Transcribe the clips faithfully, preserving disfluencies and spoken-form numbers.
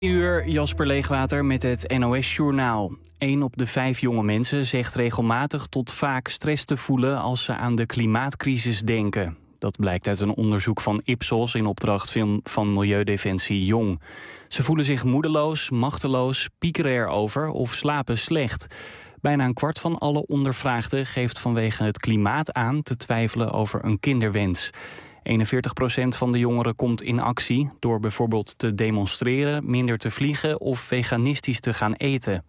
Uur Jasper Leegwater met het N O S-journaal. Eén op de vijf jonge mensen zegt regelmatig tot vaak stress te voelen als ze aan de klimaatcrisis denken. Dat blijkt uit een onderzoek van Ipsos in opdracht van Milieudefensie Jong. Ze voelen zich moedeloos, machteloos, piekeren erover of slapen slecht. Bijna een kwart van alle ondervraagden geeft vanwege het klimaat aan te twijfelen over een kinderwens. eenenveertig procent van de jongeren komt in actie door bijvoorbeeld te demonstreren, minder te vliegen of veganistisch te gaan eten.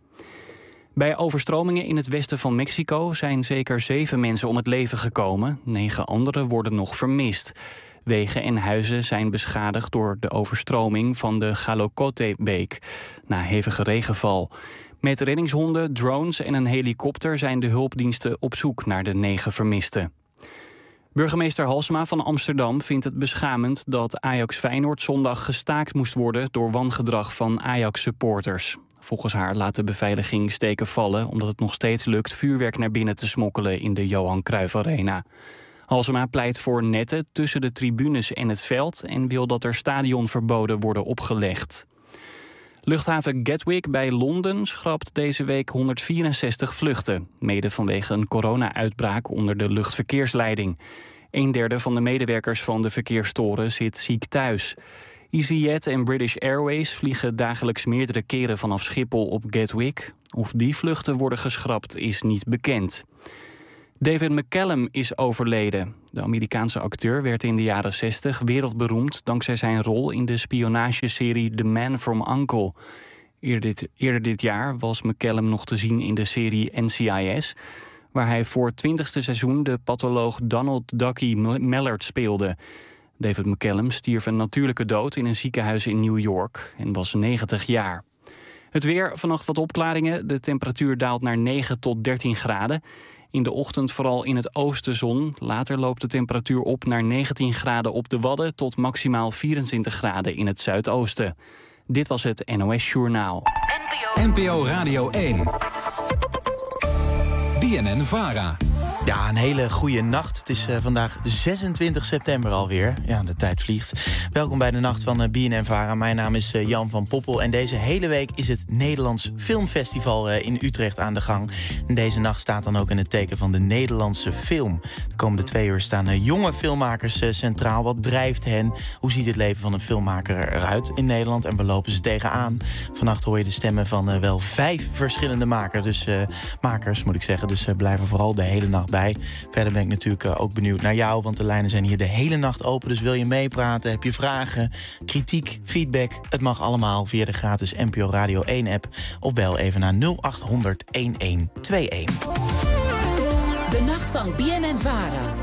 Bij overstromingen in het westen van Mexico zijn zeker zeven mensen om het leven gekomen. Negen anderen worden nog vermist. Wegen en huizen zijn beschadigd door de overstroming van de Jalocote-beek na hevige regenval. Met reddingshonden, drones en een helikopter zijn de hulpdiensten op zoek naar de negen vermisten. Burgemeester Halsema van Amsterdam vindt het beschamend dat Ajax Feyenoord zondag gestaakt moest worden door wangedrag van Ajax-supporters. Volgens haar laat de beveiliging steken vallen omdat het nog steeds lukt vuurwerk naar binnen te smokkelen in de Johan Cruijff Arena. Halsema pleit voor netten tussen de tribunes en het veld en wil dat er stadionverboden worden opgelegd. Luchthaven Gatwick bij Londen schrapt deze week honderdvierenzestig vluchten, mede vanwege een corona-uitbraak onder de luchtverkeersleiding. Een derde van de medewerkers van de verkeerstoren zit ziek thuis. EasyJet en British Airways vliegen dagelijks meerdere keren vanaf Schiphol op Gatwick. Of die vluchten worden geschrapt is niet bekend. David McCallum is overleden. De Amerikaanse acteur werd in de jaren zestig wereldberoemd dankzij zijn rol in de spionageserie The Man from U N C L E. Eerder dit, eerder dit jaar was McCallum nog te zien in de serie N C I S, waar hij voor het twintigste seizoen de patholoog Donald Ducky Mallard speelde. David McCallum stierf een natuurlijke dood in een ziekenhuis in New York en was negentig jaar. Het weer, vannacht wat opklaringen. De temperatuur daalt naar negen tot dertien graden. In de ochtend vooral in het oosten zon. Later loopt de temperatuur op naar negentien graden op de Wadden tot maximaal vierentwintig graden in het zuidoosten. Dit was het N O S-journaal. N P O Radio één. B N N-Vara. Ja, een hele goede nacht. Het is uh, vandaag zesentwintig september alweer. Ja, de tijd vliegt. Welkom bij de nacht van uh, B N N-Vara. Mijn naam is uh, Jan van Poppel. En deze hele week is het Nederlands Filmfestival uh, in Utrecht aan de gang. En deze nacht staat dan ook in het teken van de Nederlandse film. De komende twee uur staan uh, jonge filmmakers uh, centraal. Wat drijft hen? Hoe ziet het leven van een filmmaker eruit in Nederland? En waar lopen ze tegenaan? Vannacht hoor je de stemmen van uh, wel vijf verschillende makers. Dus, uh, makers, moet ik zeggen. Dus uh, blijf er vooral de hele nacht bij. Verder ben ik natuurlijk uh, ook benieuwd naar jou, want de lijnen zijn hier de hele nacht open. Dus wil je meepraten, heb je vragen, kritiek, feedback? Het mag allemaal via de gratis N P O Radio één-app of bel even naar nul acht honderd elf tweeëntwintig. De nacht van B N N-Vara.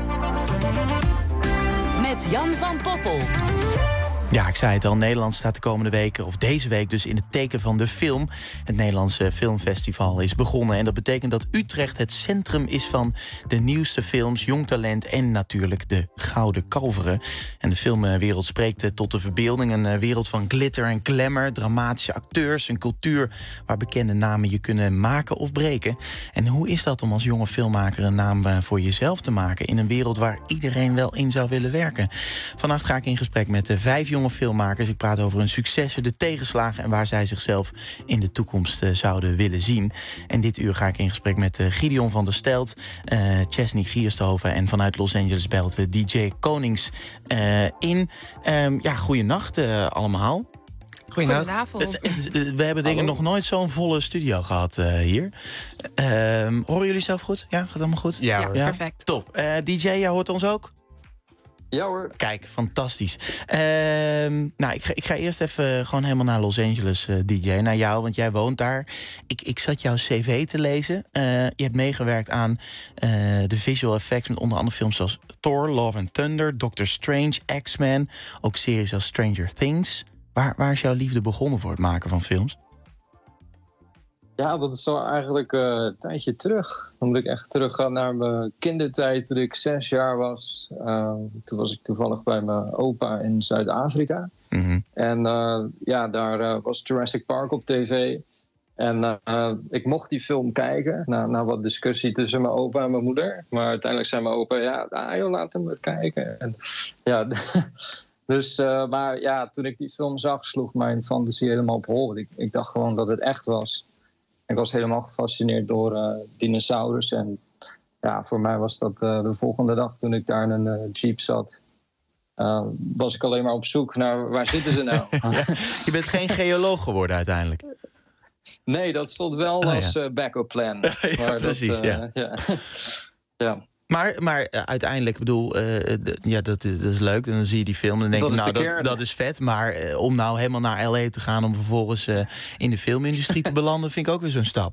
Met Jan van Poppel. Ja, ik zei het al, Nederland staat de komende weken, of deze week dus, in het teken van de film. Het Nederlandse Filmfestival is begonnen. En dat betekent dat Utrecht het centrum is van de nieuwste films, jong talent en natuurlijk de Gouden Kalveren. En de filmwereld spreekt tot de verbeelding. Een wereld van glitter en glamour, dramatische acteurs, een cultuur waar bekende namen je kunnen maken of breken. En hoe is dat om als jonge filmmaker een naam voor jezelf te maken in een wereld waar iedereen wel in zou willen werken? Vannacht ga ik in gesprek met de vijf jonge filmmakers. Ik praat over hun successen, de tegenslagen en waar zij zichzelf in de toekomst uh, zouden willen zien. En dit uur ga ik in gesprek met uh, Gideon van der Stelt, uh, Chesney Gierstoven en vanuit Los Angeles belt uh, D J Konings uh, in. Um, ja, goeienacht uh, allemaal. Goedenavond. We hebben dingen nog nooit zo'n volle studio gehad uh, hier. Uh, horen jullie zelf goed? Ja, gaat allemaal goed? Ja, ja, perfect. Top. Uh, D J, jij hoort ons ook? Ja hoor. Kijk, fantastisch. Uh, nou, ik ga, ik ga eerst even gewoon helemaal naar Los Angeles, uh, D J. Naar jou, want jij woont daar. Ik, ik zat jouw cv te lezen. Uh, je hebt meegewerkt aan uh, de visual effects met onder andere films zoals Thor, Love and Thunder, Doctor Strange, X-Men. Ook series als Stranger Things. Waar, waar is jouw liefde begonnen voor het maken van films? Ja, dat is al eigenlijk uh, een tijdje terug. Dan moet ik echt teruggaan naar mijn kindertijd toen ik zes jaar was. Uh, toen was ik toevallig bij mijn opa in Zuid-Afrika. Mm-hmm. En uh, ja, daar uh, was Jurassic Park op tv. En uh, ik mocht die film kijken, na, na wat discussie tussen mijn opa en mijn moeder. Maar uiteindelijk zei mijn opa, ja, ah, joh, laat hem maar kijken. En ja, Dus, uh, maar ja, toen ik die film zag, sloeg mijn fantasie helemaal op hol. Ik, ik dacht gewoon dat het echt was. Ik was helemaal gefascineerd door uh, dinosaurus. En ja, voor mij was dat uh, de volgende dag toen ik daar in een uh, jeep zat. Uh, was ik alleen maar op zoek naar waar zitten ze nou. Ja, je bent geen geoloog geworden uiteindelijk. Nee, dat stond wel oh, als ja. uh, backup plan. ja, maar precies, dat, uh, ja. ja. ja. Maar, maar uh, uiteindelijk, ik bedoel, uh, d- ja, dat is, dat is leuk. En dan zie je die film en dan denk je, nou, dat, dat is vet. Maar uh, om nou helemaal naar L A te gaan om vervolgens uh, in de filmindustrie te belanden, vind ik ook weer zo'n stap.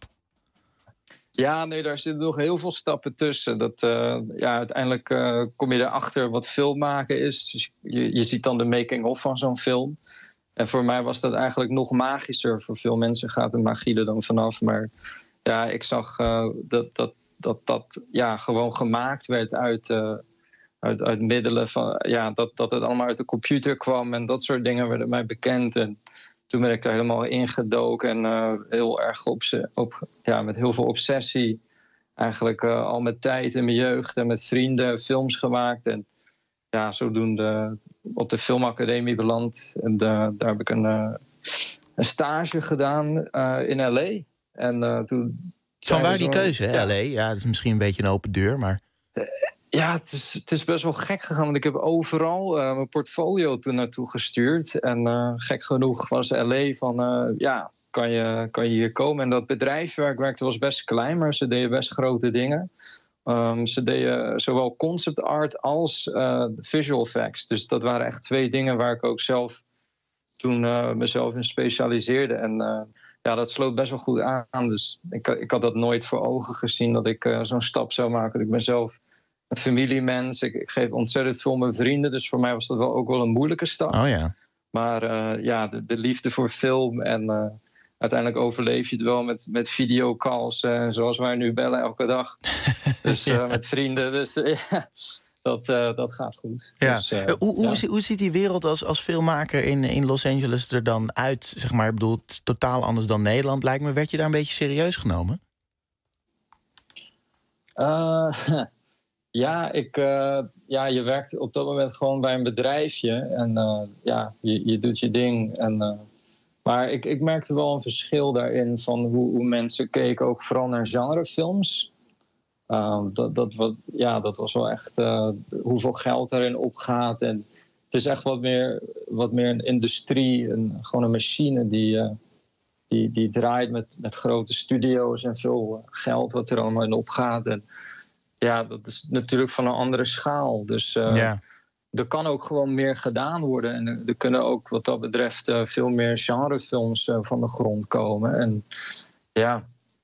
Ja, nee, daar zitten nog heel veel stappen tussen. Dat, uh, ja, uiteindelijk uh, kom je erachter wat film maken is. Dus je, je ziet dan de making-of van zo'n film. En voor mij was dat eigenlijk nog magischer. Voor veel mensen gaat de magie er dan vanaf. Maar ja, ik zag uh, dat dat, dat, dat ja, gewoon gemaakt werd uit, uh, uit, uit middelen van... Ja, dat, dat het allemaal uit de computer kwam. En dat soort dingen werden mij bekend. En toen ben ik daar helemaal ingedoken. En uh, heel erg op, op, ja, met heel veel obsessie. Eigenlijk uh, al met tijd in mijn jeugd en met vrienden films gemaakt. En ja, zodoende op de filmacademie beland. En de, daar heb ik een, uh, een stage gedaan uh, in L A. En uh, toen... Van waar die keuze, hè? Ja. L A? Ja, dat is misschien een beetje een open deur, maar... Ja, het is, het is best wel gek gegaan. Want ik heb overal uh, mijn portfolio toen naartoe gestuurd. En uh, gek genoeg was L A van... Uh, ja, kan je, kan je hier komen? En dat bedrijf waar ik werkte was best klein... maar ze deden best grote dingen. Um, ze deden zowel concept art als uh, visual effects. Dus dat waren echt twee dingen waar ik ook zelf... toen uh, mezelf in specialiseerde. En uh, ja, dat sloot best wel goed aan. Dus ik, ik had dat nooit voor ogen gezien... dat ik uh, zo'n stap zou maken. Ik ben zelf... een familiemens. Ik, ik geef ontzettend veel mijn vrienden. Dus voor mij was dat wel ook wel een moeilijke stap. Oh ja. Maar uh, ja, de, de liefde voor film. En uh, uiteindelijk overleef je het wel met, met videocalls. Uh, zoals wij nu bellen elke dag. Dus uh, ja. met vrienden. Dus uh, ja, dat, uh, dat gaat goed. Ja. Dus, uh, hoe, hoe, ja. hoe ziet die wereld als, als filmmaker in, in Los Angeles er dan uit? Zeg maar, ik bedoel, het is totaal anders dan Nederland. Lijkt me, werd je daar een beetje serieus genomen? Uh, Ja, ik, uh, ja, je werkt op dat moment gewoon bij een bedrijfje. En uh, ja, je, je doet je ding. En, uh, maar ik, ik merkte wel een verschil daarin... van hoe, hoe mensen keken ook vooral naar genrefilms. Uh, dat, dat, wat, ja, dat was wel echt uh, hoeveel geld daarin opgaat. En het is echt wat meer, wat meer een industrie. Een, gewoon een machine die, uh, die, die draait met, met grote studio's... en veel geld wat er allemaal in opgaat. En, ja, dat is natuurlijk van een andere schaal. Dus uh, ja. er kan ook gewoon meer gedaan worden. En er kunnen ook wat dat betreft uh, veel meer genrefilms uh, van de grond komen. En ja,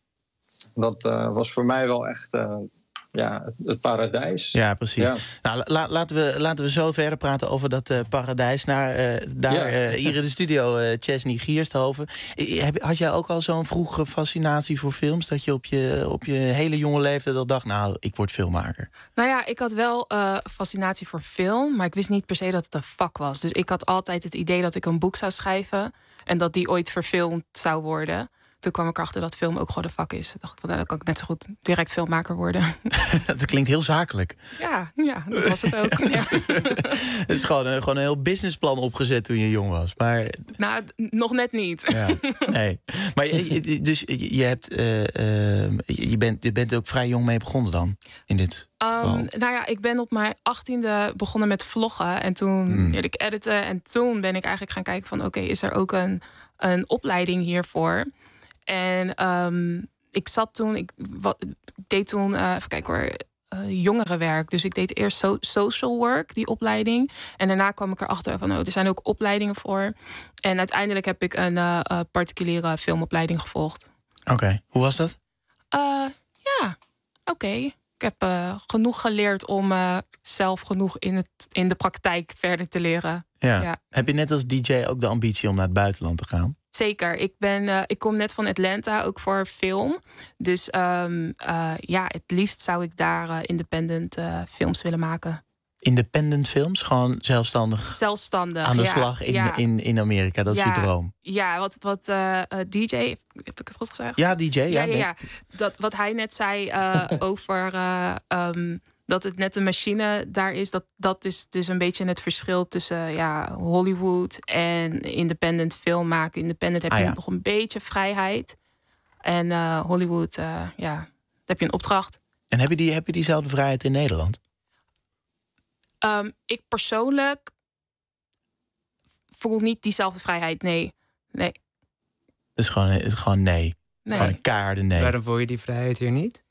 dat uh, was voor mij wel echt uh, ja, het, het paradijs. Ja, precies. Ja. Nou, la, laten, we, laten we zo verder praten over dat uh, paradijs. Naar, uh, daar ja. uh, hier in de studio, uh, Chesney Giersthoven. Had jij ook al zo'n vroege fascinatie voor films? Dat je op je, op je hele jonge leeftijd al dacht, nou, ik word filmmaker. Nou ja, ik had wel uh, fascinatie voor film, maar ik wist niet per se dat het een vak was. Dus ik had altijd het idee dat ik een boek zou schrijven en dat die ooit verfilmd zou worden. Toen kwam ik erachter dat film ook gewoon een vak is. Toen dacht ik, van, nou, dan kan ik net zo goed direct filmmaker worden. Dat klinkt heel zakelijk. Ja, ja, dat was het ook. Ja. Het is gewoon een, gewoon een heel businessplan opgezet toen je jong was. Maar... Nou, nog net niet. Ja, nee. Maar je, dus je, hebt, uh, uh, je, bent, je bent ook vrij jong mee begonnen dan? In dit um, nou ja, ik ben op mijn achttiende begonnen met vloggen. En toen hmm. leerde ik editen. En toen ben ik eigenlijk gaan kijken van... oké, okay, is er ook een, een opleiding hiervoor... En um, ik zat toen, ik wat, deed toen, uh, even kijken hoor, uh, jongerenwerk. Dus ik deed eerst so, social work, die opleiding. En daarna kwam ik erachter van, oh, er zijn ook opleidingen voor. En uiteindelijk heb ik een uh, uh, particuliere filmopleiding gevolgd. Oké, okay. Hoe was dat? Uh, ja, oké. Okay. Ik heb uh, genoeg geleerd om uh, zelf genoeg in, het, in de praktijk verder te leren. Ja. Ja. Heb je net als D J ook de ambitie om naar het buitenland te gaan? Zeker. Ik, ben, uh, ik kom net van Atlanta, ook voor film. Dus um, uh, ja, het liefst zou ik daar uh, independent uh, films willen maken. Independent films? Gewoon zelfstandig? Zelfstandig, aan de ja, slag in, ja. in, in Amerika, dat ja, is je droom. Ja, wat, wat uh, D J, heb ik het goed gezegd? Ja, D J, ja. ja, ja, ja. Dat, wat hij net zei uh, over uh, um, dat het net een machine daar is. Dat, dat is dus een beetje het verschil tussen ja, Hollywood en independent film maken. Independent heb je ah, ja. nog een beetje vrijheid. En uh, Hollywood, uh, ja, daar heb je een opdracht. En heb je, die, heb je diezelfde vrijheid in Nederland? Um, ik persoonlijk voel niet diezelfde vrijheid, nee. nee. Het is gewoon, het is gewoon nee. nee. Gewoon een keiharde nee. Waarom voel je die vrijheid hier niet?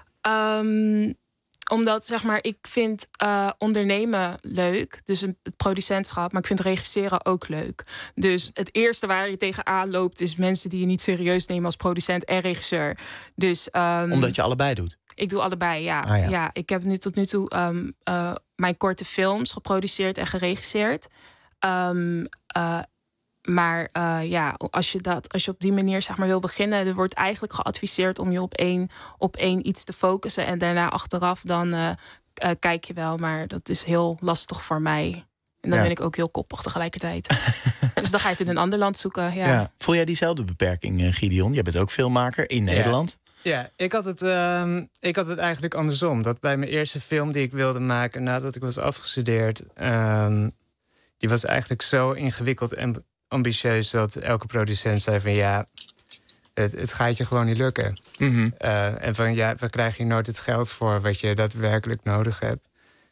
Um, omdat, zeg maar, ik vind uh, ondernemen leuk. Dus het producentschap. Maar ik vind regisseren ook leuk. Dus het eerste waar je tegenaan loopt is mensen die je niet serieus nemen als producent en regisseur. Dus, um, Omdat je allebei doet? Ik doe allebei, ja. Ah, ja. ja. Ik heb nu tot nu toe um, uh, mijn korte films geproduceerd en geregisseerd. Um, uh, maar uh, ja, als je, dat, als je op die manier zeg maar, wil beginnen... er wordt eigenlijk geadviseerd om je op één, op één iets te focussen... en daarna achteraf dan uh, uh, kijk je wel. Maar dat is heel lastig voor mij. En dan ja. ben ik ook heel koppig tegelijkertijd. Dus dan ga je het in een ander land zoeken. Ja. Ja. Voel jij diezelfde beperking, Gideon? Jij bent ook filmmaker in Nederland. Ja, ja ik, had het, uh, ik had het eigenlijk andersom. Dat bij mijn eerste film die ik wilde maken nadat ik was afgestudeerd... Uh, die was eigenlijk zo ingewikkeld en ambitieus dat elke producent zei van ja, het, het gaat je gewoon niet lukken. Mm-hmm. Uh, en van ja, we krijgen hier nooit het geld voor wat je daadwerkelijk nodig hebt.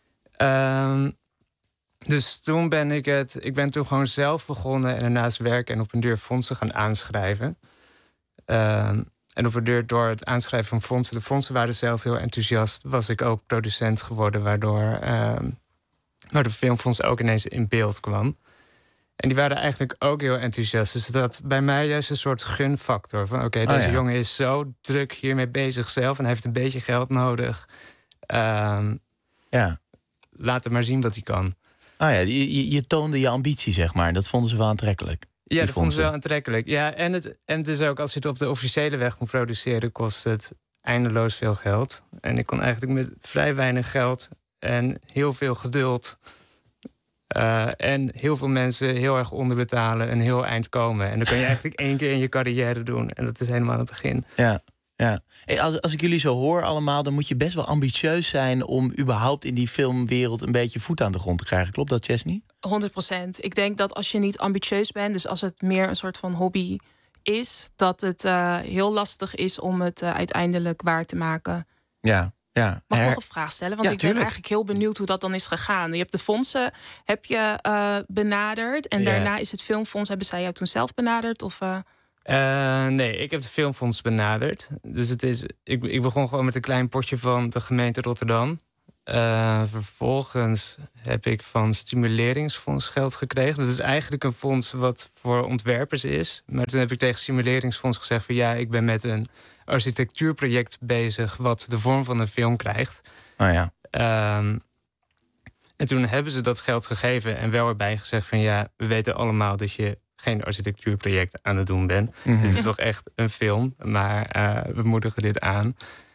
Um, dus toen ben ik het, ik ben toen gewoon zelf begonnen en daarnaast werken en op een duur fondsen gaan aanschrijven. Um, en op een duur door het aanschrijven van fondsen, de fondsen waren zelf heel enthousiast, was ik ook producent geworden, waardoor, um, waardoor de filmfonds ook ineens in beeld kwam. En die waren eigenlijk ook heel enthousiast. Dus dat bij mij juist een soort gunfactor. Van oké, okay, deze oh, ja. jongen is zo druk hiermee bezig zelf... en hij heeft een beetje geld nodig. Um, ja. Laat hem maar zien wat hij kan. Ah ja, je, je toonde je ambitie, zeg maar. Dat vonden ze wel aantrekkelijk. Ja, dat vonden ze wel aantrekkelijk. Ja, en het, en het is ook, als je het op de officiële weg moet produceren... kost het eindeloos veel geld. En ik kon eigenlijk met vrij weinig geld en heel veel geduld... Uh, en heel veel mensen heel erg onderbetalen en heel eind komen. En dan kan je eigenlijk één keer in je carrière doen. En dat is helemaal het begin. Ja, ja. Hey, als, als ik jullie zo hoor allemaal... dan moet je best wel ambitieus zijn... om überhaupt in die filmwereld een beetje voet aan de grond te krijgen. Klopt dat, Chesney? honderd procent. Ik denk dat als je niet ambitieus bent... dus als het meer een soort van hobby is... dat het uh, heel lastig is om het uh, uiteindelijk waar te maken. Ja. Ja, Mag ik nog een vraag stellen? Want ja, ik ben tuurlijk. eigenlijk heel benieuwd hoe dat dan is gegaan. Je hebt de fondsen heb je, uh, benaderd. En ja. daarna is het filmfonds. Hebben zij jou toen zelf benaderd? Of, uh... Uh, nee, ik heb de filmfonds benaderd. Dus het is, ik, ik begon gewoon met een klein potje van de gemeente Rotterdam. Uh, vervolgens heb ik van Stimuleringsfonds geld gekregen. Dat is eigenlijk een fonds wat voor ontwerpers is. Maar toen heb ik tegen Stimuleringsfonds gezegd van ja, ik ben met een architectuurproject bezig wat de vorm van een film krijgt. Oh ja. Um, en toen hebben ze dat geld gegeven en wel erbij gezegd van ja, we weten allemaal dat je geen architectuurproject aan het doen bent. Mm-hmm. Dit is toch echt een film, maar uh, we moedigen dit aan.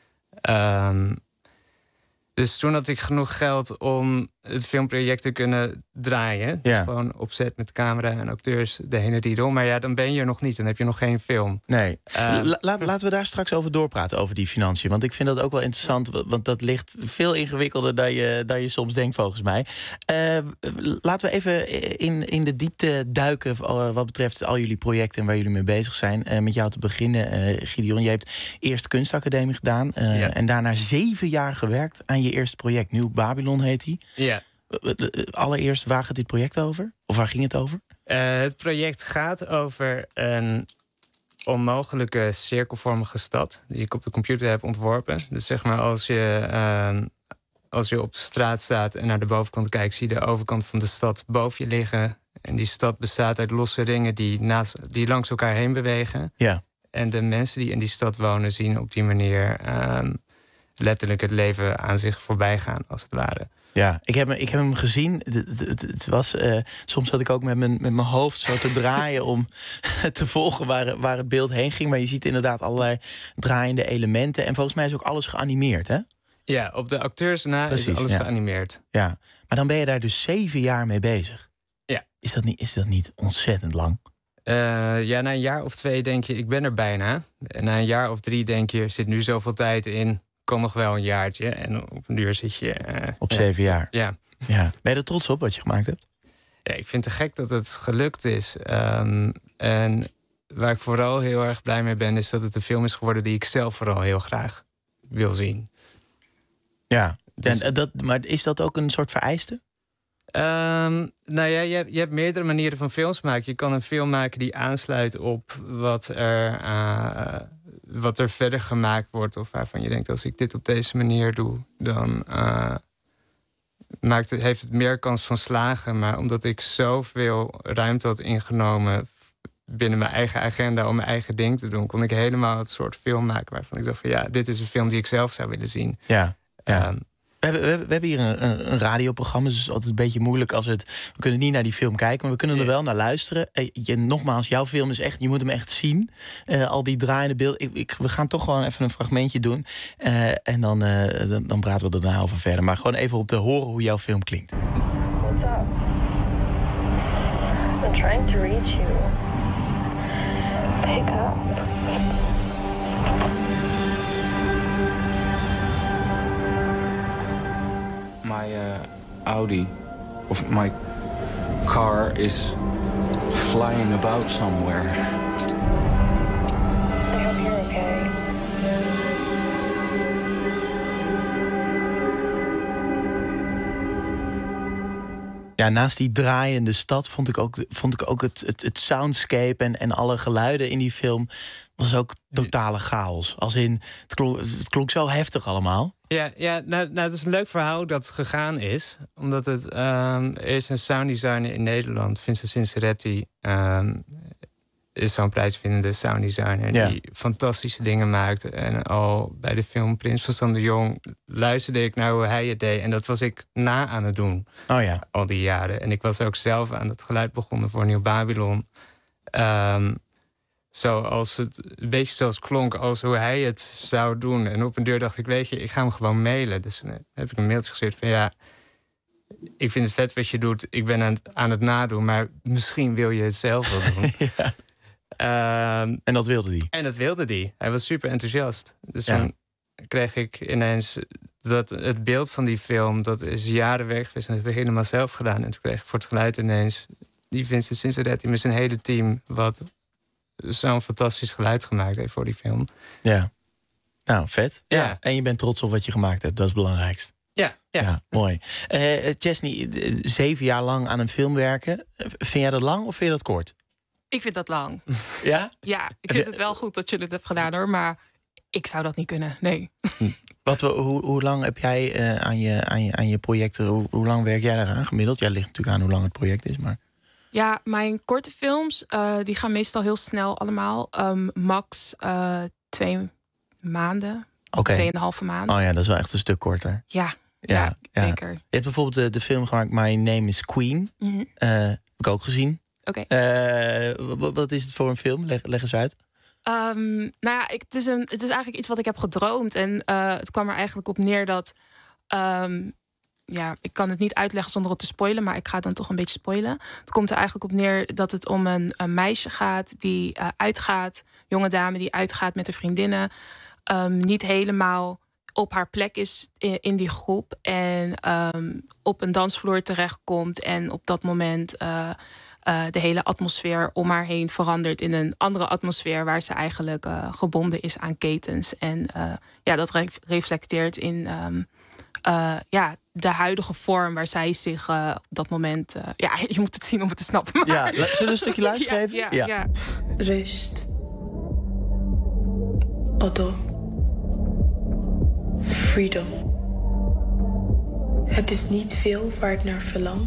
Um, dus toen had ik genoeg geld om het filmproject te kunnen draaien. Ja. Dus gewoon opzet met camera en acteurs, de hele riedel. Maar ja, dan ben je er nog niet, dan heb je nog geen film. Nee. Uh, La, laat, laten we daar straks over doorpraten, over die financiën. Want ik vind dat ook wel interessant, want dat ligt veel ingewikkelder dan je, dan je soms denkt, volgens mij. Uh, laten we even in, in de diepte duiken wat betreft al jullie projecten en waar jullie mee bezig zijn. Uh, met jou te beginnen, uh, Gideon. Je hebt eerst kunstacademie gedaan uh, ja. en daarna zeven jaar gewerkt aan je eerste project. Nieuw Babylon heet die. Ja. Allereerst, waar gaat dit project over? Of waar ging het over? Uh, het project gaat over een onmogelijke cirkelvormige stad die ik op de computer heb ontworpen. Dus zeg maar als je, uh, als je op de straat staat en naar de bovenkant kijkt, zie je de overkant van de stad boven je liggen. En die stad bestaat uit losse ringen die, naast, die langs elkaar heen bewegen. Ja. En de mensen die in die stad wonen zien op die manier um, letterlijk het leven aan zich voorbij gaan, als het ware. Ja, ik heb, ik heb hem gezien. Het, het, het was, uh, soms zat ik ook met mijn, met mijn hoofd zo te draaien om te volgen waar, waar het beeld heen ging. Maar je ziet inderdaad allerlei draaiende elementen. En volgens mij is ook alles geanimeerd, hè? Ja, op de acteurs na Precies, is alles ja. geanimeerd. Ja, maar dan ben je daar dus zeven jaar mee bezig. Ja. Is dat niet, is dat niet ontzettend lang? Uh, ja, na een jaar of twee denk je, ik ben er bijna. En na een jaar of drie denk je, er zit nu zoveel tijd in. kan nog wel een jaartje. En op een duur zit je... Uh, op zeven jaar. Ja. ja. Ben je er trots op wat je gemaakt hebt? Ja, ik vind het gek dat het gelukt is. Um, en waar ik vooral heel erg blij mee ben... is dat het een film is geworden die ik zelf vooral heel graag wil zien. Ja, dus, en, dat, maar is dat ook een soort vereiste? Um, nou ja, je hebt, je hebt meerdere manieren van films maken. Je kan een film maken die aansluit op wat er, uh, wat er verder gemaakt wordt... of waarvan je denkt, als ik dit op deze manier doe... dan uh, maakt het, heeft het meer kans van slagen. Maar omdat ik zoveel ruimte had ingenomen... binnen mijn eigen agenda om mijn eigen ding te doen... kon ik helemaal het soort film maken waarvan ik dacht van... ja, dit is een film die ik zelf zou willen zien. Ja, ja. Um, We hebben, we hebben hier een, een, een radioprogramma, dus het is altijd een beetje moeilijk als het... We kunnen niet naar die film kijken, maar we kunnen er wel naar luisteren. Eh, je, nogmaals, jouw film is echt, je moet hem echt zien. Uh, al die draaiende beelden. Ik, ik, we gaan toch gewoon even een fragmentje doen. Uh, en dan, uh, dan, dan praten we er daarna over verder. Maar gewoon even om te horen hoe jouw film klinkt. What's up? I'm trying to reach you. Pick up. My uh, Audi, of my car, is flying about somewhere. I hope you're okay. Ja, naast die draaiende stad vond ik ook, vond ik ook het, het, het soundscape en, en alle geluiden in die film... was ook totale chaos. Als in, het klonk, het klonk zo heftig allemaal. Ja, ja nou, nou, het is een leuk verhaal dat het gegaan is. Omdat het, um, er is een sounddesigner in Nederland, Vincent Cinceretti... Um, is zo'n prijswinnende sounddesigner... Ja. die fantastische dingen maakt. En al bij de film Prins van Stam de Jong... luisterde ik naar hoe hij het deed. En dat was ik na aan het doen. Oh ja. Al die jaren. En ik was ook zelf aan het geluid begonnen voor Nieuw Babylon. Um, Zoals het een beetje zoals klonk als hoe hij het zou doen. En op een deur dacht ik, weet je, ik ga hem gewoon mailen. Dus dan heb ik een mailtje gezegd van ja, ik vind het vet wat je doet. Ik ben aan het, aan het nadoen, maar misschien wil je het zelf wel doen. ja. um, en dat wilde hij? En dat wilde hij. Hij was super enthousiast. Dus ja. toen kreeg ik ineens dat het beeld van die film, dat is jaren weg geweest. En dat heb ik helemaal zelf gedaan. En toen kreeg ik voor het geluid ineens die Vincent Cinceretti met zijn hele team, wat zo'n fantastisch geluid gemaakt heeft voor die film. Ja. Nou, vet. Ja. Ja. En je bent trots op wat je gemaakt hebt. Dat is het belangrijkst. Ja, ja. ja mooi. Uh, Chesney, zeven jaar lang aan een film werken. Vind jij dat lang of vind je dat kort? Ik vind dat lang. Ja? Ja, ik vind het wel goed dat jullie het hebben gedaan hoor. Maar ik zou dat niet kunnen, nee. Wat, hoe, hoe lang heb jij uh, aan, je, aan, je, aan je projecten... Hoe, hoe lang werk jij daaraan gemiddeld? Jij ligt natuurlijk aan hoe lang het project is, maar... Ja, mijn korte films, uh, die gaan meestal heel snel allemaal. Um, max uh, twee maanden. Okay. Tweeënhalve maand. Oh ja, dat is wel echt een stuk korter. Ja, ja, ja, ja. zeker. Je hebt bijvoorbeeld de, de film gemaakt My Name is Queen. Mm-hmm. Uh, heb ik ook gezien. Oké. Okay. Uh, wat, wat is het voor een film? Leg, leg eens uit. Um, nou ja, ik, het, is een, het is eigenlijk iets wat ik heb gedroomd. En uh, het kwam er eigenlijk op neer dat... Um, ja, ik kan het niet uitleggen zonder het te spoilen, maar ik ga het dan toch een beetje spoilen. Het komt er eigenlijk op neer dat het om een, een meisje gaat die uh, uitgaat, jonge dame die uitgaat met haar vriendinnen, um, niet helemaal op haar plek is in, in die groep en um, op een dansvloer terechtkomt en op dat moment uh, uh, de hele atmosfeer om haar heen verandert in een andere atmosfeer waar ze eigenlijk uh, gebonden is aan ketens. En uh, ja, dat re- reflecteert in um, uh, ja, de huidige vorm waar zij zich uh, op dat moment... Uh, ja, je moet het zien om het te snappen. Maar... Ja, zullen we een stukje luisteren even? Ja, ja, ja. Rust. Otto. Freedom. Het is niet veel waar ik naar verlang.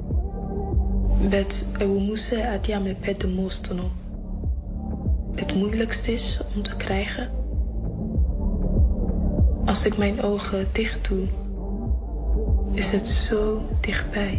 Bet we moesten het ja met pet de mostono. Het moeilijkste is om te krijgen. Als ik mijn ogen dicht doe, is het zo dichtbij.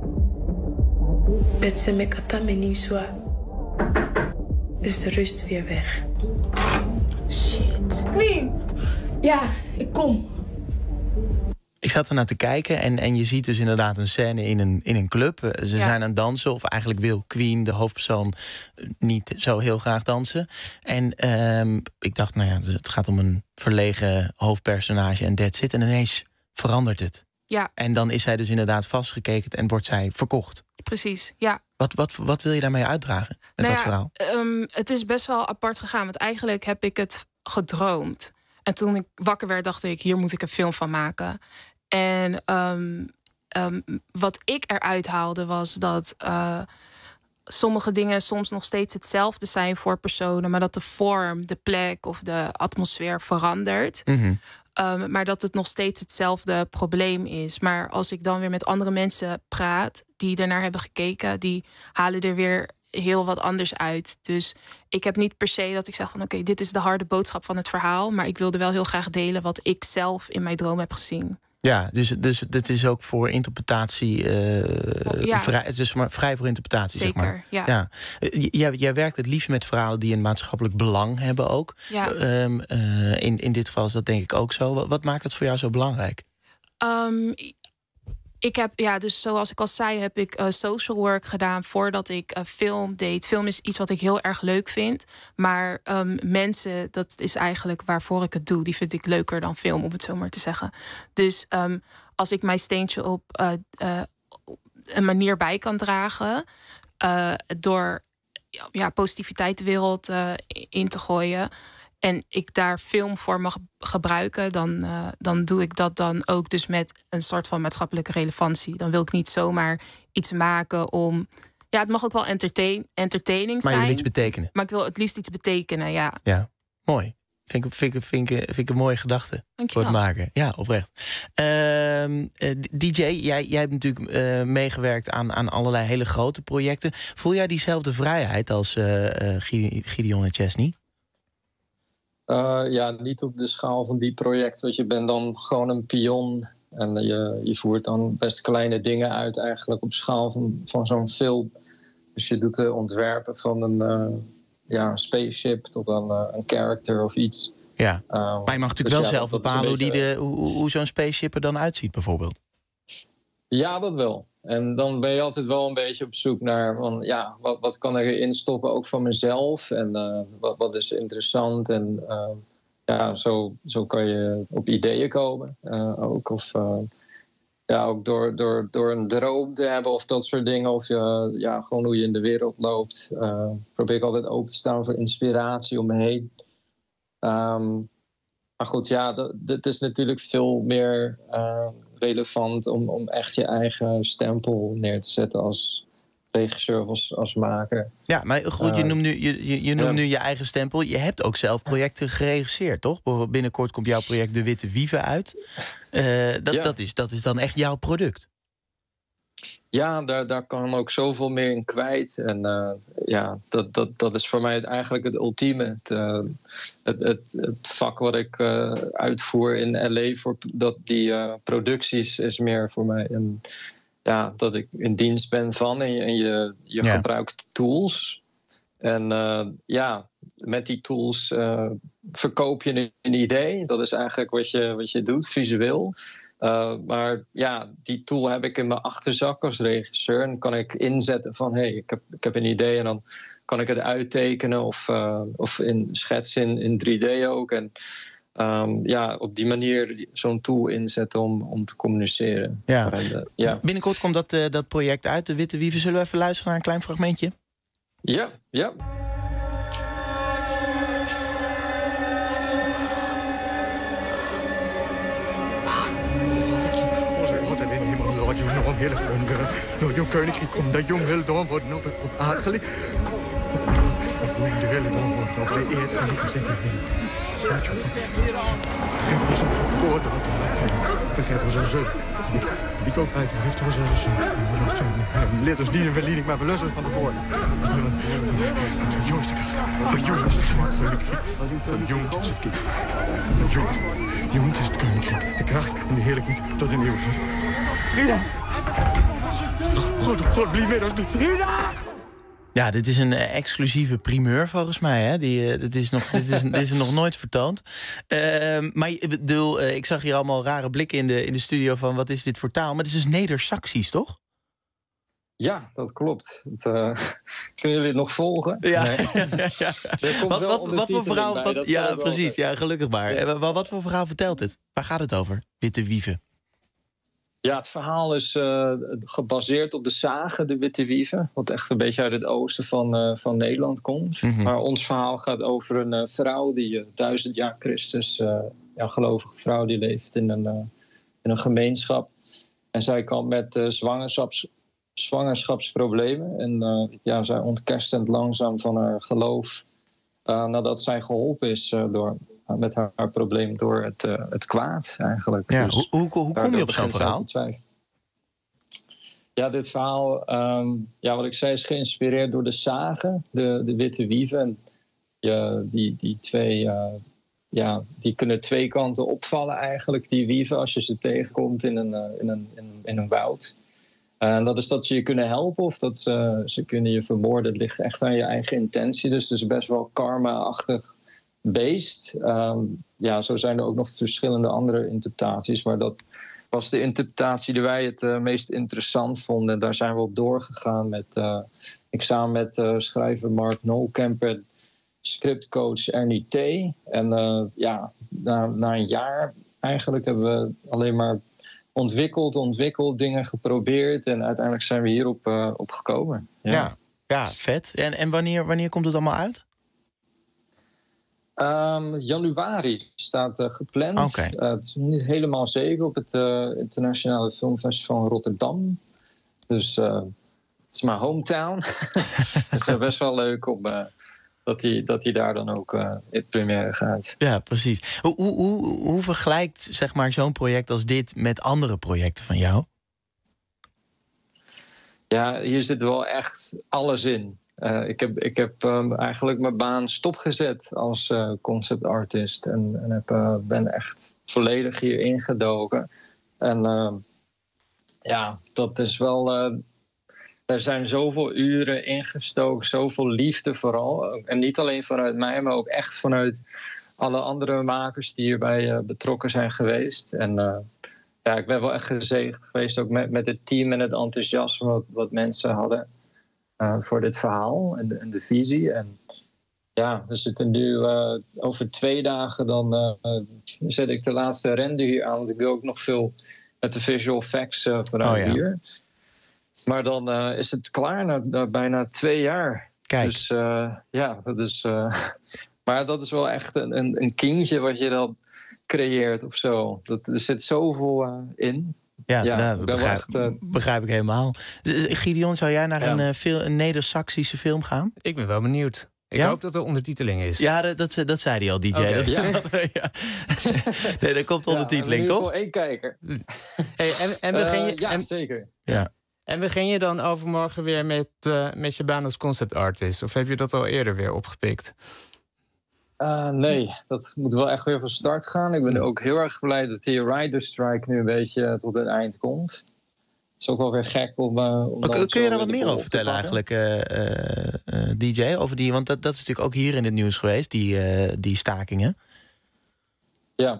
Bet se me katameni soa. Is de rust weer weg. Shit. Queen. Ja, ik kom. Ik zat ernaar te kijken en, en je ziet dus inderdaad een scène in een, in een club. Ze ja. zijn aan het dansen, of eigenlijk wil Queen, de hoofdpersoon, niet zo heel graag dansen. En um, ik dacht, nou ja, het gaat om een verlegen hoofdpersonage en that's it. En ineens verandert het. Ja. En dan is zij dus inderdaad vastgekeken en wordt zij verkocht. Precies, ja. Wat, wat, wat wil je daarmee uitdragen met nou dat ja, verhaal? Um, het is best wel apart gegaan, want eigenlijk heb ik het gedroomd. En toen ik wakker werd, dacht ik, hier moet ik een film van maken. En um, um, wat ik eruit haalde was dat uh, sommige dingen soms nog steeds hetzelfde zijn voor personen, maar dat de vorm, de plek of de atmosfeer verandert. Mm-hmm. Um, maar dat het nog steeds hetzelfde probleem is. Maar als ik dan weer met andere mensen praat die ernaar hebben gekeken, die halen er weer heel wat anders uit. Dus ik heb niet per se dat ik zeg van oké, okay, dit is de harde boodschap van het verhaal, maar ik wilde wel heel graag delen wat ik zelf in mijn droom heb gezien. Ja, dus, dus het is ook voor interpretatie uh, ja. vrij, het is maar vrij voor interpretatie. Zeker, zeg maar. Ja. Ja. Jij, jij werkt het liefst met verhalen die een maatschappelijk belang hebben ook. Ja. Um, uh, in, in dit geval is dat denk ik ook zo. Wat, wat maakt het voor jou zo belangrijk? Um, ik heb, ja, dus zoals ik al zei, heb ik uh, social work gedaan voordat ik uh, film deed. Film is iets wat ik heel erg leuk vind. Maar um, mensen, dat is eigenlijk waarvoor ik het doe. Die vind ik leuker dan film, om het zo maar te zeggen. Dus um, als ik mijn steentje op uh, uh, een manier bij kan dragen, Uh, door ja, positiviteit de wereld uh, in te gooien, en ik daar film voor mag gebruiken, dan, uh, dan doe ik dat dan ook dus met een soort van maatschappelijke relevantie. Dan wil ik niet zomaar iets maken om... Ja, het mag ook wel entertain, entertaining maar zijn. Maar je wil iets betekenen. Maar ik wil het liefst iets betekenen, ja. Ja, mooi. Vind ik, vind ik, vind ik, vind ik een mooie gedachte voor het maken. Ja, oprecht. Uh, uh, D J, jij, jij hebt natuurlijk uh, meegewerkt aan, aan allerlei hele grote projecten. Voel jij diezelfde vrijheid als uh, uh, Gideon en Chesney? Uh, ja, niet op de schaal van die projecten. Want je bent dan gewoon een pion. En je, je voert dan best kleine dingen uit eigenlijk op schaal van, van zo'n film. Dus je doet de ontwerpen van een... Uh, Ja, een spaceship tot dan uh, een character of iets. Ja, um, maar je mag natuurlijk dus wel ja, zelf bepalen hoe, die de, hoe, hoe zo'n spaceship er dan uitziet, bijvoorbeeld. Ja, dat wel. En dan ben je altijd wel een beetje op zoek naar van, ja, wat, wat kan er in stoppen, ook van mezelf. En uh, wat, wat is interessant. En uh, ja, zo, zo kan je op ideeën komen. Uh, ook of uh, ja, ook door, door, door een droom te hebben of dat soort dingen. Of je, ja, gewoon hoe je in de wereld loopt. Uh, probeer ik altijd open te staan voor inspiratie om me heen. Um, maar goed, ja, dat, dat is natuurlijk veel meer uh, relevant om, om echt je eigen stempel neer te zetten als regisseur of als, als maker. Ja, maar goed, je noemt, nu, je, je, je noemt ja. nu je eigen stempel. Je hebt ook zelf projecten geregisseerd, toch? Binnenkort komt jouw project De Witte Wieven uit. Uh, dat, ja. dat, is, dat is dan echt jouw product. Ja, daar, daar kan ook zoveel meer in kwijt. En uh, ja, dat, dat, dat is voor mij het, eigenlijk het ultieme. Het, uh, het, het, het vak wat ik uh, uitvoer in L A voor dat, die uh, producties is meer voor mij een, ja, dat ik in dienst ben van en je, en je, je ja. gebruikt tools. En uh, ja, met die tools uh, verkoop je een, een idee. Dat is eigenlijk wat je, wat je doet, visueel. Uh, maar ja, die tool heb ik in mijn achterzak als regisseur. En kan ik inzetten van, hé, hey, ik, heb, ik heb een idee. En dan kan ik het uittekenen of, uh, of in schetsen in, in drie D ook. En um, ja, op die manier zo'n tool inzetten om, om te communiceren. Ja. En, uh, ja. Binnenkort komt dat, uh, dat project uit, De Witte Wieven. Zullen we even luisteren naar een klein fragmentje? Ja, ja. Door jouw koninkrijk komt dat jong wil dan worden op het op aardgelijk. De willen dan worden op de eerd van die gezette heen. Geef ons een woord wat we laten vinden. Geef ons een zoon. Die koopt bij heeft ons een zoon. Leert ons niet een verleiding, maar belust ons van de woorden. Van de jongste kracht. Van jongens is het koninkrijk. Van jongens is het kind. Jongens. Jongens is het koninkrijk. De kracht en de heerlijkheid tot in eeuwigheid. Frida! God, God, blijf met ons. Frida! Ja, dit is een uh, exclusieve primeur volgens mij. Hè? Die, uh, dit, is nog, dit, is, dit is nog nooit vertoond. Uh, maar ik bedoel, uh, ik zag hier allemaal rare blikken in de, in de studio van wat is dit voor taal? Maar het is dus Neder-Saxisch, toch? Ja, dat klopt. Het, uh, kunnen jullie het nog volgen? Ja. Nee. ja. Wat, wat, wat voor verhaal? Bij, wat, ja, precies. Ja, gelukkig maar. Ja. Wat, wat voor verhaal vertelt het? Waar gaat het over? Witte Wieven. Ja, het verhaal is uh, gebaseerd op de sage, de Witte Wieven. Wat echt een beetje uit het oosten van, uh, van Nederland komt. Mm-hmm. Maar ons verhaal gaat over een uh, vrouw die uh, duizend jaar Christus... Uh, ja, gelovige vrouw die leeft in een, uh, in een gemeenschap. En zij kan met uh, zwangerschaps, zwangerschapsproblemen. En uh, ja, zij ontkerstent langzaam van haar geloof... Uh, nadat zij geholpen is uh, door... met haar, haar probleem door het, uh, het kwaad eigenlijk. Ja, dus hoe, hoe, hoe kom je op zo'n verhaal? Ja, dit verhaal, um, ja, wat ik zei, is geïnspireerd door de sage, de, de Witte Wieven. En ja, die, die twee, uh, ja, die kunnen twee kanten opvallen eigenlijk, die wieven, als je ze tegenkomt in een, uh, in een, in, in een woud. En uh, dat is dat ze je kunnen helpen of dat ze, ze kunnen je vermoorden. Het ligt echt aan je eigen intentie, dus het is best wel karma-achtig beest. Um, ja, zo zijn er ook nog verschillende andere interpretaties. Maar dat was de interpretatie die wij het uh, meest interessant vonden. Daar zijn we op doorgegaan met... Uh, ik samen met uh, schrijver Mark Nolkemper, scriptcoach Ernie T. En uh, ja, na, na een jaar eigenlijk hebben we alleen maar ontwikkeld, ontwikkeld, dingen geprobeerd. En uiteindelijk zijn we hierop uh, op gekomen. Ja, ja, ja vet. En, en wanneer, wanneer komt het allemaal uit? Um, januari staat uh, gepland. Okay. Uh, het is niet helemaal zeker op het uh, Internationale Filmfestival in Rotterdam. Dus uh, het is mijn hometown. Het is uh, best wel leuk om, uh, dat hij dat hij daar dan ook uh, in première gaat. Ja, precies. Hoe, hoe, hoe, hoe vergelijkt zeg maar, zo'n project als dit met andere projecten van jou? Ja, hier zit wel echt alles in. Uh, ik heb, ik heb um, eigenlijk mijn baan stopgezet als uh, concept artist. En, en heb, uh, ben echt volledig hier ingedoken. En uh, ja, dat is wel... Uh, er zijn zoveel uren ingestoken, zoveel liefde vooral. En niet alleen vanuit mij, maar ook echt vanuit alle andere makers die hierbij uh, betrokken zijn geweest. En uh, ja, ik ben wel echt gezegend geweest ook met, met het team en het enthousiasme wat, wat mensen hadden. Uh, voor dit verhaal en de, en de visie. En ja, we zitten nu uh, over twee dagen... dan uh, zet ik de laatste render hier aan. Want ik doe ook nog veel met de visual effects uh, vanuit oh, ja. hier. Maar dan uh, is het klaar na, na bijna twee jaar. Kijk. Dus uh, ja, dat is... Uh, maar dat is wel echt een, een, een kindje wat je dan creëert of zo. Dat, er zit zoveel uh, in... Ja, ja nou, dat begrijp, echt, uh... begrijp ik helemaal. Gideon, zou jij naar ja. een, uh, fil- een Neder-Saxische film gaan? Ik ben wel benieuwd. Ik ja? hoop dat er ondertiteling is. Ja, dat, dat, dat zei hij al, D J. Okay. Dat, ja. ja. Nee, er komt ondertiteling, ja, toch? Voor één kijker. Hey, en, en begin je, uh, ja, en, zeker. Ja. En begin je dan overmorgen weer met, uh, met je baan als concept artist? Of heb je dat al eerder weer opgepikt? Uh, nee, dat moet wel echt weer van start gaan. Ik ben ook heel erg blij dat die Rider Strike nu een beetje tot het eind komt. Het is ook wel weer gek om... Uh, om kun kun je daar wat meer over vertellen eigenlijk, uh, uh, uh, D J? Over die, want dat, dat is natuurlijk ook hier in het nieuws geweest, die, uh, die stakingen. Ja.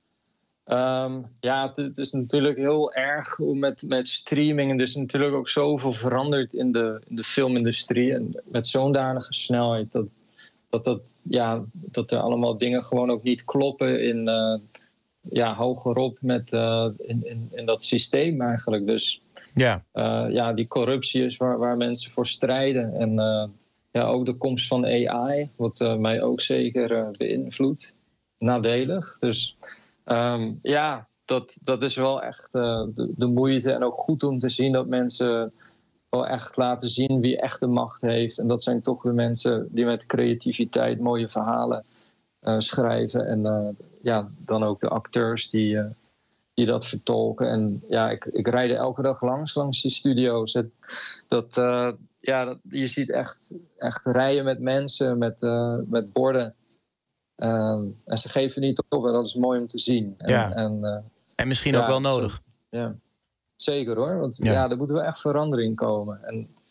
Um, ja, het, het is natuurlijk heel erg met, met streaming. En er is natuurlijk ook zoveel veranderd in de, in de filmindustrie. En met zo'n danige snelheid dat... Dat, dat, ja, dat er allemaal dingen gewoon ook niet kloppen in, uh, ja, hogerop met, uh, in, in, in dat systeem eigenlijk. Dus ja, uh, ja die corruptie is waar, waar mensen voor strijden. En uh, ja, ook de komst van A I, wat uh, mij ook zeker uh, beïnvloedt. Nadelig. Dus um, ja, dat, dat is wel echt uh, de, de moeite. En ook goed om te zien dat mensen... wel echt laten zien wie echt de macht heeft. En dat zijn toch de mensen die met creativiteit mooie verhalen uh, schrijven. En uh, ja, dan ook de acteurs die, uh, die dat vertolken. En ja, ik, ik rijd er elke dag langs, langs die studio's. Het, dat, uh, ja, dat, je ziet echt, echt rijen met mensen, met, uh, met borden. Uh, en ze geven niet op en dat is mooi om te zien. En, ja. en, uh, en misschien ja, ook wel nodig. Zo, ja. Zeker hoor, want ja. ja, er moet wel echt verandering komen. En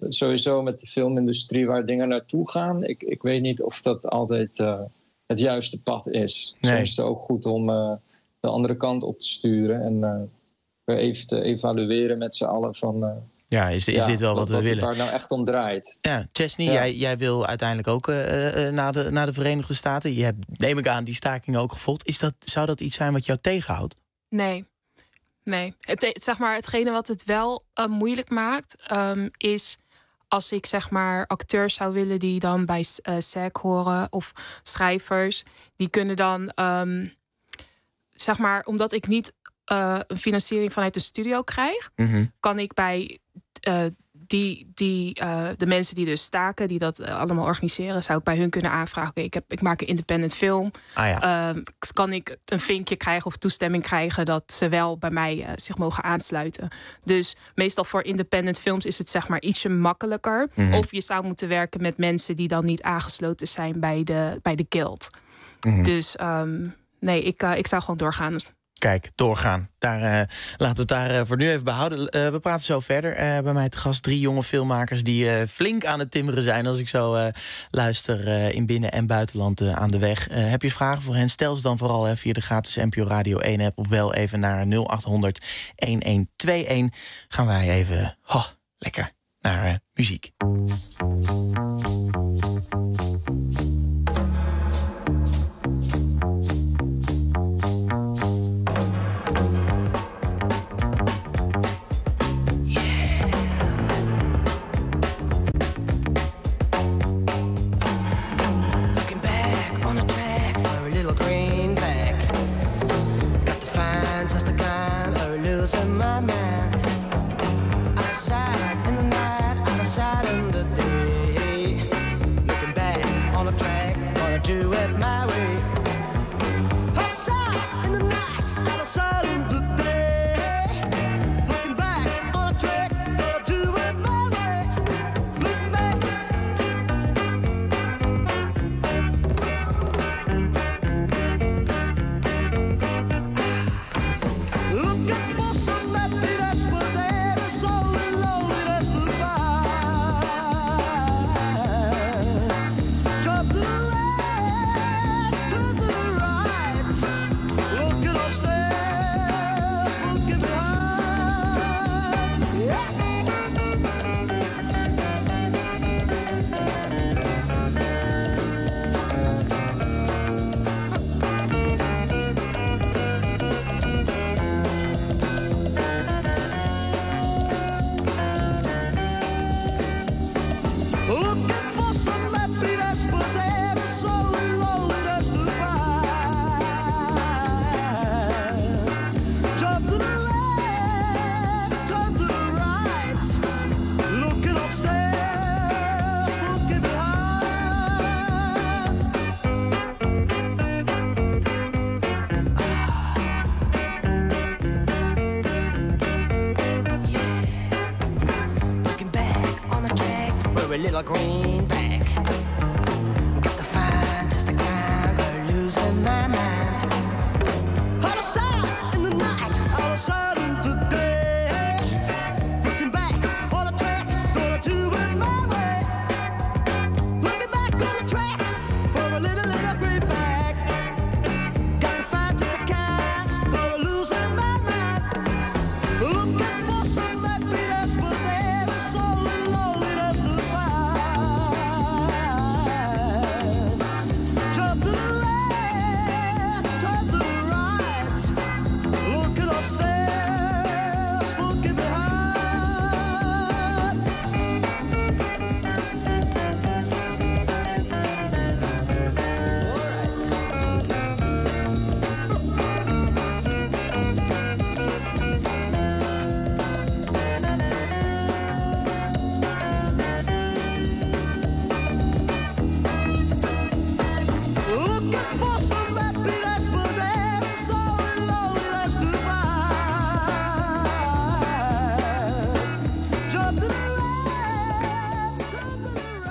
sowieso met de filmindustrie waar dingen naartoe gaan. Ik, ik weet niet of dat altijd uh, het juiste pad is. Nee. Soms is het ook goed om uh, de andere kant op te sturen en uh, weer even te evalueren met z'n allen van... Uh, Ja, is, is ja, dit wel wat, wat we willen? Waar het nou echt om draait. Ja, Chesney, ja. Jij, jij wil uiteindelijk ook uh, uh, naar, de, naar de Verenigde Staten. Je hebt, neem ik aan, die staking ook gevolgd. Is dat, zou dat iets zijn wat jou tegenhoudt? Nee. Nee. Het, zeg maar, hetgene wat het wel uh, moeilijk maakt... Um, is als ik zeg maar acteurs zou willen die dan bij uh, S A G horen... of schrijvers, die kunnen dan... Um, zeg maar, omdat ik niet... Uh, een financiering vanuit de studio krijg... Mm-hmm. kan ik bij uh, die, die, uh, de mensen die dus staken... die dat uh, allemaal organiseren... zou ik bij hun kunnen aanvragen... oké, okay, ik, ik maak een independent film. Ah, ja. uh, kan ik een vinkje krijgen of toestemming krijgen... dat ze wel bij mij uh, zich mogen aansluiten. Dus meestal voor independent films... is het zeg maar ietsje makkelijker. Mm-hmm. Of je zou moeten werken met mensen... die dan niet aangesloten zijn bij de, bij de guild. Mm-hmm. Dus um, nee, ik, uh, ik zou gewoon doorgaan... Kijk, doorgaan. Daar, uh, laten we het daar uh, voor nu even behouden. Uh, we praten zo verder. Uh, bij mij te gast drie jonge filmmakers... die uh, flink aan het timmeren zijn... als ik zo uh, luister uh, in binnen- en buitenland uh, aan de weg. Uh, heb je vragen voor hen? Stel ze dan vooral uh, via de gratis N P O Radio één app... of wel even naar nul acht honderd elf tweeënentwintig. Gaan wij even oh, lekker naar uh, muziek.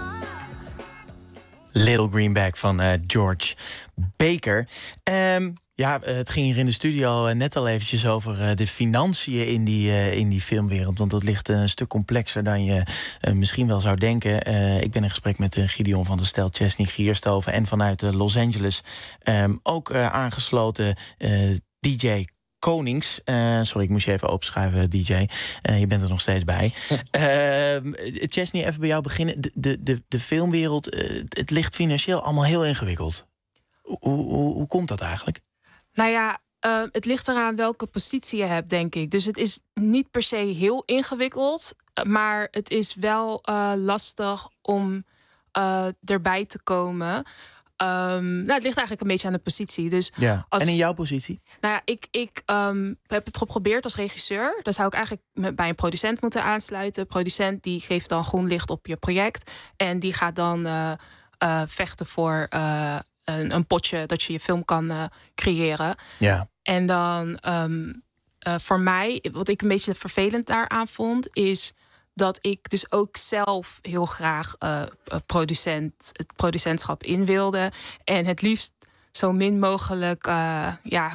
Little Greenback van uh, George Baker. Um, Ja, het ging hier in de studio net al eventjes over de financiën in die, in die filmwereld. Want dat ligt een stuk complexer dan je misschien wel zou denken. Uh, ik ben in gesprek met Gideon van der Stel, Chesney Gierstoven en vanuit Los Angeles um, ook uh, aangesloten uh, D J Konings. Uh, sorry, ik moest je even opschrijven, D J. Uh, je bent er nog steeds bij. uh, Chesney, even bij jou beginnen. De, de, de, de filmwereld, uh, het ligt financieel allemaal heel ingewikkeld. Hoe, hoe, hoe komt dat eigenlijk? Nou ja, uh, het ligt eraan welke positie je hebt, denk ik. Dus het is niet per se heel ingewikkeld. Maar het is wel uh, lastig om uh, erbij te komen. Um, nou, het ligt eigenlijk een beetje aan de positie. Dus ja. als, en in jouw positie? Nou ja, ik, ik um, heb het geprobeerd als regisseur. Dan zou ik eigenlijk met, bij een producent moeten aansluiten. De producent die geeft dan groen licht op je project. En die gaat dan uh, uh, vechten voor Uh, Een, een potje dat je je film kan uh, creëren. Ja. En dan um, uh, voor mij, wat ik een beetje vervelend daaraan vond, is dat ik dus ook zelf heel graag uh, producent, het producentschap in wilde. En het liefst zo min mogelijk uh, ja,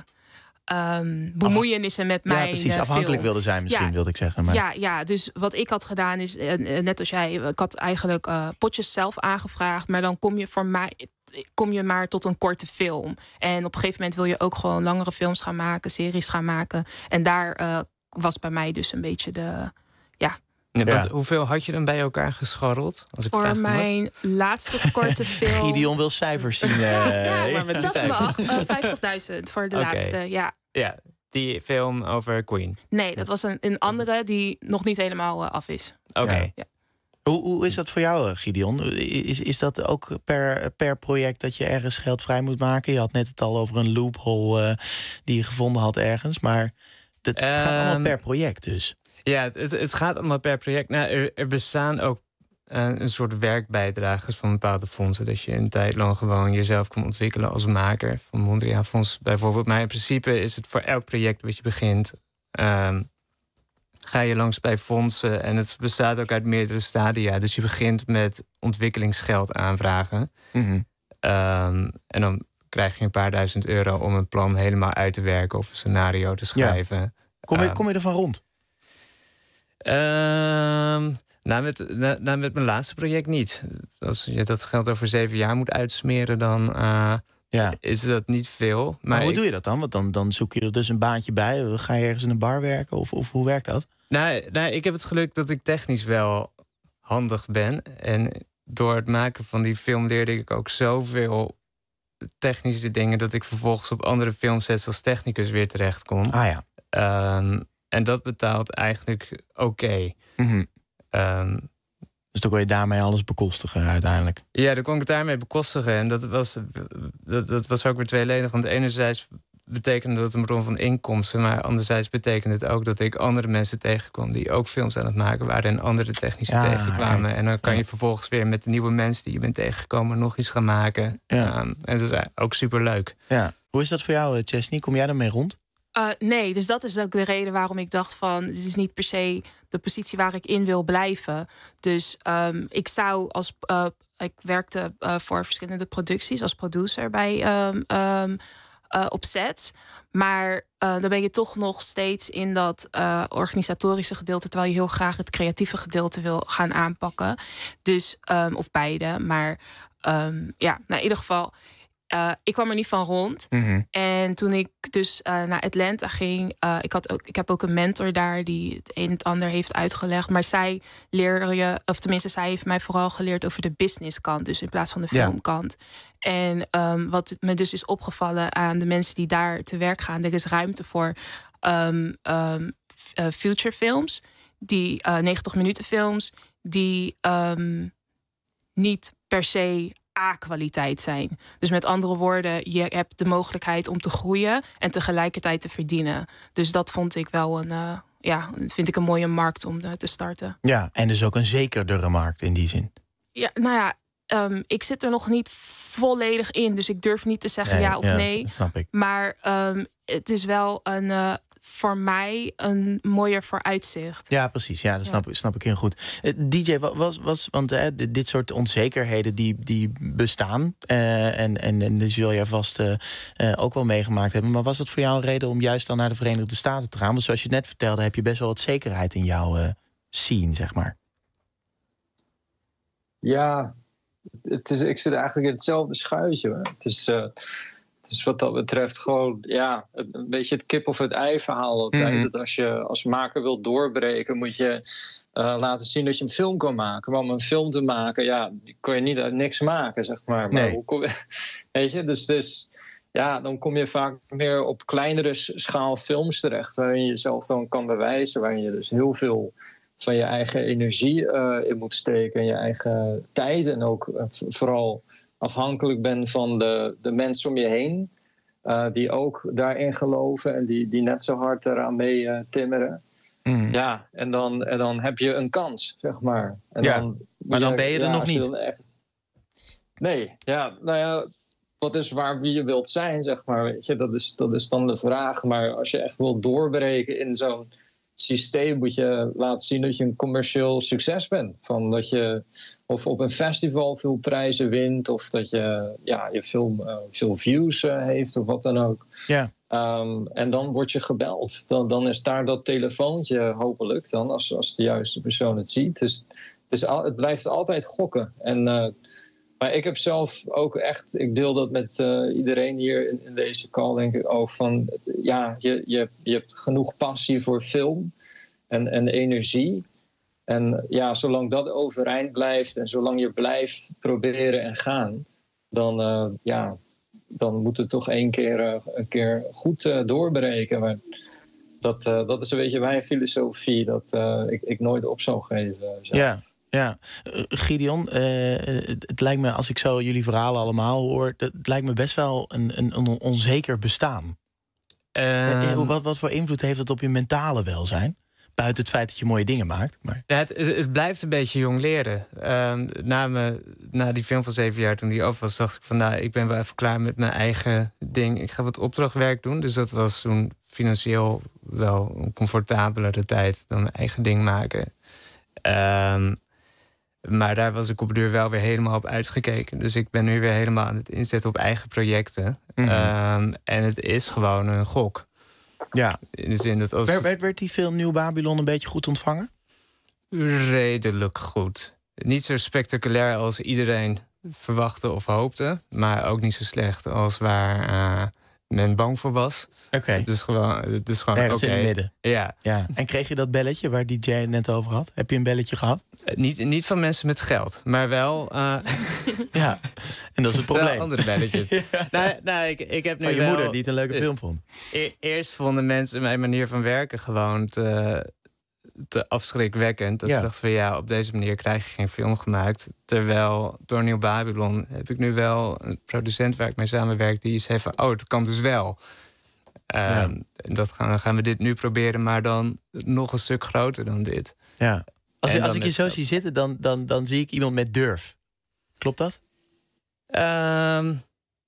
um, bemoeienissen met mij. Ja, precies. Afhankelijk film. wilde zijn misschien, ja, wilde ik zeggen. Maar... Ja, ja, dus wat ik had gedaan is, uh, net als jij, ik had eigenlijk uh, potjes zelf aangevraagd. Maar dan kom je voor mij kom je maar tot een korte film. En op een gegeven moment wil je ook gewoon langere films gaan maken, series gaan maken. En daar uh, was bij mij dus een beetje de, ja. Ja, want ja. Hoeveel had je dan bij elkaar gescharreld? Als ik Voor mijn mag? laatste korte film. Gideon wil cijfers zien. Uh, ja, ja, met dat mag. Uh, vijftigduizend voor de okay. laatste, ja. Ja, die film over Queen. Nee, dat was een, een andere die nog niet helemaal uh, af is. Oké. Okay. Ja. Ja. Hoe, hoe is dat voor jou, Gideon? Is, is dat ook per, per project dat je ergens geld vrij moet maken? Je had net het al over een loophole uh, die je gevonden had ergens. Maar het um, gaat allemaal per project dus. Ja, het, het, het gaat allemaal per project. Nou, er, er bestaan ook uh, een soort werkbijdragers van bepaalde fondsen. Dat je een tijd lang gewoon jezelf kan ontwikkelen als maker. Van Mondriaan Fonds bijvoorbeeld. Maar in principe is het voor elk project wat je begint... Um, ga je langs bij fondsen en het bestaat ook uit meerdere stadia. Dus je begint met ontwikkelingsgeld aanvragen. Mm-hmm. Um, en dan krijg je een paar duizend euro om een plan helemaal uit te werken of een scenario te schrijven. Ja. Kom, je, kom je ervan rond? Um, nou, met, nou, nou, met mijn laatste project niet. Als je dat geld over zeven jaar moet uitsmeren, dan uh, ja. is dat niet veel. Maar, maar hoe ik, doe je dat dan? Want dan, dan zoek je er dus een baantje bij. Ga je ergens in een bar werken? Of, of hoe werkt dat? Nou, nou, ik heb het geluk dat ik technisch wel handig ben. En door het maken van die film leerde ik ook zoveel technische dingen... dat ik vervolgens op andere filmsets als technicus weer terecht kon. Ah ja. Um, en dat betaalt eigenlijk oké. Okay. Mm-hmm. Um, dus dan kon je daarmee alles bekostigen uiteindelijk? Ja, dan kon ik het daarmee bekostigen. En dat was, dat, dat was ook weer tweeledig. Want enerzijds betekende dat een bron van inkomsten... maar anderzijds betekende het ook dat ik andere mensen tegenkwam... die ook films aan het maken waren en andere technische ja, tegenkwamen. Kijk. En dan kan je vervolgens weer met de nieuwe mensen die je bent tegengekomen... nog iets gaan maken. Ja. Um, en dat is ook superleuk. Ja. Hoe is dat voor jou, Chesney? Kom jij daarmee rond? Uh, nee, dus dat is ook de reden waarom ik dacht van... dit is niet per se de positie waar ik in wil blijven. Dus um, ik zou als... Uh, ik werkte uh, voor verschillende producties als producer bij... Um, um, Uh, op sets. Maar uh, dan ben je toch nog steeds in dat uh, organisatorische gedeelte... terwijl je heel graag het creatieve gedeelte wil gaan aanpakken. Dus, um, of beide. Maar um, ja, nou, in ieder geval... Uh, ik kwam er niet van rond. Mm-hmm. En toen ik dus uh, naar Atlanta ging... Uh, ik, had ook, ik heb ook een mentor daar die het een en het ander heeft uitgelegd. Maar zij leer je... of tenminste, zij heeft mij vooral geleerd over de businesskant. Dus in plaats van de filmkant. Ja. En um, wat me dus is opgevallen aan de mensen die daar te werk gaan... er is ruimte voor um, um, uh, future films. Die uh, negentig minuten films. Die um, niet per se... A-kwaliteit zijn. Dus met andere woorden, je hebt de mogelijkheid om te groeien en tegelijkertijd te verdienen. Dus dat vond ik wel een, uh, ja, vind ik een mooie markt om uh, te starten. Ja, en dus ook een zekerdere markt in die zin. Ja, nou ja, um, ik zit er nog niet volledig in, dus ik durf niet te zeggen nee, ja of ja, nee. Snap ik. Maar um, het is wel een, uh, voor mij een mooier vooruitzicht. Ja, precies. Ja, dat snap, Ja. snap ik heel goed. Uh, D J, wat was, was want uh, dit soort onzekerheden die, die bestaan. Uh, en, en, en die zul jij vast uh, uh, ook wel meegemaakt hebben. Maar was het voor jou een reden om juist dan naar de Verenigde Staten te gaan? Want zoals je net vertelde, heb je best wel wat zekerheid in jouw uh, scene, zeg maar. Ja, het is, ik zit eigenlijk in hetzelfde schuitje. Hoor. Het is... Uh, Het is wat dat betreft gewoon ja, een beetje het kip of het ei verhaal altijd. Mm-hmm. Dat als je als maker wilt doorbreken, moet je uh, laten zien dat je een film kan maken. Maar om een film te maken, ja, die kon je niet uit niks maken, zeg maar. Maar nee. hoe kom je, weet je, dus, dus ja, dan kom je vaak meer op kleinere schaal films terecht, waarin je jezelf dan kan bewijzen, waarin je dus heel veel van je eigen energie uh, in moet steken en je eigen tijd en ook uh, vooral afhankelijk ben van de, de mensen om je heen. Uh, die ook daarin geloven en die, die net zo hard eraan mee uh, timmeren. Mm. Ja, en dan, en dan heb je een kans, zeg maar. En ja, dan, maar dan ben je er ja, nog niet. Echt... Nee, ja, nou ja, wat is waar wie je wilt zijn, zeg maar. Weet je, dat is, dat is dan de vraag. Maar als je echt wilt doorbreken in zo'n systeem, moet je laten zien dat je een commercieel succes bent. Van dat je of op een festival veel prijzen wint, of dat je ja, je film uh, veel views uh, heeft, of wat dan ook. Ja. Um, en dan word je gebeld. Dan, dan is daar dat telefoontje hopelijk dan, als, als de juiste persoon het ziet. Dus het, is al, het blijft altijd gokken. En, uh, maar ik heb zelf ook echt, ik deel dat met uh, iedereen hier in, in deze call, denk ik ook van, ja, je, je, je hebt genoeg passie voor film en, en energie. En ja, zolang dat overeind blijft en zolang je blijft proberen en gaan, dan, uh, ja, dan moet het toch één keer, uh, een keer goed uh, doorbreken. Maar dat, uh, dat is een beetje mijn filosofie, dat uh, ik, ik nooit op zou geven. Zo. Ja, ja. Uh, Gideon, uh, het lijkt me, als ik zo jullie verhalen allemaal hoor, het lijkt me best wel een, een, een onzeker bestaan. Uh, wat, wat voor invloed heeft het op je mentale welzijn? Buiten het feit dat je mooie dingen maakt. Maar... Ja, het, het blijft een beetje jong leren. Uh, na, me, na die film van zeven jaar, toen die af was, dacht ik van, nou, ik ben wel even klaar met mijn eigen ding. Ik ga wat opdrachtwerk doen. Dus dat was toen financieel wel een comfortabelere tijd dan mijn eigen ding maken. Uh, maar daar was ik op de duur wel weer helemaal op uitgekeken. Dus ik ben nu weer helemaal aan het inzetten op eigen projecten. Mm-hmm. Uh, en het is gewoon een gok. Ja. In de zin dat als... werd, werd, werd die film Nieuw Babylon een beetje goed ontvangen? Redelijk goed. Niet zo spectaculair als iedereen verwachtte of hoopte. Maar ook niet zo slecht als waar uh, men bang voor was. Oké. Okay. Het is gewoon, het is gewoon ergens okay. in het midden. Ja. Ja. En kreeg je dat belletje waar D J het net over had? Heb je een belletje gehad? Uh, niet, niet van mensen met geld, maar wel... Uh, ja, en dat is het probleem. Wel andere belletjes. ja. nou, nou, ik, ik heb nu van je wel, moeder die het een leuke uh, film vond. E- eerst vonden mensen mijn manier van werken gewoon te, te afschrikwekkend. Dat ja. ze dachten van ja, op deze manier krijg je geen film gemaakt. Terwijl door Nieuw Babylon heb ik nu wel een producent waar ik mee samenwerk die zei van oh, het kan dus wel. Uh, ja. dat gaan, dan gaan we dit nu proberen, maar dan nog een stuk groter dan dit. Ja. Als, als ik je zo dat... zie zitten, dan, dan, dan zie ik iemand met durf. Klopt dat? Um,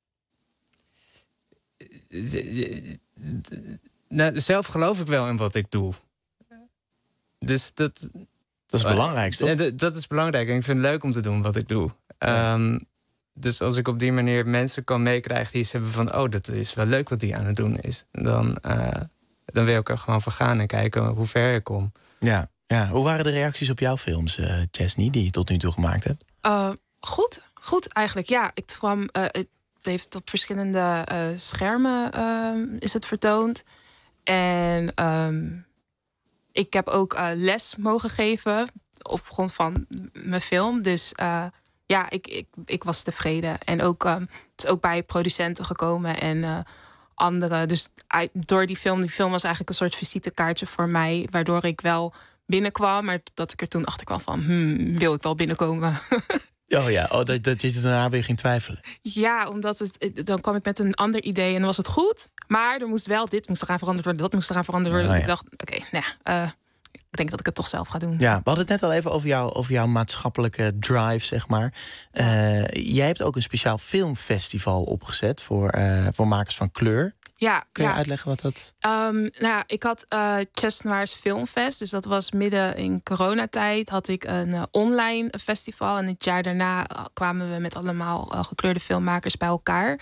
nou, zelf geloof ik wel in wat ik doe. Dus dat... Dat is het belangrijkste, toch? Dat is belangrijk en ik vind het leuk om te doen wat ik doe. Ja. Um, dus als ik op die manier mensen kan meekrijgen die iets hebben van... oh, dat is wel leuk wat die aan het doen is. Dan, uh, dan wil ik er gewoon voor gaan en kijken hoe ver ik kom. Ja, ja. Hoe waren de reacties op jouw films, uh, Chesney, die je tot nu toe gemaakt hebt? Uh, goed, goed eigenlijk. Ja, ik kwam, uh, het heeft op verschillende uh, schermen uh, is het vertoond. En um, ik heb ook uh, les mogen geven op grond van mijn film. Dus... Uh, Ja, ik, ik, ik was tevreden. En ook, um, het is ook bij producenten gekomen en uh, anderen. Dus I, door die film, die film was eigenlijk een soort visitekaartje voor mij, waardoor ik wel binnenkwam. Maar dat ik er toen achter kwam van, hmm, wil ik wel binnenkomen? Oh ja, oh, dat, dat je daarna weer ging twijfelen. Ja, omdat het, dan kwam ik met een ander idee en dan was het goed. Maar er moest wel, dit moest eraan veranderd worden, dat moest eraan veranderd worden. Oh, ja. Dat ik dacht, oké, okay, nou ja, uh, ik denk dat ik het toch zelf ga doen. Ja, we hadden het net al even over, jou, over jouw maatschappelijke drive, zeg maar. Uh, jij hebt ook een speciaal filmfestival opgezet voor, uh, voor makers van kleur. Ja, Kun je ja. uitleggen wat dat... Um, nou ja, ik had uh, Chestnoirs Filmfest. Dus dat was midden in coronatijd. Had ik een uh, online festival. En het jaar daarna uh, kwamen we met allemaal uh, gekleurde filmmakers bij elkaar.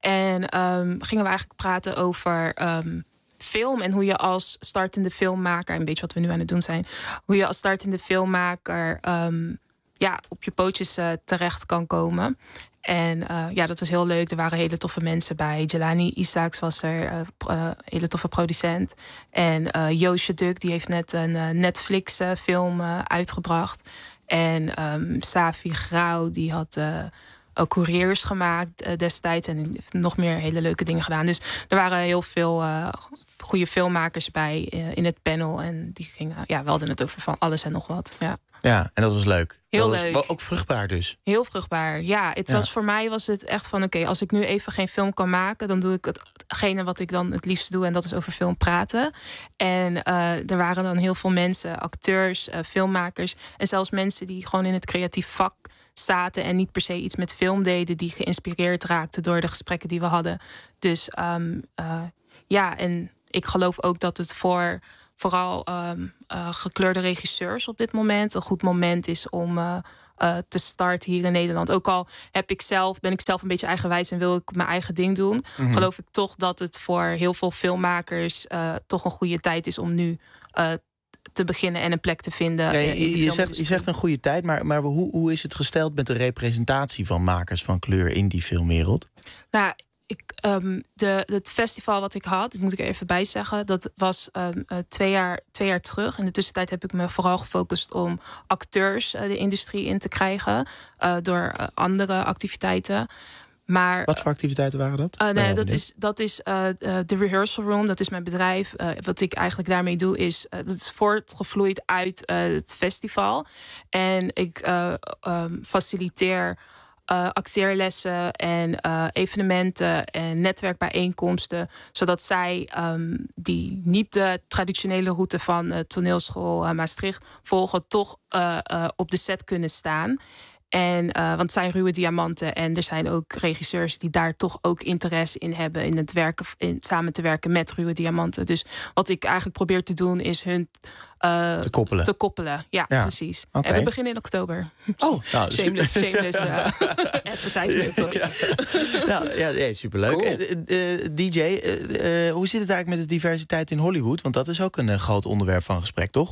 En um, gingen we eigenlijk praten over um, film. En hoe je als startende filmmaker... een beetje wat we nu aan het doen zijn... hoe je als startende filmmaker... Um, ja, op je pootjes uh, terecht kan komen. En uh, ja, dat was heel leuk. Er waren hele toffe mensen bij. Jelani Isaacs was er, uh, uh, hele toffe producent. En uh, Joosje Duk, die heeft net een uh, Netflix-film uh, uitgebracht. En um, Safi Grauw, die had uh, ook couriers gemaakt uh, destijds. En heeft nog meer hele leuke dingen gedaan. Dus er waren heel veel uh, goede filmmakers bij uh, in het panel. En die gingen, ja, we hadden het over van alles en nog wat. Ja. Ja, en dat was leuk. Heel dat leuk. Was ook vruchtbaar dus. Heel vruchtbaar, ja. Het ja. was, voor mij was het echt van... oké, okay, als ik nu even geen film kan maken... dan doe ik hetgene wat ik dan het liefst doe... en dat is over film praten. En uh, er waren dan heel veel mensen, acteurs, uh, filmmakers... en zelfs mensen die gewoon in het creatief vak zaten... en niet per se iets met film deden... die geïnspireerd raakten door de gesprekken die we hadden. Dus um, uh, ja, en ik geloof ook dat het voor... vooral um, uh, gekleurde regisseurs op dit moment een goed moment is om uh, uh, te starten hier in Nederland. Ook al heb ik zelf, ben ik zelf een beetje eigenwijs en wil ik mijn eigen ding doen, mm-hmm. geloof ik toch dat het voor heel veel filmmakers uh, toch een goede tijd is om nu uh, te beginnen en een plek te vinden. Ja, je, je, zegt, je zegt een goede tijd, maar, maar hoe, hoe is het gesteld met de representatie van makers van kleur in die filmwereld? Nou, Ik, um, de, het festival wat ik had, dat moet ik er even bij zeggen, dat was um, uh, twee, jaar, twee jaar terug. In de tussentijd heb ik me vooral gefocust om acteurs uh, de industrie in te krijgen uh, door uh, andere activiteiten. Maar, wat voor activiteiten waren dat? Uh, nee, dat is, dat is uh, uh, de Rehearsal Room, dat is mijn bedrijf. Uh, wat ik eigenlijk daarmee doe is, uh, dat is voortgevloeid uit uh, het festival. En ik uh, um, faciliteer Uh, acteerlessen en uh, evenementen en netwerkbijeenkomsten, zodat zij um, die niet de traditionele route van uh, toneelschool uh, Maastricht volgen, toch uh, uh, op de set kunnen staan. En, uh, want het zijn ruwe diamanten en er zijn ook regisseurs die daar toch ook interesse in hebben in het werken, in samen te werken met ruwe diamanten. Dus wat ik eigenlijk probeer te doen is hun uh, te koppelen. Te koppelen. Ja, ja. Precies. Okay. En we beginnen in oktober. Oh, nou, shameless, shameless uh, advertisement. Sorry. Ja, nou, ja, ja, superleuk. Cool. Uh, uh, D J, uh, uh, hoe zit het eigenlijk met de diversiteit in Hollywood? Want dat is ook een uh, groot onderwerp van gesprek, toch?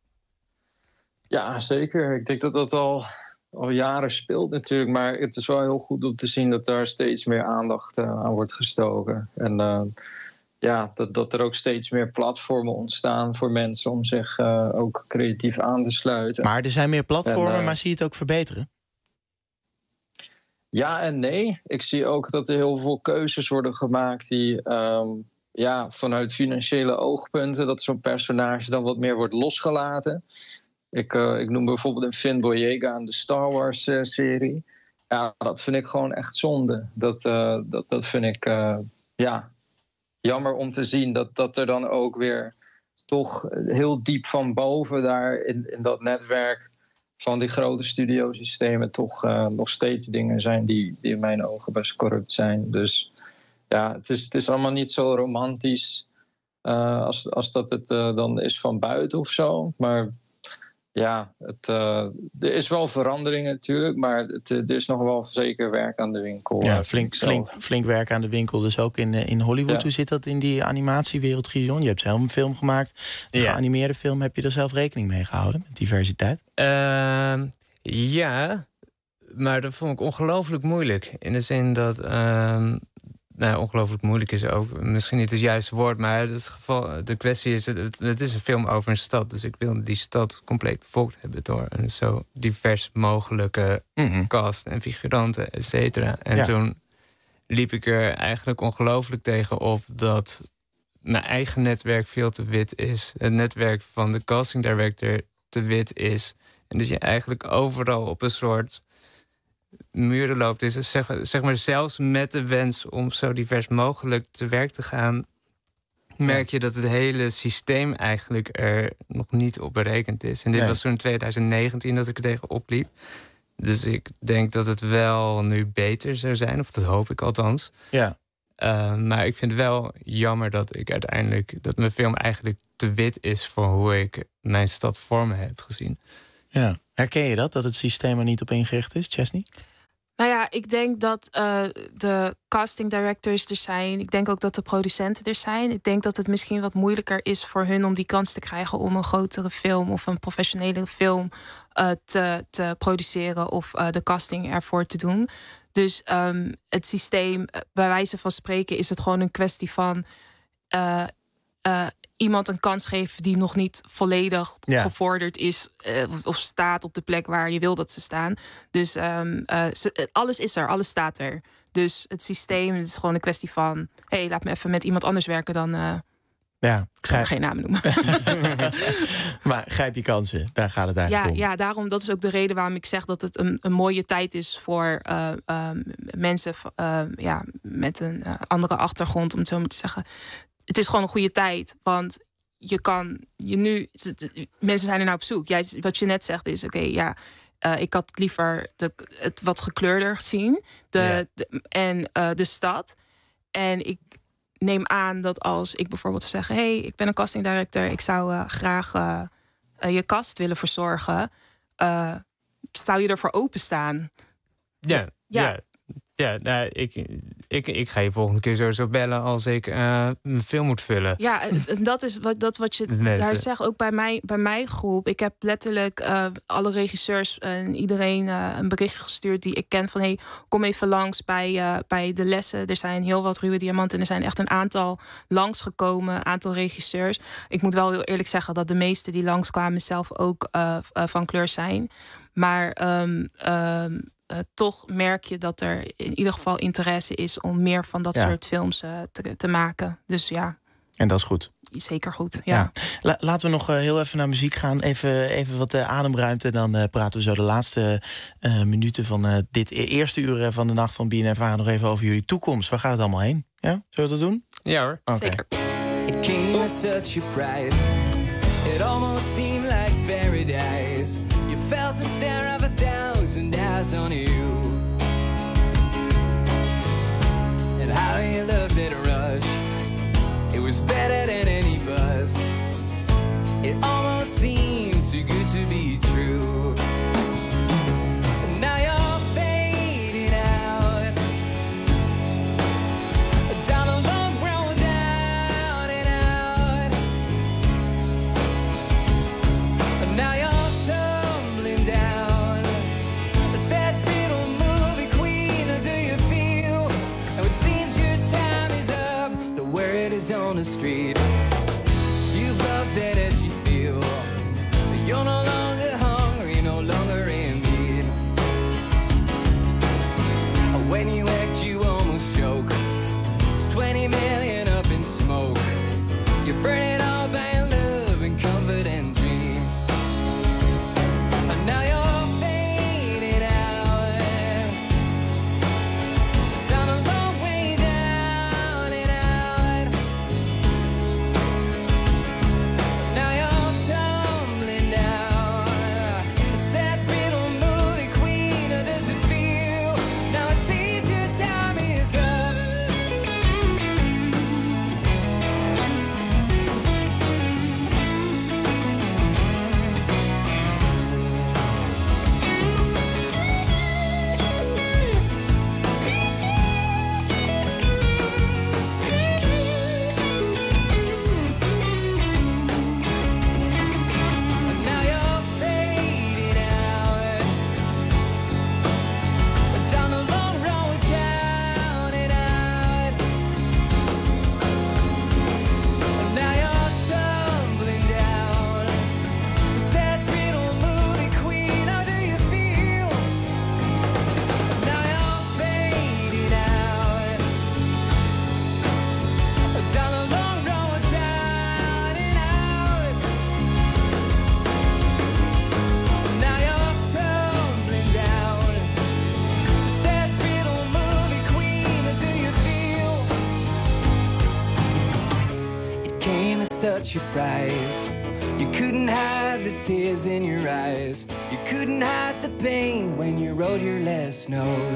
Ja, zeker. Ik denk dat dat al al jaren speelt natuurlijk. Maar het is wel heel goed om te zien dat daar steeds meer aandacht uh, aan wordt gestoken. En uh, ja, dat, dat er ook steeds meer platformen ontstaan voor mensen om zich uh, ook creatief aan te sluiten. Maar er zijn meer platformen, en, uh, maar zie je het ook verbeteren? Ja en nee. Ik zie ook dat er heel veel keuzes worden gemaakt die um, ja, vanuit financiële oogpunten, dat zo'n personage dan wat meer wordt losgelaten. Ik, uh, ik noem bijvoorbeeld een Finn Boyega aan de Star Wars uh, serie. Ja, dat vind ik gewoon echt zonde. Dat, uh, dat, dat vind ik uh, ja, jammer om te zien. Dat, dat er dan ook weer toch heel diep van boven daar in, in dat netwerk van die grote studiosystemen toch uh, nog steeds dingen zijn die, die in mijn ogen best corrupt zijn. Dus ja, het is, het is allemaal niet zo romantisch uh, als, als dat het uh, dan is van buiten of zo. Maar ja, het, uh, er is wel verandering natuurlijk, maar het, er is nog wel zeker werk aan de winkel. Ja, flink, flink, flink werk aan de winkel, dus ook in, in Hollywood. Ja. Hoe zit dat in die animatiewereld, Gideon? Je hebt zelf een film gemaakt, een ja. geanimeerde film. Heb je er zelf rekening mee gehouden, met diversiteit? Uh, ja, maar dat vond ik ongelooflijk moeilijk. In de zin dat... Uh, Nou, ongelooflijk moeilijk is ook misschien niet het juiste woord, maar het geval, de kwestie is, het, het is een film over een stad, dus ik wil die stad compleet bevolkt hebben door een zo divers mogelijke mm-hmm. cast en figuranten, et cetera. En ja. toen liep ik er eigenlijk ongelooflijk tegen op dat mijn eigen netwerk veel te wit is, het netwerk van de casting director te wit is, en dus je eigenlijk overal op een soort muren loopt, is zeg, zeg maar zelfs met de wens om zo divers mogelijk te werk te gaan, merk je dat het hele systeem eigenlijk er nog niet op berekend is. En dit nee. was toen in twintig negentien dat ik er tegen opliep. Dus ik denk dat het wel nu beter zou zijn, of dat hoop ik althans. Ja. Uh, maar ik vind het wel jammer dat ik uiteindelijk dat mijn film eigenlijk te wit is voor hoe ik mijn stad voor me heb gezien. Ja. Herken je dat, dat het systeem er niet op ingericht is, Chesney? Nou ja, ik denk dat uh, de casting directors er zijn. Ik denk ook dat de producenten er zijn. Ik denk dat het misschien wat moeilijker is voor hun om die kans te krijgen om een grotere film of een professionele film uh, te, te produceren of uh, de casting ervoor te doen. Dus um, het systeem, bij wijze van spreken, is het gewoon een kwestie van uh, uh, iemand een kans geven die nog niet volledig ja. gevorderd is uh, of staat op de plek waar je wil dat ze staan. Dus um, uh, ze, alles is er, alles staat er. Dus het systeem, het is gewoon een kwestie van, hé, hey, laat me even met iemand anders werken dan. Uh, ja, ik zal geen namen noemen. Maar grijp je kansen, daar gaat het eigenlijk ja, om. Ja, daarom, dat is ook de reden waarom ik zeg dat het een, een mooie tijd is voor uh, uh, mensen uh, ja, met een uh, andere achtergrond, om het zo maar te zeggen. Het is gewoon een goede tijd, want je kan je nu, mensen zijn er nou op zoek. Jij, wat je net zegt is, oké, okay, ja, uh, ik had liever de, het wat gekleurder gezien, de, ja. de, en uh, de stad. En ik neem aan dat als ik bijvoorbeeld zou zeggen, hey, ik ben een casting director, ik zou uh, graag uh, uh, je cast willen verzorgen, uh, zou je ervoor openstaan? Ja, ja. ja. Ja, nou, ik, ik, ik ga je volgende keer sowieso bellen als ik uh, een film moet vullen. Ja, en dat is wat, dat wat je Mensen. daar zegt. Ook bij, mij, bij mijn groep. Ik heb letterlijk uh, alle regisseurs en iedereen uh, een bericht gestuurd die ik ken van, hey, kom even langs bij, uh, bij de lessen. Er zijn heel wat ruwe diamanten en er zijn echt een aantal langsgekomen, een aantal regisseurs. Ik moet wel heel eerlijk zeggen dat de meeste die langskwamen zelf ook uh, uh, van kleur zijn. Maar um, um, Uh, toch merk je dat er in ieder geval interesse is om meer van dat ja. soort films uh, te, te maken. Dus ja. En dat is goed. Zeker goed, ja. ja. La, laten we nog uh, heel even naar muziek gaan. Even, even wat uh, ademruimte. Dan uh, praten we zo de laatste uh, minuten van uh, dit eerste uur uh, van de Nacht van B N N Vara nog even over jullie toekomst. Waar gaat het allemaal heen? Ja? Zullen we dat doen? Ja hoor. Okay. Zeker. It came as such a prize. It almost seemed like paradise. You felt the stare of a thousand eyes on you. And how you loved it a rush. It was better than any buzz. It almost seemed too good to be true. And now you're fading out down a long road, down and out. And now you're tumbling down a sad little movie queen. How do you feel? Now it seems your time is up. The word is on the street. You've lost that edge you feel. You're no longer hungry, no longer in need. When you act, you almost choke. It's twenty million up in smoke. You burn it all by love and comfort and dreams. And now you're fading out down a long way down and out. Now you're tumbling down such a prize. You couldn't hide the tears in your eyes. You couldn't hide the pain when you wrote your last note.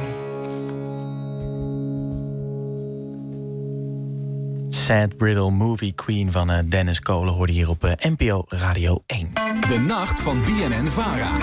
Sad Brittle Movie Queen van uh, Dennis Kolen hoorde hier op uh, N P O Radio één. De nacht van B N N-Vara.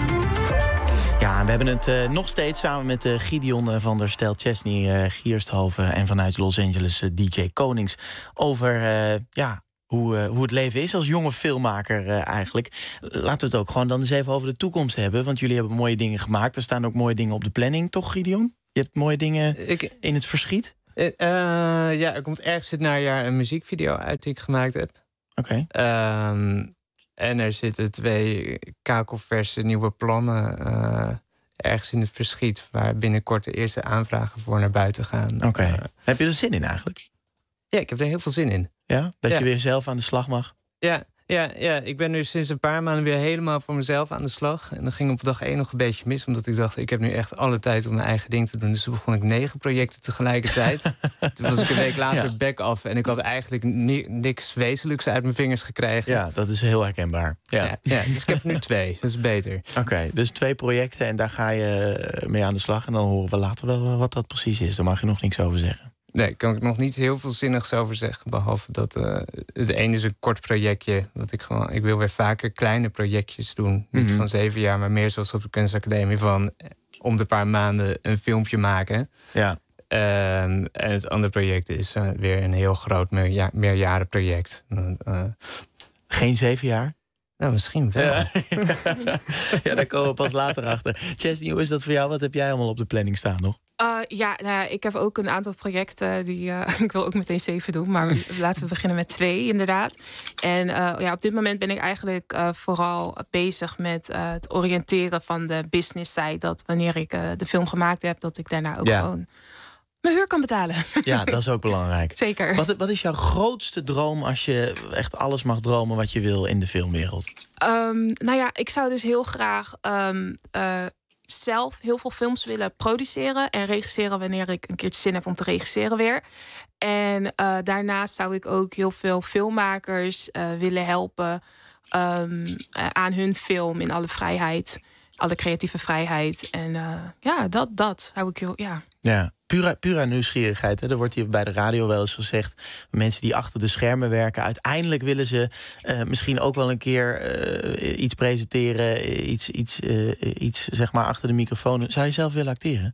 Ja, we hebben het uh, nog steeds samen met uh, Gideon uh, van der Stel-Chesney, uh, Giersthoven en vanuit Los Angeles uh, D J Konings over uh, ja, hoe, uh, hoe het leven is als jonge filmmaker uh, eigenlijk. Laten we het ook gewoon dan eens even over de toekomst hebben, want jullie hebben mooie dingen gemaakt. Er staan ook mooie dingen op de planning, toch Gideon? Je hebt mooie dingen Ik... in het verschiet? Uh, uh, ja, er komt ergens dit najaar een muziekvideo uit die ik gemaakt heb. Oké. Okay. Um, en er zitten twee kakelverse nieuwe plannen uh, ergens in het verschiet, waar binnenkort de eerste aanvragen voor naar buiten gaan. Oké. Okay. Uh, heb je er zin in eigenlijk? Ja, ik heb er heel veel zin in. Ja? Dat ja. je weer zelf aan de slag mag? Ja, ja, ja, ik ben nu sinds een paar maanden weer helemaal voor mezelf aan de slag. En dat ging op dag één nog een beetje mis, omdat ik dacht, ik heb nu echt alle tijd om mijn eigen ding te doen. Dus toen begon ik negen projecten tegelijkertijd. Toen was ik een week later ja. back af en ik had eigenlijk ni- niks wezenlijks uit mijn vingers gekregen. Ja, dat is heel herkenbaar. Ja. Ja, ja, dus ik heb nu twee, dat is beter. Oké, okay, dus twee projecten en daar ga je mee aan de slag. En dan horen we later wel wat dat precies is. Daar mag je nog niks over zeggen. Nee, daar kan ik nog niet heel veel zinnigs over zeggen. Behalve dat uh, het ene is een kort projectje. Dat ik gewoon, ik wil weer vaker kleine projectjes doen. Mm-hmm. Niet van zeven jaar, maar meer zoals op de kunstacademie van om de paar maanden een filmpje maken. Ja. Um, en het andere project is uh, weer een heel groot meerja- meerjarenproject. Uh, Geen zeven jaar? Nou, misschien wel. Ja, ja, daar komen we pas later achter. Chesney, hoe is dat voor jou? Wat heb jij allemaal op de planning staan nog? Uh, ja, nou ja, ik heb ook een aantal projecten die uh, ik wil ook meteen zeven doen, maar laten we beginnen met twee inderdaad. En uh, ja, op dit moment ben ik eigenlijk uh, vooral bezig met uh, het oriënteren van de business side. Dat wanneer ik uh, de film gemaakt heb, dat ik daarna ook ja. gewoon mijn huur kan betalen. Ja, dat is ook belangrijk. Zeker. Wat, wat is jouw grootste droom als je echt alles mag dromen wat je wil in de filmwereld? Um, nou ja, ik zou dus heel graag Um, uh, zelf heel veel films willen produceren en regisseren wanneer ik een keertje zin heb om te regisseren weer. En uh, daarnaast zou ik ook heel veel filmmakers uh, willen helpen um, uh, aan hun film in alle vrijheid, alle creatieve vrijheid. En uh, ja, dat, dat hou ik heel, ja. Ja, pure, pure nieuwsgierigheid. Hè? Er wordt hier bij de radio wel eens gezegd, mensen die achter de schermen werken, uiteindelijk willen ze uh, misschien ook wel een keer uh, iets presenteren, iets, iets, uh, iets zeg maar achter de microfoon. Zou je zelf willen acteren?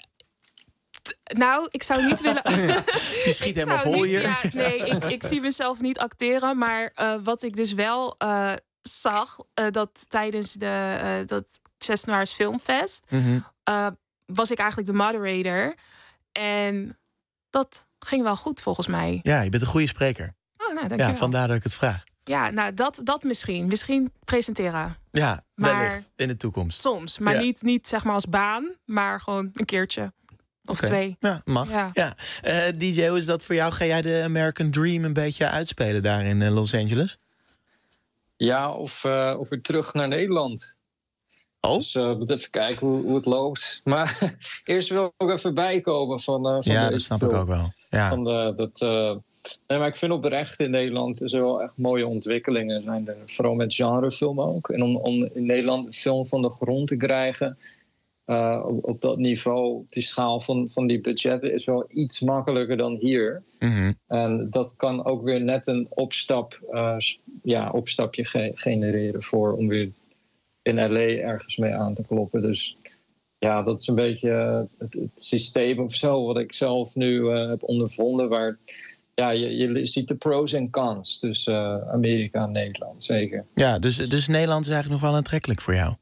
Nou, ik zou niet willen. Je schiet helemaal vol hier. Ja, nee, ik, ik zie mezelf niet acteren. Maar uh, wat ik dus wel uh, zag, uh, dat tijdens de uh, dat Chesnoirs Filmfest mm-hmm. uh, was ik eigenlijk de moderator. En dat ging wel goed volgens mij. Ja, je bent een goede spreker. Oh, nou, dank je ja, wel. vandaar dat ik het vraag. Ja, nou, dat, dat misschien. Misschien presenteren. Ja, maar wellicht in de toekomst. Soms, maar ja. niet, niet zeg maar als baan, maar gewoon een keertje. Of okay. twee. Ja, mag. Ja. Ja. Uh, D J, hoe is dat voor jou? Ga jij de American Dream een beetje uitspelen daar in uh, Los Angeles? Ja, of, uh, of weer terug naar Nederland. Oh? Dus uh, moet even kijken hoe, hoe het loopt. Maar eerst wil ik ook even bijkomen van, uh, van ja, dat snap film. Ik ook wel. Ja. Van de, dat, uh, nee, maar ik vind oprecht in Nederland er wel echt mooie ontwikkelingen zijn er. Vooral met genrefilm ook. En om, om in Nederland een film van de grond te krijgen Uh, op, op dat niveau, die schaal van, van die budgetten is wel iets makkelijker dan hier. Mm-hmm. En dat kan ook weer net een opstap, uh, ja, opstapje ge- genereren voor om weer in L A ergens mee aan te kloppen. Dus ja, dat is een beetje het, het systeem of zo wat ik zelf nu uh, heb ondervonden. Waar ja, je, je ziet de pros en cons tussen uh, Amerika en Nederland, zeker. Ja, dus, dus Nederland is eigenlijk nog wel aantrekkelijk voor jou?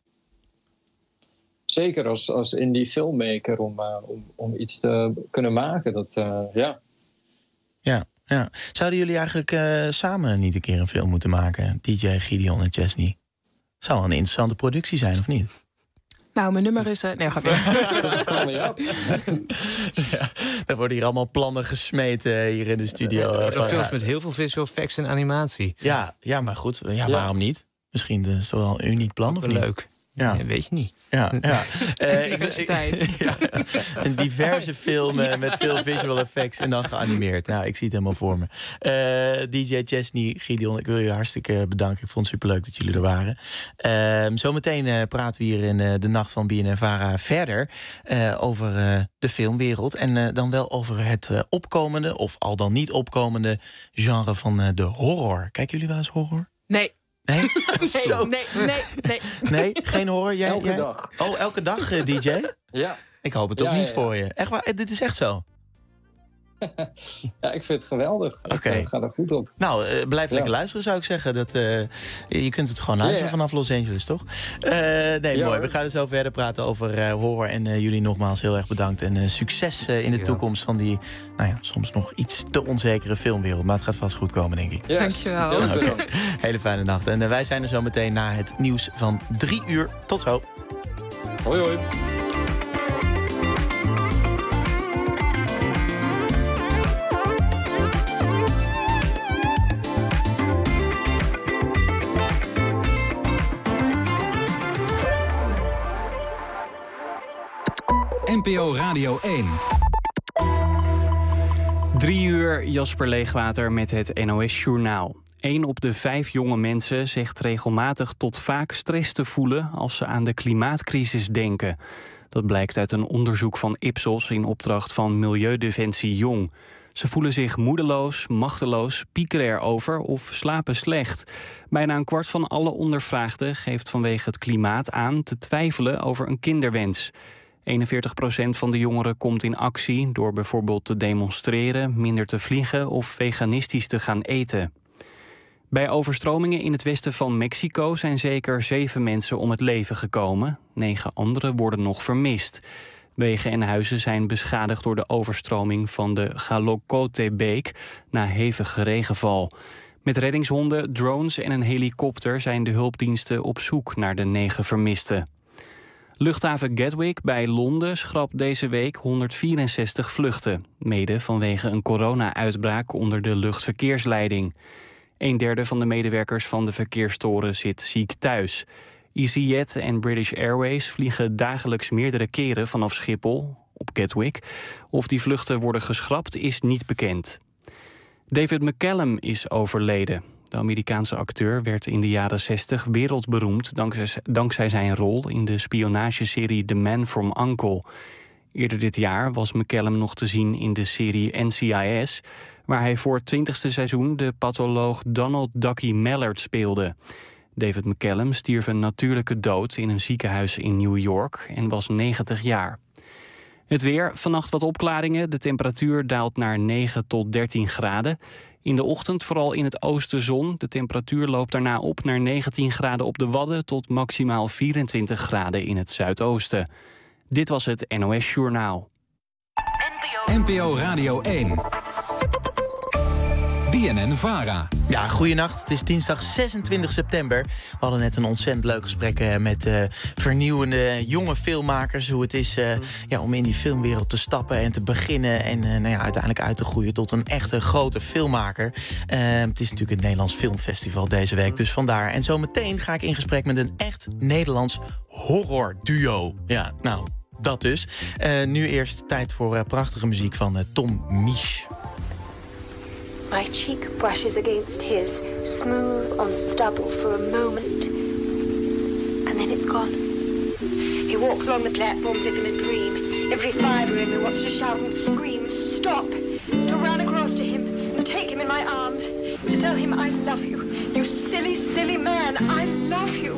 Zeker als, als indie filmmaker om, uh, om, om iets te kunnen maken. Dat, uh, ja. Ja, ja. Zouden jullie eigenlijk uh, samen niet een keer een film moeten maken? D J, Gideon en Chesney. Zou wel een interessante productie zijn, of niet? Nou, mijn nummer is... Uh, nee, ga ja, er worden hier allemaal plannen gesmeten hier in de studio. Er films met heel veel visual effects en animatie. Ja, ja maar goed. Ja, ja. waarom niet? Misschien is het wel een uniek plan, of niet? Leuk. Ja. Ja, weet je niet. Ja, ja. Uh, diversiteit. ja, een diverse film uh, met veel visual effects en dan geanimeerd. Nou, ik zie het helemaal voor me. Uh, D J Chesney, Gideon, ik wil jullie hartstikke bedanken. Ik vond het superleuk dat jullie er waren. Uh, zometeen uh, praten we hier in uh, de Nacht van B N N Vara verder uh, over uh, de filmwereld. En uh, dan wel over het uh, opkomende, of al dan niet opkomende genre van uh, de horror. Kijken jullie wel eens horror? Nee. Nee? Nee, Zo. nee, nee, nee. Nee, geen horror? Jij, Elke jij? dag. Oh, elke dag, uh, D J? Ja. Ik hoop het ook Ja, niet ja, ja. voor je. Echt waar? Dit is echt zo? Ja, ik vind het geweldig. Oké. Okay. Ik uh, ga er goed op. Nou, uh, blijf Ja. lekker luisteren, zou ik zeggen. Dat, uh, je kunt het gewoon luisteren Ja, ja. vanaf Los Angeles, toch? Uh, nee, Ja, mooi. hoor. We gaan zo verder praten over uh, horror. En uh, jullie nogmaals heel erg bedankt. En uh, succes uh, in de Ja. toekomst van die, nou ja, soms nog iets te onzekere filmwereld. Maar het gaat vast goed komen, denk ik. Yes. Dankjewel. Heel Oké. bedankt. Hele fijne nacht. En uh, wij zijn er zo meteen na het nieuws van drie uur. Tot zo. Hoi, hoi. N P O Radio één. Drie uur, Jasper Leegwater met het N O S-journaal. Eén op de vijf jonge mensen zegt regelmatig tot vaak stress te voelen als ze aan de klimaatcrisis denken. Dat blijkt uit een onderzoek van Ipsos in opdracht van Milieudefensie Jong. Ze voelen zich moedeloos, machteloos, piekeren erover of slapen slecht. Bijna een kwart van alle ondervraagden geeft vanwege het klimaat aan te twijfelen over een kinderwens. eenenveertig procent van de jongeren komt in actie door bijvoorbeeld te demonstreren, minder te vliegen of veganistisch te gaan eten. Bij overstromingen in het westen van Mexico zijn zeker zeven mensen om het leven gekomen. Negen anderen worden nog vermist. Wegen en huizen zijn beschadigd door de overstroming van de Jalocotebeek na hevige regenval. Met reddingshonden, drones en een helikopter zijn de hulpdiensten op zoek naar de negen vermisten. Luchthaven Gatwick bij Londen schrapt deze week honderdvierenzestig vluchten. Mede vanwege een corona-uitbraak onder de luchtverkeersleiding. Een derde van de medewerkers van de verkeerstoren zit ziek thuis. EasyJet en British Airways vliegen dagelijks meerdere keren vanaf Schiphol op Gatwick. Of die vluchten worden geschrapt is niet bekend. David McCallum is overleden. De Amerikaanse acteur werd in de jaren zestig wereldberoemd dankzij, dankzij zijn rol in de spionageserie The Man from U N C L E. Eerder dit jaar was McCallum nog te zien in de serie N C I S, waar hij voor het twintigste seizoen de patholoog Donald Ducky Mallard speelde. David McCallum stierf een natuurlijke dood in een ziekenhuis in New York en was negentig jaar. Het weer, vannacht wat opklaringen. De temperatuur daalt naar negen tot dertien graden. In de ochtend vooral in het oosten zon. De temperatuur loopt daarna op naar negentien graden op de Wadden tot maximaal vierentwintig graden in het zuidoosten. Dit was het N O S-journaal. N P O Radio één. B N N Vara. Ja, goeienacht. Het is dinsdag zesentwintig september. We hadden net een ontzettend leuk gesprek uh, met uh, vernieuwende jonge filmmakers. Hoe het is uh, ja, om in die filmwereld te stappen en te beginnen. En uh, nou ja, uiteindelijk uit te groeien tot een echte grote filmmaker. Uh, het is natuurlijk het Nederlands Filmfestival deze week. Dus vandaar. En zometeen ga ik in gesprek met een echt Nederlands horrorduo. Ja, nou, dat dus. Uh, nu eerst tijd voor uh, prachtige muziek van uh, Tom Misch. My cheek brushes against his, smooth on stubble for a moment. And then it's gone. He walks along the platform as if in a dream. Every fibre in me wants to shout and scream, stop! To run across to him and take him in my arms. To tell him I love you. You silly, silly man, I love you.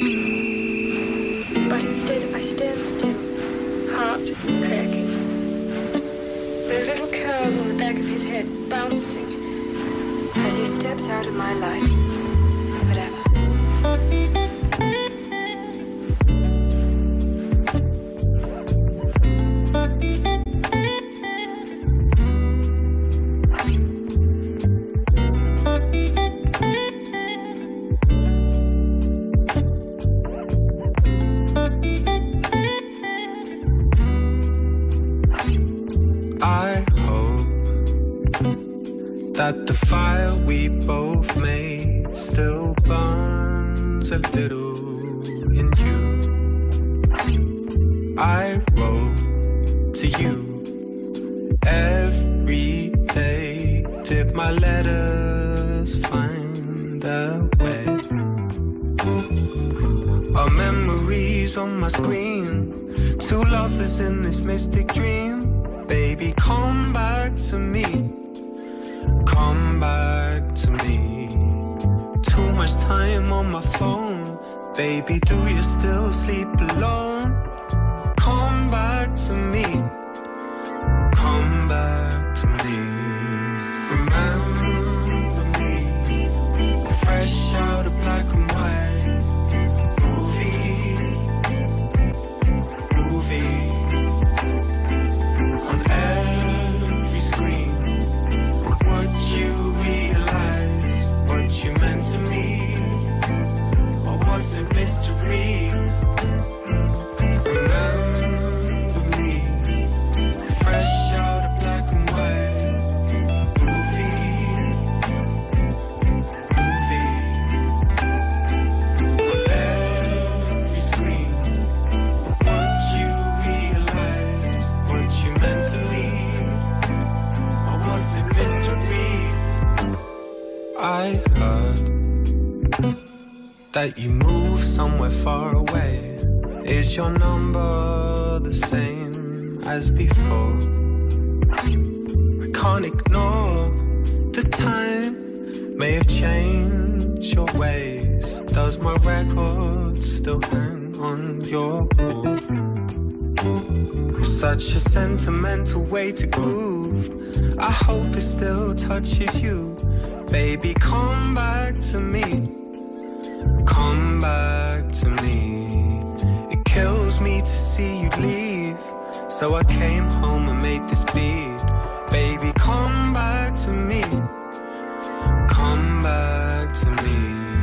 But instead I stand still, heart cracking. Those little curls on the back of his head bouncing as he steps out of my life. Whatever. That the fire we both made still burns. a little in you. I wrote to you every day. Did my letters find their way? Our memories on my screen. Two lovers in this mystic dream. Baby, come back to me. Come back to me. Too much time on my phone. Baby, do you still sleep alone? Come back to me. Come back to me. Remember me. Fresh out of black and white. Movie. Movie. On every screen. Would you realize what you meant to me? Or was it mystery? Remember me. Fresh out of black and white. Movie. Movie. On every screen. Would you realize what you meant to me? Or was it mystery? I heard that you moved somewhere far away. Is your number the same as before? I can't ignore the time may have changed your ways. Does my record still hang on your wall? Such a sentimental way to groove. I hope it still touches you. Baby, come back to me. Come back to me. It kills me to see you leave. So I came home and made this beat. Baby, come back to me. Come back to me.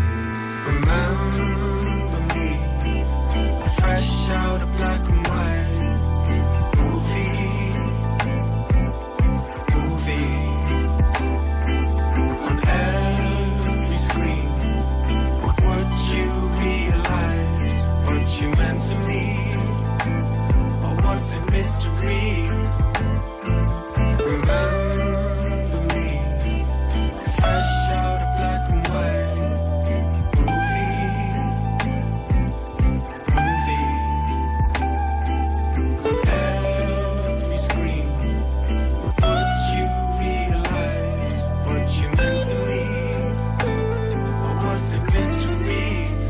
Remember me. Fresh out of black and white. Movie. Movie. On every screen. Would you realize what you meant to me? Or was it mystery? Remember me. Fresh out of black and white. Movie. Movie. On every screen. Would you realize what you meant to me? Or was it mystery?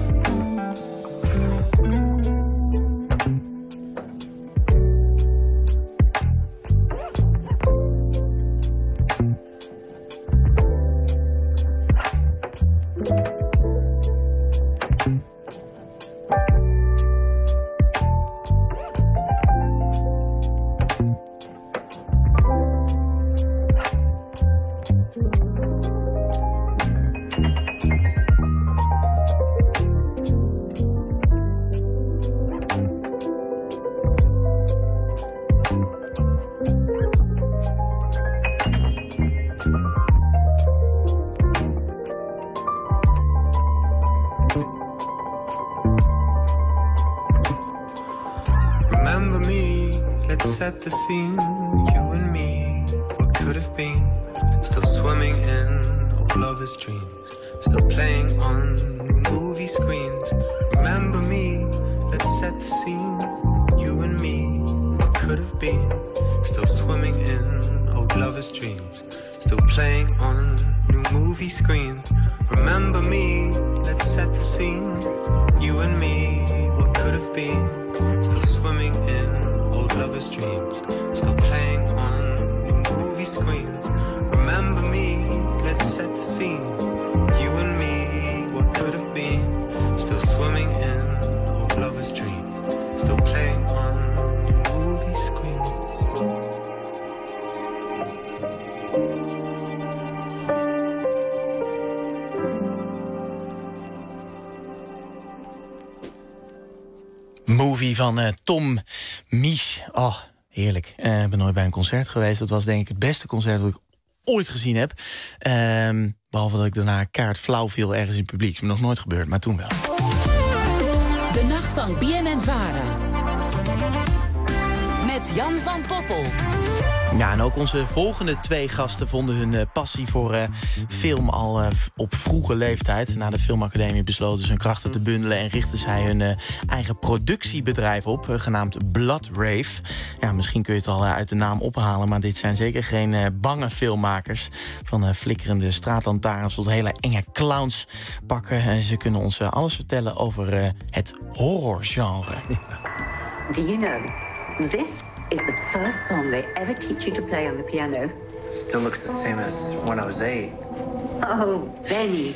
Remember me, let's set the scene. You and me, what could have been. Still swimming in old lovers' dreams. Still playing on new movie screens. Remember me, let's set the scene. You and me, what could have been. Still swimming in old lovers' dreams. Still playing on new movie screens. Remember me, let's set the scene. You and me, what could have been. Still swimming in old lovers' dreams. Still playing on new movie screens. Remember me, let's set the scene. You and me, what could have been. Still swimming in old lovers' dreams. Still playing on new movie screens. Movie van uh, Tom Misch. Oh, heerlijk. Ik uh, ben nooit bij een concert geweest. Dat was denk ik het beste concert dat ik ooit gezien heb. Um, behalve dat ik daarna kaart flauw viel ergens in het publiek. Dat is me nog nooit gebeurd, maar toen wel. De nacht van B N N Vara. Met Jan van Poppel. Ja, en ook onze volgende twee gasten vonden hun uh, passie voor uh, film al uh, op vroege leeftijd. Na de filmacademie besloten ze hun krachten te bundelen en richtten zij hun uh, eigen productiebedrijf op, uh, genaamd Blood Rave. Ja, misschien kun je het al uh, uit de naam ophalen, maar dit zijn zeker geen uh, bange filmmakers. Van uh, flikkerende straatlantaarns tot hele enge clowns pakken. En ze kunnen ons uh, alles vertellen over uh, het horrorgenre. Do you know, this is the first song they ever teach you to play on the piano. Still looks the same as when I was eight. Oh, Benny.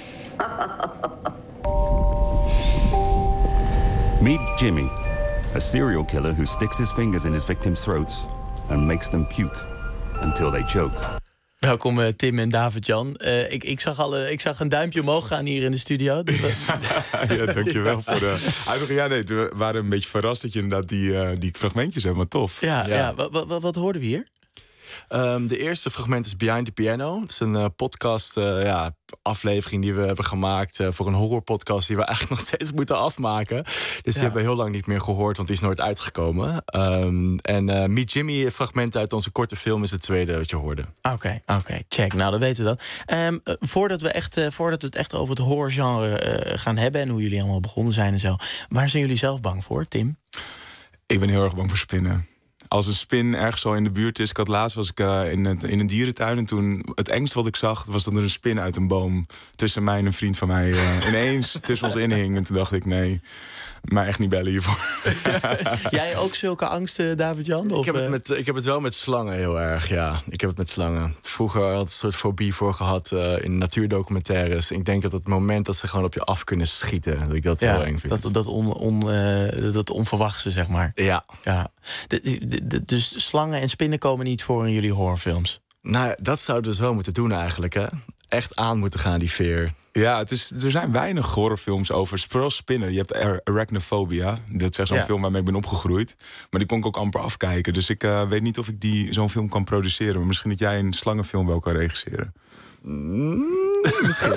Meet Jimmy, a serial killer who sticks his fingers in his victims' throats and makes them puke until they choke. Welkom uh, Tim en David-Jan. Uh, ik, ik, zag al, uh, ik zag een duimpje omhoog gaan hier in de studio. Ja, dankjewel voor de... Ja, nee, we waren een beetje verrast dat je inderdaad die, uh, die fragmentjes hebt, maar tof. Ja, ja. ja. Wat, wat, wat hoorden we hier? Um, de eerste fragment is Behind the Piano. Het is een uh, podcast, uh, ja, aflevering die we hebben gemaakt uh, voor een horrorpodcast die we eigenlijk nog steeds moeten afmaken. Dus die ja. hebben we heel lang niet meer gehoord, want die is nooit uitgekomen. Um, en uh, Meet Jimmy, een fragment uit onze korte film, is het tweede wat je hoorde. Oké, okay, oké, okay, check. Nou, dan weten we dat. Um, uh, voordat, we echt, uh, voordat we het echt over het horrorgenre uh, gaan hebben en hoe jullie allemaal begonnen zijn en zo, waar zijn jullie zelf bang voor, Tim? Ik ben heel erg bang voor spinnen. Als een spin ergens al in de buurt is. Ik had laatst was ik uh, in, het, in een dierentuin. En toen het engste wat ik zag was dat er een spin uit een boom tussen mij en een vriend van mij uh, ineens tussen ons in hing. En toen dacht ik, nee, maar echt niet bellen hiervoor. Jij ook zulke angsten, David-Jan? Ik heb, het met, ik heb het wel met slangen heel erg, ja. Ik heb het met slangen. Vroeger had ik een soort fobie voor gehad uh, in natuurdocumentaires. Ik denk dat het moment dat ze gewoon op je af kunnen schieten, dat ik dat ja, heel eng vind. Dat, dat, on, on, uh, dat onverwachte, zeg maar. Ja. ja. De, de, de, dus slangen en spinnen komen niet voor in jullie horrorfilms? Nou, dat zouden we dus wel moeten doen eigenlijk, hè. Echt aan moeten gaan, die veer. Ja, het is, er zijn weinig horrorfilms over, vooral spinnen. Je hebt Arachnophobia, dat is zo'n ja. film waarmee ik ben opgegroeid. Maar die kon ik ook amper afkijken. Dus ik uh, weet niet of ik die zo'n film kan produceren. Maar misschien dat jij een slangenfilm wel kan regisseren. Mm, misschien.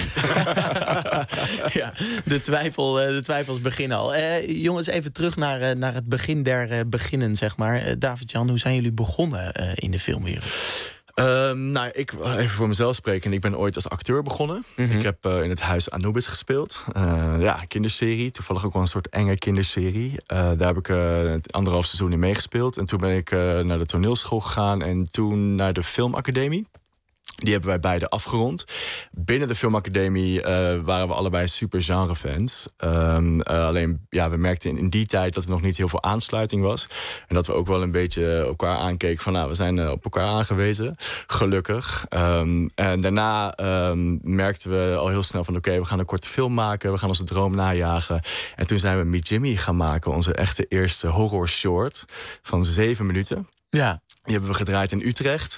Ja, de, twijfel, de twijfels beginnen al. Uh, jongens, even terug naar, uh, naar het begin der uh, beginnen, zeg maar. Uh, David-Jan, hoe zijn jullie begonnen uh, in de filmwereld? Um, nou, ik even voor mezelf spreken. Ik ben ooit als acteur begonnen. Mm-hmm. Ik heb uh, in het Huis Anubis gespeeld. Uh, ja, een kinderserie. Toevallig ook wel een soort enge kinderserie. Uh, daar heb ik uh, het anderhalf seizoen in meegespeeld. En toen ben ik uh, naar de toneelschool gegaan. En toen naar de filmacademie. Die hebben wij beide afgerond. Binnen de filmacademie uh, waren we allebei super genrefans. Um, uh, alleen, ja, we merkten in, in die tijd dat er nog niet heel veel aansluiting was. En dat we ook wel een beetje elkaar aankeken van, nou, we zijn uh, op elkaar aangewezen. Gelukkig. Um, en daarna um, merkten we al heel snel van, oké, okay, we gaan een korte film maken. We gaan onze droom najagen. En toen zijn we Meet Jimmy gaan maken. Onze echte eerste horror short van zeven minuten. Ja. Die hebben we gedraaid in Utrecht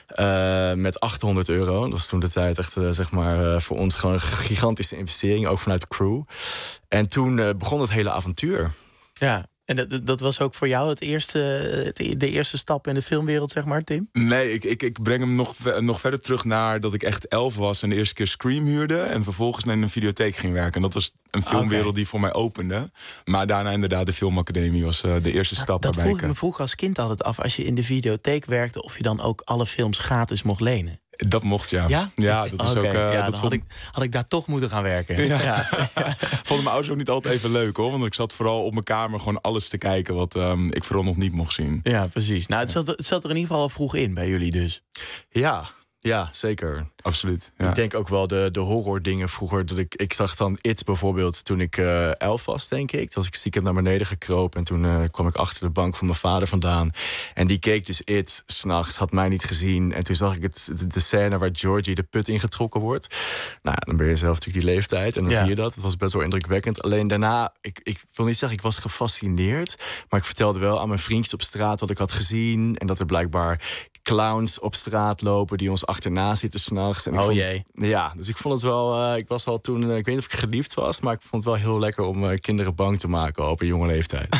uh, met achthonderd euro. Dat was toen de tijd echt uh, zeg maar, uh, voor ons gewoon een gigantische investering, ook vanuit de crew. En toen uh, begon het hele avontuur. Ja, en dat, dat was ook voor jou het eerste, het, de eerste stap in de filmwereld, zeg maar, Tim? Nee, ik, ik, ik breng hem nog, nog verder terug naar dat ik echt elf was en de eerste keer Scream huurde. En vervolgens naar een videotheek ging werken. En dat was een filmwereld okay. die voor mij opende. Maar daarna inderdaad de filmacademie was uh, de eerste stap. Dat waarbij vroeg ik me vroeger als kind altijd af, als je in de videotheek werkte, of je dan ook alle films gratis mocht lenen. Dat mocht, ja. Ja? Ja, dat is okay, ook... Uh, ja, dat dan vond... had, ik, had ik daar toch moeten gaan werken. Ja. Ja. Ja. Vonden mijn ouders ook niet altijd even leuk, hoor. Want ik zat vooral op mijn kamer gewoon alles te kijken wat um, ik vooral nog niet mocht zien. Ja, precies. Nou, het zat, het zat er in ieder geval al vroeg in bij jullie dus. Ja, ja, zeker. Absoluut. Ja. Ik denk ook wel de, de horror dingen vroeger. Dat ik, ik zag dan It bijvoorbeeld toen ik uh, elf was, denk ik. Toen was ik stiekem naar beneden gekropen. En toen uh, kwam ik achter de bank van mijn vader vandaan. En die keek dus It s'nachts, had mij niet gezien. En toen zag ik het, de, de scène waar Georgie de put ingetrokken wordt. Nou, dan ben je zelf natuurlijk die leeftijd. En dan ja. zie je dat. Het was best wel indrukwekkend. Alleen daarna, ik, ik wil niet zeggen ik was gefascineerd. Maar ik vertelde wel aan mijn vriendjes op straat wat ik had gezien. En dat er blijkbaar clowns op straat lopen die ons achterna zitten s'nachts. Oh vond, jee. Ja, dus ik vond het wel... Uh, ik was al toen... Uh, ik weet niet of ik geliefd was, maar ik vond het wel heel lekker om uh, kinderen bang te maken op een jonge leeftijd.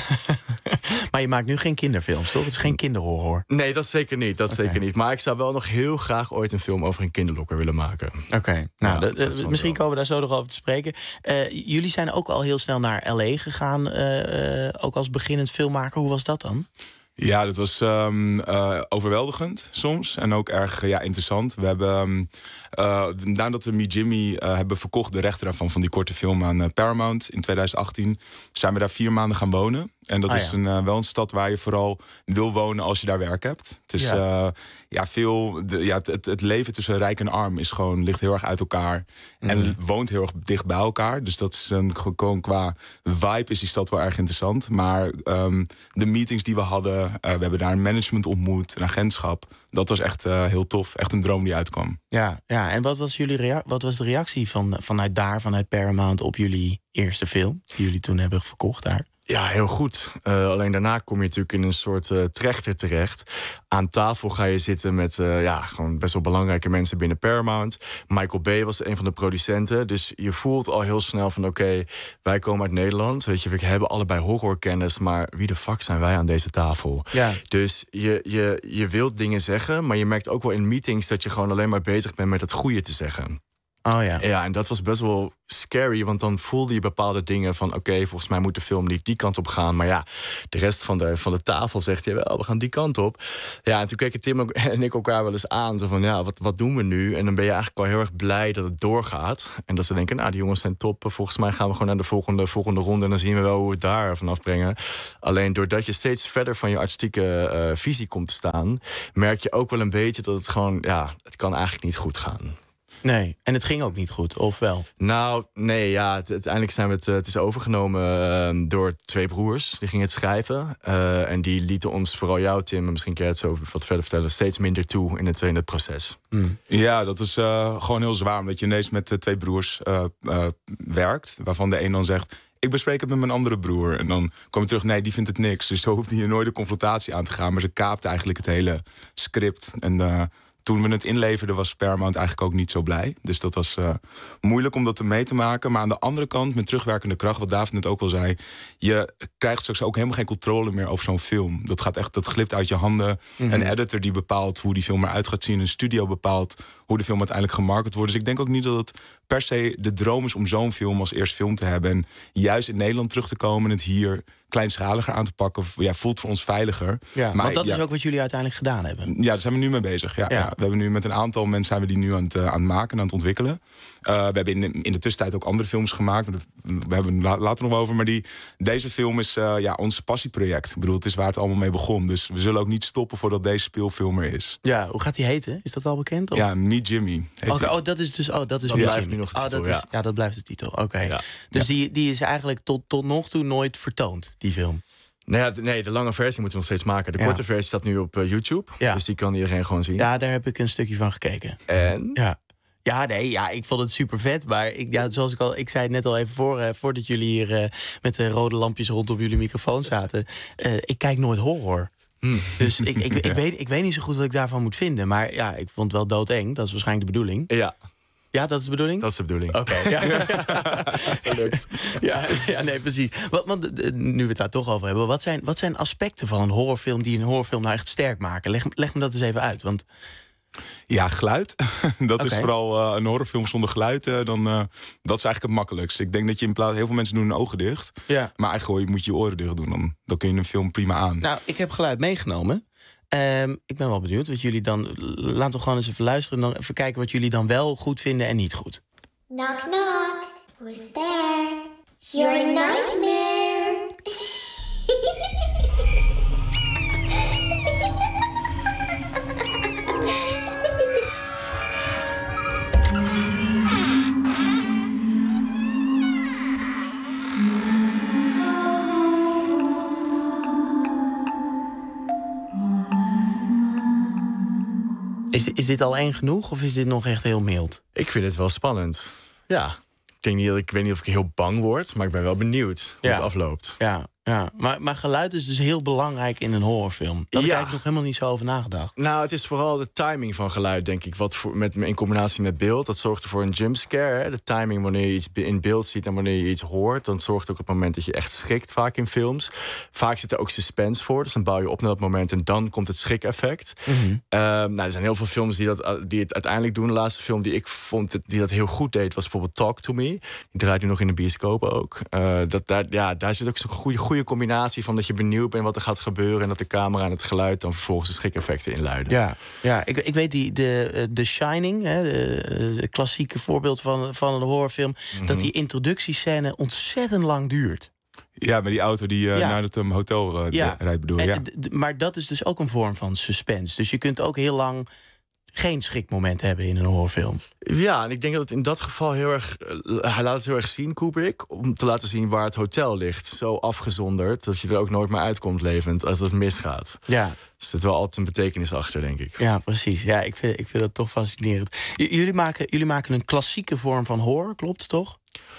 Maar je maakt nu geen kinderfilms, toch? Het is geen kinderhorror. Nee, dat zeker niet. Dat okay. zeker niet. Maar ik zou wel nog heel graag ooit een film over een kinderlokker willen maken. Oké. Okay. Nou, ja, de, de, misschien komen we daar zo nog over te spreken. Uh, jullie zijn ook al heel snel naar L A gegaan, uh, uh, ook als beginnend filmmaker. Hoe was dat dan? Ja, dat was um, uh, overweldigend soms en ook erg uh, ja, interessant. We hebben, um, uh, nadat we Me Jimmy uh, hebben verkocht, de rechten daarvan van die korte film aan uh, Paramount in twintig achttien, zijn we daar vier maanden gaan wonen. En dat ah, is ja. een, uh, wel een stad waar je vooral wil wonen als je daar werk hebt. Het is ja. Uh, ja, veel, de, ja, het, het leven tussen rijk en arm is gewoon, ligt heel erg uit elkaar. Mm. En woont heel erg dicht bij elkaar. Dus dat is een, gewoon qua vibe is die stad wel erg interessant. Maar um, de meetings die we hadden, uh, we hebben daar een management ontmoet, een agentschap. Dat was echt uh, heel tof. Echt een droom die uitkwam. Ja, ja. En wat was, jullie rea- wat was de reactie van, vanuit daar, vanuit Paramount op jullie eerste film? Die jullie toen hebben verkocht daar? Ja, heel goed. Uh, alleen daarna kom je natuurlijk in een soort uh, trechter terecht. Aan tafel ga je zitten met uh, ja, gewoon best wel belangrijke mensen binnen Paramount. Michael Bay was een van de producenten. Dus je voelt al heel snel van oké, okay, wij komen uit Nederland. Weet je, we hebben allebei horrorkennis, maar wie de fuck zijn wij aan deze tafel? Ja. Dus je, je, je wilt dingen zeggen, maar je merkt ook wel in meetings dat je gewoon alleen maar bezig bent met het goede te zeggen. Oh ja. Ja, en dat was best wel scary, want dan voelde je bepaalde dingen van oké, okay, volgens mij moet de film niet die kant op gaan. Maar ja, de rest van de, van de tafel zegt je wel, we gaan die kant op. Ja, en toen keken Tim en ik elkaar wel eens aan. Zo van ja, wat, wat doen we nu? En dan ben je eigenlijk wel heel erg blij dat het doorgaat. En dat ze denken, nou, die jongens zijn top. Volgens mij gaan we gewoon naar de volgende, volgende ronde en dan zien we wel hoe we het daar vanaf brengen. Alleen doordat je steeds verder van je artistieke uh, visie komt te staan, merk je ook wel een beetje dat het gewoon, ja, het kan eigenlijk niet goed gaan. Nee, en het ging ook niet goed, of wel? Nou, nee, ja, het, uiteindelijk zijn we het, het is overgenomen uh, door twee broers. Die gingen het schrijven. Uh, en die lieten ons, vooral jou, Tim, misschien kun je het zo wat verder vertellen, steeds minder toe in het, in het proces. Mm. Ja, dat is uh, gewoon heel zwaar, omdat je ineens met uh, twee broers uh, uh, werkt, waarvan de een dan zegt, ik bespreek het met mijn andere broer. En dan kom je terug, nee, die vindt het niks. Dus zo hoefde je nooit de confrontatie aan te gaan. Maar ze kaapte eigenlijk het hele script. En uh, toen we het inleverden was Paramount eigenlijk ook niet zo blij. Dus dat was uh, moeilijk om dat mee te maken. Maar aan de andere kant, met terugwerkende kracht, wat David net ook al zei, je krijgt straks ook helemaal geen controle meer over zo'n film. Dat gaat echt, dat glipt uit je handen. Mm-hmm. Een editor die bepaalt hoe die film eruit gaat zien. Een studio bepaalt hoe de film uiteindelijk gemarket wordt. Dus ik denk ook niet dat het per se de droom is om zo'n film als eerste film te hebben. En juist in Nederland terug te komen en het hier kleinschaliger aan te pakken, ja, voelt voor ons veiliger. Ja, maar want dat ja, is ook wat jullie uiteindelijk gedaan hebben. Ja, daar zijn we nu mee bezig. Ja, ja. Ja, we hebben nu met een aantal mensen zijn we die nu aan het, uh, aan het maken en aan het ontwikkelen. Uh, we hebben in, in de tussentijd ook andere films gemaakt. We hebben la, later nog over, maar die, deze film is uh, ja, ons passieproject. Ik bedoel, het is waar het allemaal mee begon. Dus we zullen ook niet stoppen voordat deze speelfilm er is. Ja, hoe gaat die heten? Is dat al bekend? Of? Ja, Me Jimmy. Okay, oh, dat is dus. Oh, dat is dat Me blijft Jimmy. nu nog de titel, oh, dat ja. Is, ja, dat blijft de titel. Oké. Okay. Ja. Dus ja. Die, die is eigenlijk tot, tot nog toe nooit vertoond, die film. Nee, ja, nee, de lange versie moeten we nog steeds maken. De ja. korte versie staat nu op uh, YouTube. Ja. Dus die kan iedereen gewoon zien. Ja, daar heb ik een stukje van gekeken. En? Ja. Ja, nee, ja, ik vond het super vet. Maar ik, ja, zoals ik al, ik zei het net al even voor, uh, voordat jullie hier uh, met de rode lampjes rondom jullie microfoon zaten. Uh, ik kijk nooit horror. Hmm. Dus ik, ik, ik, weet, ik weet niet zo goed wat ik daarvan moet vinden. Maar ja, ik vond het wel doodeng. Dat is waarschijnlijk de bedoeling. Ja. Ja, dat is de bedoeling? Dat is de bedoeling. Oké. Okay, ja. Lukt. Ja, ja, nee, precies. Want, want nu we het daar toch over hebben, wat zijn, wat zijn aspecten van een horrorfilm die een horrorfilm nou echt sterk maken? Leg, leg me dat eens even uit. Want ja, geluid. dat okay. is vooral uh, een horrorfilm zonder geluid. Uh, dan, uh, dat is eigenlijk het makkelijkst. Ik denk dat je in plaats heel veel mensen doen hun ogen dicht. Ja. Maar eigenlijk moet je je oren dicht doen. Dan, dan kun je een film prima aan. Nou, ik heb geluid meegenomen. Um, ik ben wel benieuwd wat jullie dan. Laten we gewoon eens even luisteren en dan even kijken wat jullie dan wel goed vinden en niet goed. Knock knock. Who's there? Your nightmare. Is, is dit al eng genoeg of is dit nog echt heel mild? Ik vind het wel spannend. Ja. Ik, denk niet, ik weet niet of ik heel bang word, maar ik ben wel benieuwd hoe ja. het afloopt. Ja. Ja, maar, maar geluid is dus heel belangrijk in een horrorfilm. Daar heb ik Ja. eigenlijk nog helemaal niet zo over nagedacht. Nou, het is vooral de timing van geluid, denk ik. Wat voor, met, in combinatie met beeld. Dat zorgt ervoor een jumpscare. Hè? De timing wanneer je iets in beeld ziet en wanneer je iets hoort. Dan zorgt ook op het moment dat je echt schrikt, vaak in films. Vaak zit er ook suspense voor. Dus dan bouw je op naar dat moment en dan komt het schrik-effect. Mm-hmm. Uh, nou, er zijn heel veel films die, dat, die het uiteindelijk doen. De laatste film die ik vond die dat heel goed deed was bijvoorbeeld Talk to Me. Die draait nu nog in de bioscoop ook. Uh, dat, daar, ja, daar zit ook zo'n goede, goede combinatie van dat je benieuwd bent wat er gaat gebeuren en dat de camera en het geluid dan vervolgens de schrik-effecten inluiden. Ja, ja ik, ik weet die de, de Shining, hè, de, de klassieke voorbeeld van, van een horrorfilm, Mm-hmm. dat die introductiescène ontzettend lang duurt. Ja, met die auto die uh, Ja. naar het um, hotel uh, Ja. rijdt, bedoel je. En, Ja. d- d- maar dat is dus ook een vorm van suspense. Dus je kunt ook heel lang geen schrikmoment hebben in een horrorfilm. Ja, en ik denk dat het in dat geval heel erg... Uh, hij laat het heel erg zien, Kubrick, om te laten zien waar het hotel ligt. Zo afgezonderd dat je er ook nooit meer uitkomt levend als het misgaat. Ja. Dus er zit wel altijd een betekenis achter, denk ik. Ja, precies. Ja, ik vind, ik vind dat toch fascinerend. J- jullie, maken, jullie maken een klassieke vorm van horror, klopt toch?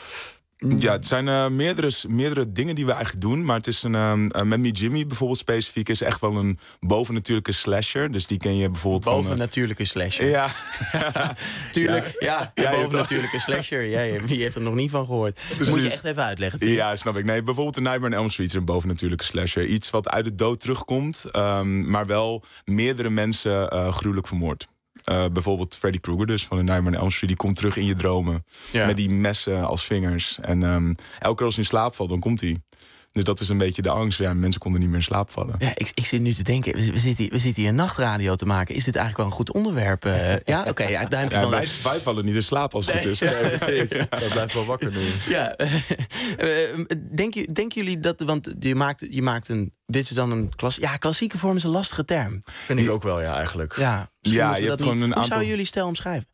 Ja, het zijn uh, meerdere, meerdere dingen die we eigenlijk doen. Maar het is een, um, uh, met Me Jimmy bijvoorbeeld specifiek is echt wel een bovennatuurlijke slasher. Dus die ken je bijvoorbeeld van... Bovennatuurlijke slasher. Ja. Tuurlijk, ja. Ja, je bovennatuurlijke slasher. Ja, wie heeft er nog niet van gehoord? Precies. Moet je echt even uitleggen. Tim. Ja, snap ik. Nee, bijvoorbeeld de Nightmare on Elm Street is een bovennatuurlijke slasher. Iets wat uit de dood terugkomt, um, maar wel meerdere mensen uh, gruwelijk vermoord. Uh, bijvoorbeeld Freddy Krueger, dus van de Nightmare on Elm Street, die komt terug in je dromen. Ja. Met die messen als vingers. En um, elke keer als hij in slaap valt, dan komt hij. Dus dat is een beetje de angst. Ja, mensen konden niet meer in slaap vallen. Ja, ik, ik zit nu te denken, we, we, zitten hier, we zitten hier een nachtradio te maken. Is dit eigenlijk wel een goed onderwerp? Uh, ja, oké. Okay, ja, duimpje Ja, van wij, wij vallen niet in slaap als het Nee. goed is. Ja, precies. Ja. Dat blijft wel wakker nu. Ja, uh, uh, denken, denken jullie dat, want je maakt, je maakt een, dit is dan een klas, ja, klassieke vorm is een lastige term. Vind ik ook wel, ja, eigenlijk. Ja, Ja, je hebt gewoon een Hoe aantal... zou jullie stijl omschrijven?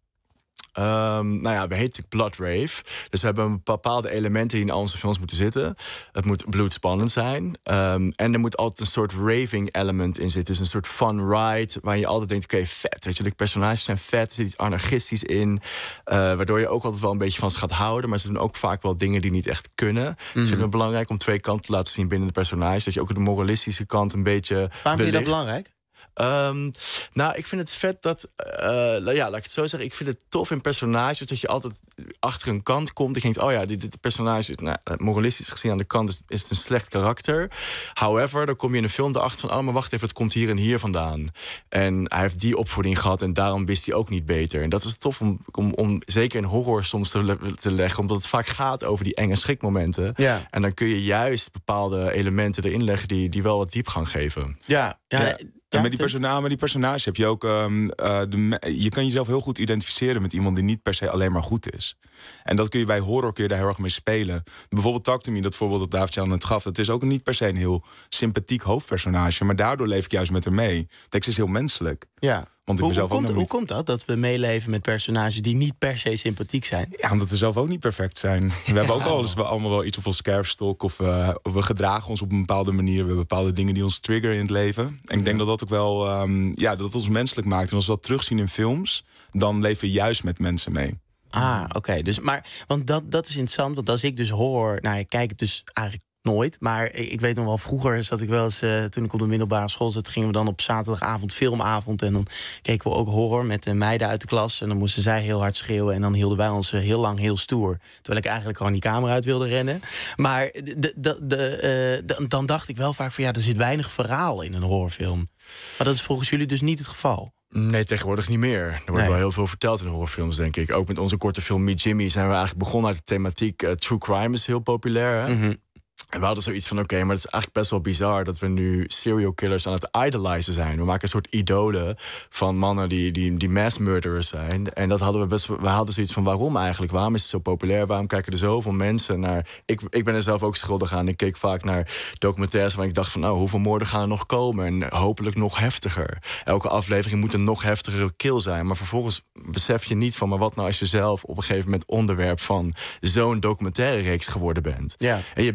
Um, nou ja, we heten Blood Rave. Dus we hebben bepaalde elementen die in al onze films moeten zitten. Het moet bloedspannend zijn. Um, en er moet altijd een soort raving element in zitten. Dus een soort fun ride, waar je altijd denkt, oké, okay, vet. Weet je, de personages zijn vet, er zit iets anarchistisch in. Uh, waardoor je ook altijd wel een beetje van ze gaat houden. Maar ze doen ook vaak wel dingen die niet echt kunnen. Mm. Dus ik vind het belangrijk om twee kanten te laten zien binnen de personages. Dat je ook de moralistische kant een beetje Waarom vind je dat belangrijk? Um, nou, ik vind het vet dat... Uh, ja, laat ik het zo zeggen. Ik vind het tof in personages dat je altijd achter een kant komt. Ik denk, oh ja, dit, dit personage is nou, moralistisch gezien aan de kant is, is het een slecht karakter. However, dan kom je in een film erachter van... oh, maar wacht even, het komt hier en hier vandaan. En hij heeft die opvoeding gehad en daarom wist hij ook niet beter. En dat is tof om, om, om zeker in horror soms te, le te leggen... omdat het vaak gaat over die enge schrikmomenten. Ja. En dan kun je juist bepaalde elementen erin leggen... die, die wel wat diepgang geven. Ja, ja. ja. En met die, persona met die personage heb je ook... Um, uh, de, je kan jezelf heel goed identificeren met iemand die niet per se alleen maar goed is. En dat kun je bij horror kun je daar heel erg mee spelen. Bijvoorbeeld Talk to Me, dat voorbeeld dat Davidje aan het gaf... het is ook niet per se een heel sympathiek hoofdpersonage... maar daardoor leef ik juist met haar mee. De tekst is heel menselijk. Ja. Want ik hoe, hoe, komt, ook hoe niet... komt dat, dat we meeleven met personages die niet per se sympathiek zijn? Ja, omdat we zelf ook niet perfect zijn. We ja. hebben ook al eens wel allemaal wel iets op ons kerfstok... Of, uh, of we gedragen ons op een bepaalde manier. We hebben bepaalde dingen die ons triggeren in het leven. En ik denk ja. dat dat ook wel um, ja, dat het ons menselijk maakt. En als we dat terugzien in films... dan leven we juist met mensen mee. Ah, oké. Okay. Dus, maar, want dat, dat is interessant, want als ik dus hoor... nou, ik kijk het dus eigenlijk nooit, maar ik, ik weet nog wel... vroeger zat ik wel eens, uh, toen ik op de middelbare school zat... gingen we dan op zaterdagavond filmavond... en dan keken we ook horror met de meiden uit de klas... en dan moesten zij heel hard schreeuwen... en dan hielden wij ons uh, heel lang heel stoer. Terwijl ik eigenlijk gewoon die kamer uit wilde rennen. Maar de, de, de, uh, de, dan dacht ik wel vaak van... ja, er zit weinig verhaal in een horrorfilm. Maar dat is volgens jullie dus niet het geval? Nee, tegenwoordig niet meer. Er wordt nee. wel heel veel verteld in horrorfilms, denk ik. Ook met onze korte film Me Jimmy zijn we eigenlijk begonnen uit de thematiek... Uh, true crime is heel populair, hè? Mm-hmm. En we hadden zoiets van, oké, okay, maar het is eigenlijk best wel bizar... dat we nu serial killers aan het idolizen zijn. We maken een soort idolen van mannen die, die, die mass murderers zijn. En dat hadden we best... We hadden zoiets van, waarom eigenlijk? Waarom is het zo populair? Waarom kijken er zoveel mensen naar... Ik, ik ben er zelf ook schuldig aan. Ik keek vaak naar documentaires waar ik dacht van... oh, hoeveel moorden gaan er nog komen? En hopelijk nog heftiger. Elke aflevering moet een nog heftigere kill zijn. Maar vervolgens besef je niet van... maar wat nou als je zelf op een gegeven moment onderwerp van... zo'n documentaire reeks geworden bent? Ja. En je bent er niet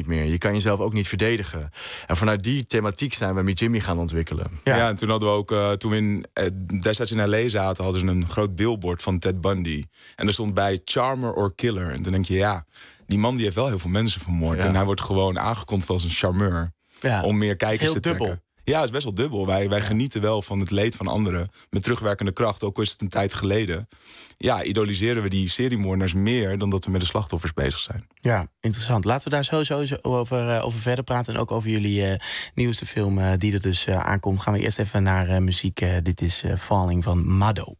meer. Je kan jezelf ook niet verdedigen. En vanuit die thematiek zijn we met Jimmy gaan ontwikkelen. Ja, ja en toen hadden we ook, uh, toen we in, uh, destijds in L A zaten, hadden ze een groot billboard van Ted Bundy. En er stond bij charmer or killer. En toen denk je, ja, die man die heeft wel heel veel mensen vermoord. Ja. En hij wordt gewoon aangekondigd als een charmeur. Ja. Om meer kijkers te trekken. Dubbel. Ja, het is best wel dubbel. Wij, wij ja. genieten wel van het leed van anderen. Met terugwerkende kracht, ook al is het een tijd geleden. Ja, idoliseren we die seriemoordenaars meer dan dat we met de slachtoffers bezig zijn. Ja, interessant. Laten we daar sowieso over, uh, over verder praten. En ook over jullie uh, nieuwste film uh, die er dus uh, aankomt. Gaan we eerst even naar uh, muziek. Uh, dit is uh, Falling van Mado.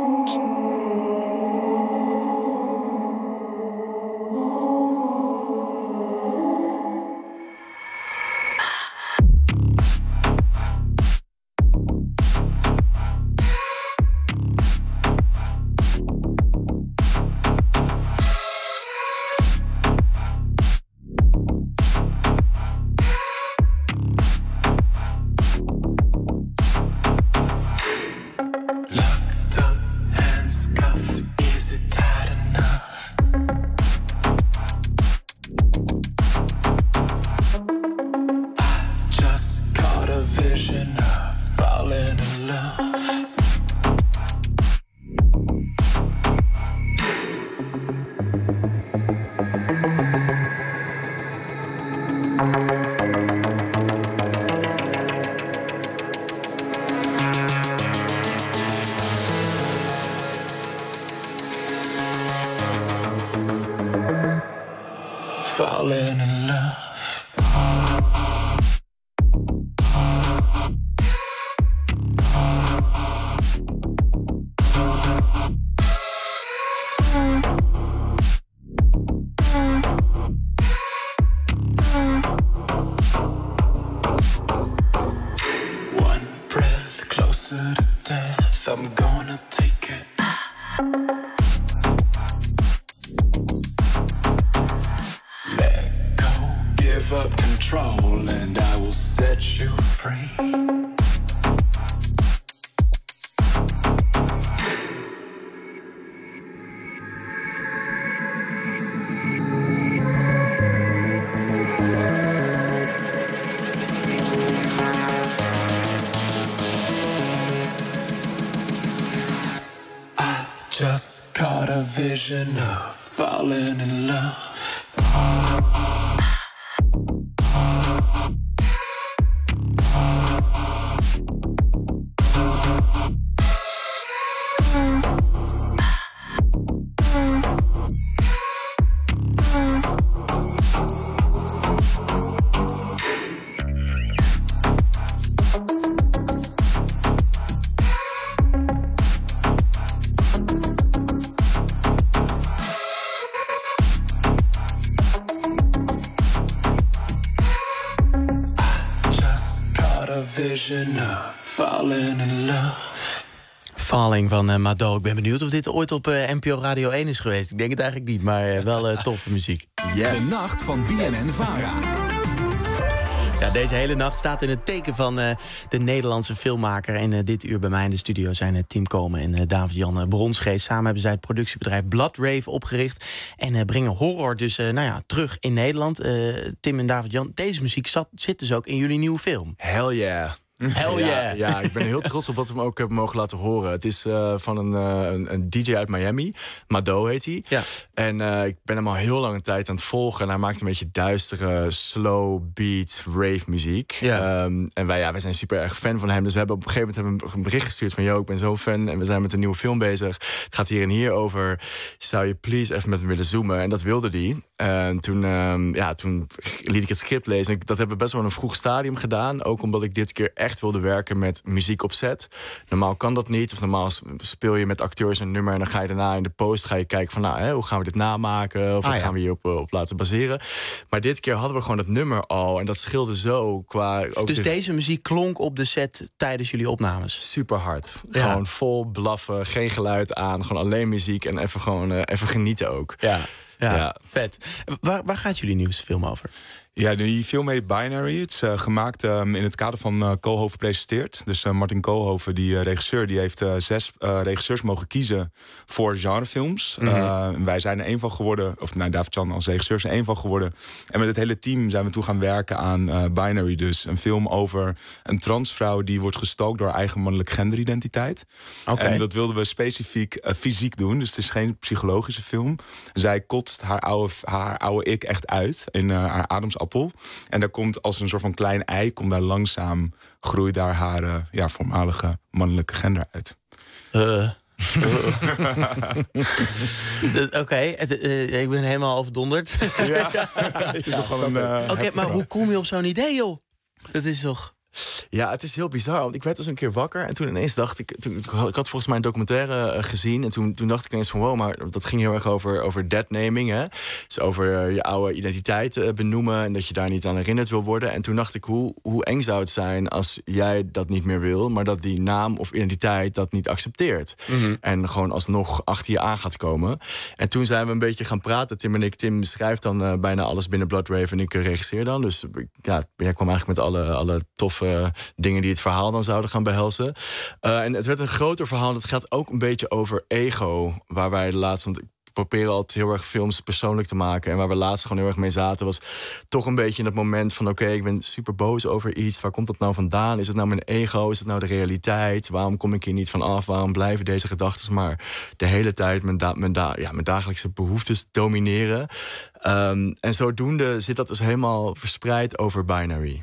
Falling in love. One breath closer to death, I'm gonna take it. Give up control and I will set you free. I just caught a vision of falling in love. Vision of falling in love. Falling van uh, Mado. Ik ben benieuwd of dit ooit op uh, N P O Radio één is geweest. Ik denk het eigenlijk niet, maar uh, wel uh, toffe muziek. Yes. De nacht van B N N Vara. Ja, deze hele nacht staat in het teken van uh, de Nederlandse filmmaker. En uh, dit uur bij mij in de studio zijn uh, Tim Komen en uh, David-Jan uh, Bronsgeest. Samen hebben zij het productiebedrijf Bloodrave opgericht. En uh, brengen horror dus uh, nou ja, terug in Nederland. Uh, Tim en David-Jan, deze muziek zat, zit dus ook in jullie nieuwe film. Hell yeah. Hell yeah. Ja, ja, ik ben heel trots op wat we hem ook hebben mogen laten horen. Het is uh, van een, uh, een, een D J uit Miami. Mado heet hij. Ja. En uh, ik ben hem al heel lange tijd aan het volgen. En hij maakt een beetje duistere, slow beat, rave muziek. Ja. Um, en wij, ja, wij zijn super erg fan van hem. Dus we hebben op een gegeven moment hebben we een bericht gestuurd van... yo, ik ben zo fan en we zijn met een nieuwe film bezig. Het gaat hier en hier over. Zou je please even met me willen zoomen? En dat wilde hij. En toen, um, ja, toen liet ik het script lezen. En dat hebben we best wel in een vroeg stadium gedaan. Ook omdat ik dit keer echt wilde werken met muziek op set. Normaal kan dat niet. Of normaal speel je met acteurs een nummer... en dan ga je daarna in de post ga je kijken van... nou, hè, hoe gaan we dit namaken? Of wat ah, ja. gaan we hierop op laten baseren? Maar dit keer hadden we gewoon het nummer al. En dat scheelde zo qua... Ook dus de... deze muziek klonk op de set tijdens jullie opnames? Super hard. Ja. Gewoon vol blaffen, geen geluid aan. Gewoon alleen muziek en even gewoon uh, even genieten ook. Ja. Ja, ja, vet. Waar, waar gaat jullie nieuwste film over? Ja, die film heet Binary. Het is uh, gemaakt um, in het kader van uh, Koolhoven Presenteert. Dus uh, Martin Koolhoven, die uh, regisseur, die heeft uh, zes uh, regisseurs mogen kiezen voor genrefilms. Mm-hmm. Uh, wij zijn er één van geworden, of nou, David Chan als regisseur is er één van geworden. En met het hele team zijn we toe gaan werken aan uh, Binary. Dus een film over een transvrouw die wordt gestalkt door haar eigen mannelijke genderidentiteit. Okay. En dat wilden we specifiek uh, fysiek doen. Dus het is geen psychologische film. Zij kotst haar oude, haar oude ik echt uit in uh, haar ademsappel. En daar komt als een soort van klein ei, komt daar langzaam, groeit daar haar uh, ja, voormalige mannelijke gender uit. Uh. Oké, okay, uh, ik ben helemaal overdonderd. Ja, het is ja, nogal een... Uh, Oké, okay, maar hoe kom je op zo'n idee, joh? Dat is toch... Ja, het is heel bizar. Want ik werd dus een keer wakker en toen ineens dacht ik... Toen, ik had volgens mij een documentaire gezien en toen, toen dacht ik ineens van... wow, maar dat ging heel erg over, over deadnaming, hè? Dus over je oude identiteit benoemen en dat je daar niet aan herinnerd wil worden. En toen dacht ik, hoe, hoe eng zou het zijn als jij dat niet meer wil... maar dat die naam of identiteit dat niet accepteert. Mm-hmm. En gewoon alsnog achter je aan gaat komen. En toen zijn we een beetje gaan praten, Tim en ik. Tim schrijft dan uh, bijna alles binnen Bloodrave en ik uh, regisseer dan. Dus ja, jij kwam eigenlijk met alle, alle toffe... Uh, dingen die het verhaal dan zouden gaan behelzen. Uh, en het werd een groter verhaal. Het gaat ook een beetje over ego. Waar wij de laatste... Want ik probeer altijd heel erg films persoonlijk te maken. En waar we laatst gewoon heel erg mee zaten... was toch een beetje in het moment van... oké, okay, ik ben super boos over iets. Waar komt dat nou vandaan? Is het nou mijn ego? Is het nou de realiteit? Waarom kom ik hier niet van af? Waarom blijven deze gedachten maar de hele tijd... mijn, da- mijn, da- ja, mijn dagelijkse behoeftes domineren? Um, en zodoende zit dat dus helemaal verspreid over Binary.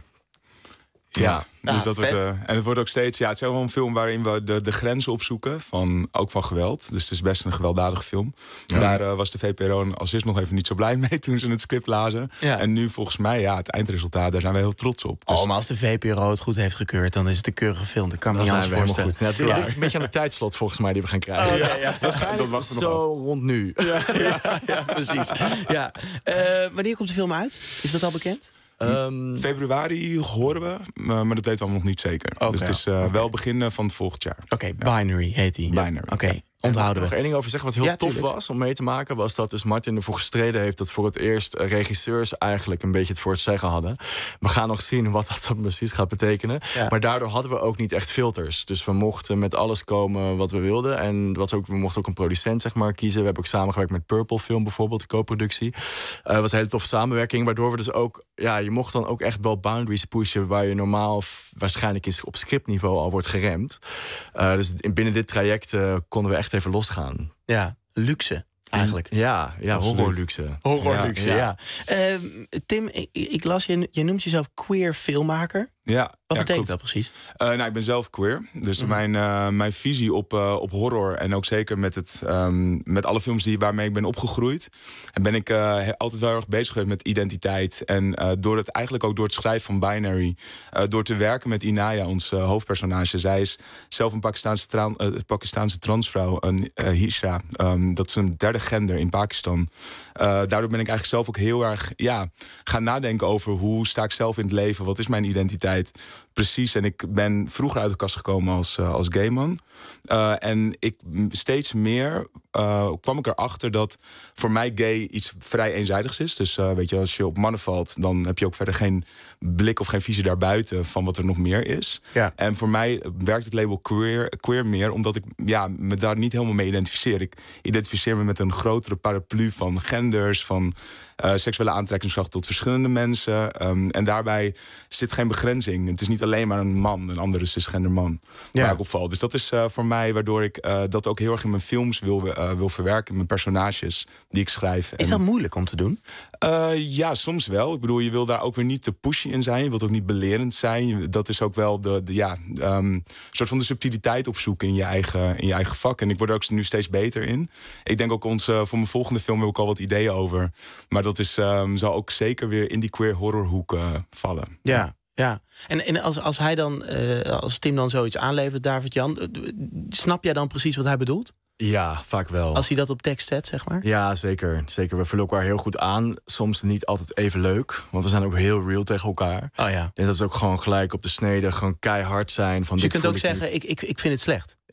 Ja, ja, dus dat wordt, uh, en het wordt ook steeds... Ja, het is ook wel een film waarin we de, de grenzen opzoeken, van, ook van geweld. Dus het is best een gewelddadige film. Ja. Daar uh, was de V P R O als eerst nog even niet zo blij mee toen ze het script lazen. Ja. En nu volgens mij, ja, het eindresultaat, daar zijn we heel trots op. Dus... Oh, maar als de V P R O het goed heeft gekeurd, dan is het een keurige film. Dat kan me niet anders voorstellen. Goed. Ja, het ligt een beetje aan de tijdslot volgens mij die we gaan krijgen. Oh, ja, ja. Waarschijnlijk dat zo rond nu. Ja, ja, ja precies. Ja. Uh, wanneer komt de film uit? Is dat al bekend? Um, Februari horen we, maar dat weten we allemaal nog niet zeker. Okay, dus het is uh, okay. wel begin van het volgend jaar. Oké, okay, Binary heet die. Binary. Oké, okay, onthouden we. Nog één ding over zeggen wat heel ja, tof tuurlijk. was om mee te maken... was dat dus Martin ervoor gestreden heeft... dat voor het eerst regisseurs eigenlijk een beetje het voor het zeggen hadden. We gaan nog zien wat dat dan precies gaat betekenen. Ja. Maar daardoor hadden we ook niet echt filters. Dus we mochten met alles komen wat we wilden. En wat ook, we mochten ook een producent zeg maar kiezen. We hebben ook samengewerkt met Purple Film bijvoorbeeld, de co-productie. Het uh, was een hele toffe samenwerking, waardoor we dus ook... ja, je mocht dan ook echt wel boundaries pushen... waar je normaal waarschijnlijk is op scriptniveau al wordt geremd. Uh, dus binnen dit traject uh, konden we echt even losgaan. Ja, luxe eigenlijk. Ja, ja horrorluxe. Horrorluxe, ja. ja. Uh, Tim, ik, ik las, je, je noemt jezelf queer filmmaker. Ja, Wat ja, betekent klopt. dat precies? Uh, nou, ik ben zelf queer. Dus mm. mijn, uh, mijn visie op, uh, op horror... en ook zeker met, het, um, met alle films die, waarmee ik ben opgegroeid... en ben ik uh, altijd wel erg bezig geweest met identiteit. En uh, door het, eigenlijk ook door het schrijven van Binary... Uh, door te werken met Inaya, ons uh, hoofdpersonage. Zij is zelf een Pakistaanse, tra- uh, Pakistaanse transvrouw, een uh, Hijra. Um, dat is een derde gender in Pakistan. Uh, daardoor ben ik eigenlijk zelf ook heel erg ja, gaan nadenken over... hoe sta ik zelf in het leven, wat is mijn identiteit... Precies, en ik ben vroeger uit de kast gekomen als, uh, als gay man. Uh, en ik steeds meer uh, kwam ik erachter dat voor mij gay iets vrij eenzijdigs is. Dus uh, weet je, als je op mannen valt, dan heb je ook verder geen blik of geen visie daarbuiten van wat er nog meer is. Ja. En voor mij werkt het label queer, queer meer, omdat ik ja, me daar niet helemaal mee identificeer. Ik identificeer me met een grotere paraplu van genders, van uh, seksuele aantrekkingskracht tot verschillende mensen. Um, en daarbij zit geen begrenzing. Het is niet alleen maar een man, een andere cisgender man, ja. waar ik op val. Dus dat is uh, voor mij waardoor ik uh, dat ook heel erg in mijn films wil, uh, wil verwerken, in mijn personages die ik schrijf. Is dat en, moeilijk om te doen? Uh, ja, soms wel. Ik bedoel, je wil daar ook weer niet te pushy in zijn. Je wilt ook niet belerend zijn. Dat is ook wel de, de ja, um, soort van de subtiliteit opzoeken in je, eigen, in je eigen vak. En ik word er ook nu steeds beter in. Ik denk ook ons, uh, voor mijn volgende film heb ik al wat ideeën over. Maar dat is, um, zal ook zeker weer in die queer horrorhoek uh, vallen. Ja. Ja, en, en als, als hij dan, uh, als Tim dan zoiets aanlevert, David-Jan, snap jij dan precies wat hij bedoelt? Ja, vaak wel. Als hij dat op tekst zet, zeg maar? Ja, zeker. zeker. We vullen elkaar heel goed aan. Soms niet altijd even leuk, want we zijn ook heel real tegen elkaar. Oh ja. En dat is ook gewoon gelijk op de snede, gewoon keihard zijn. Van dus je dit kunt ook ik zeggen, ik, ik, ik vind het slecht.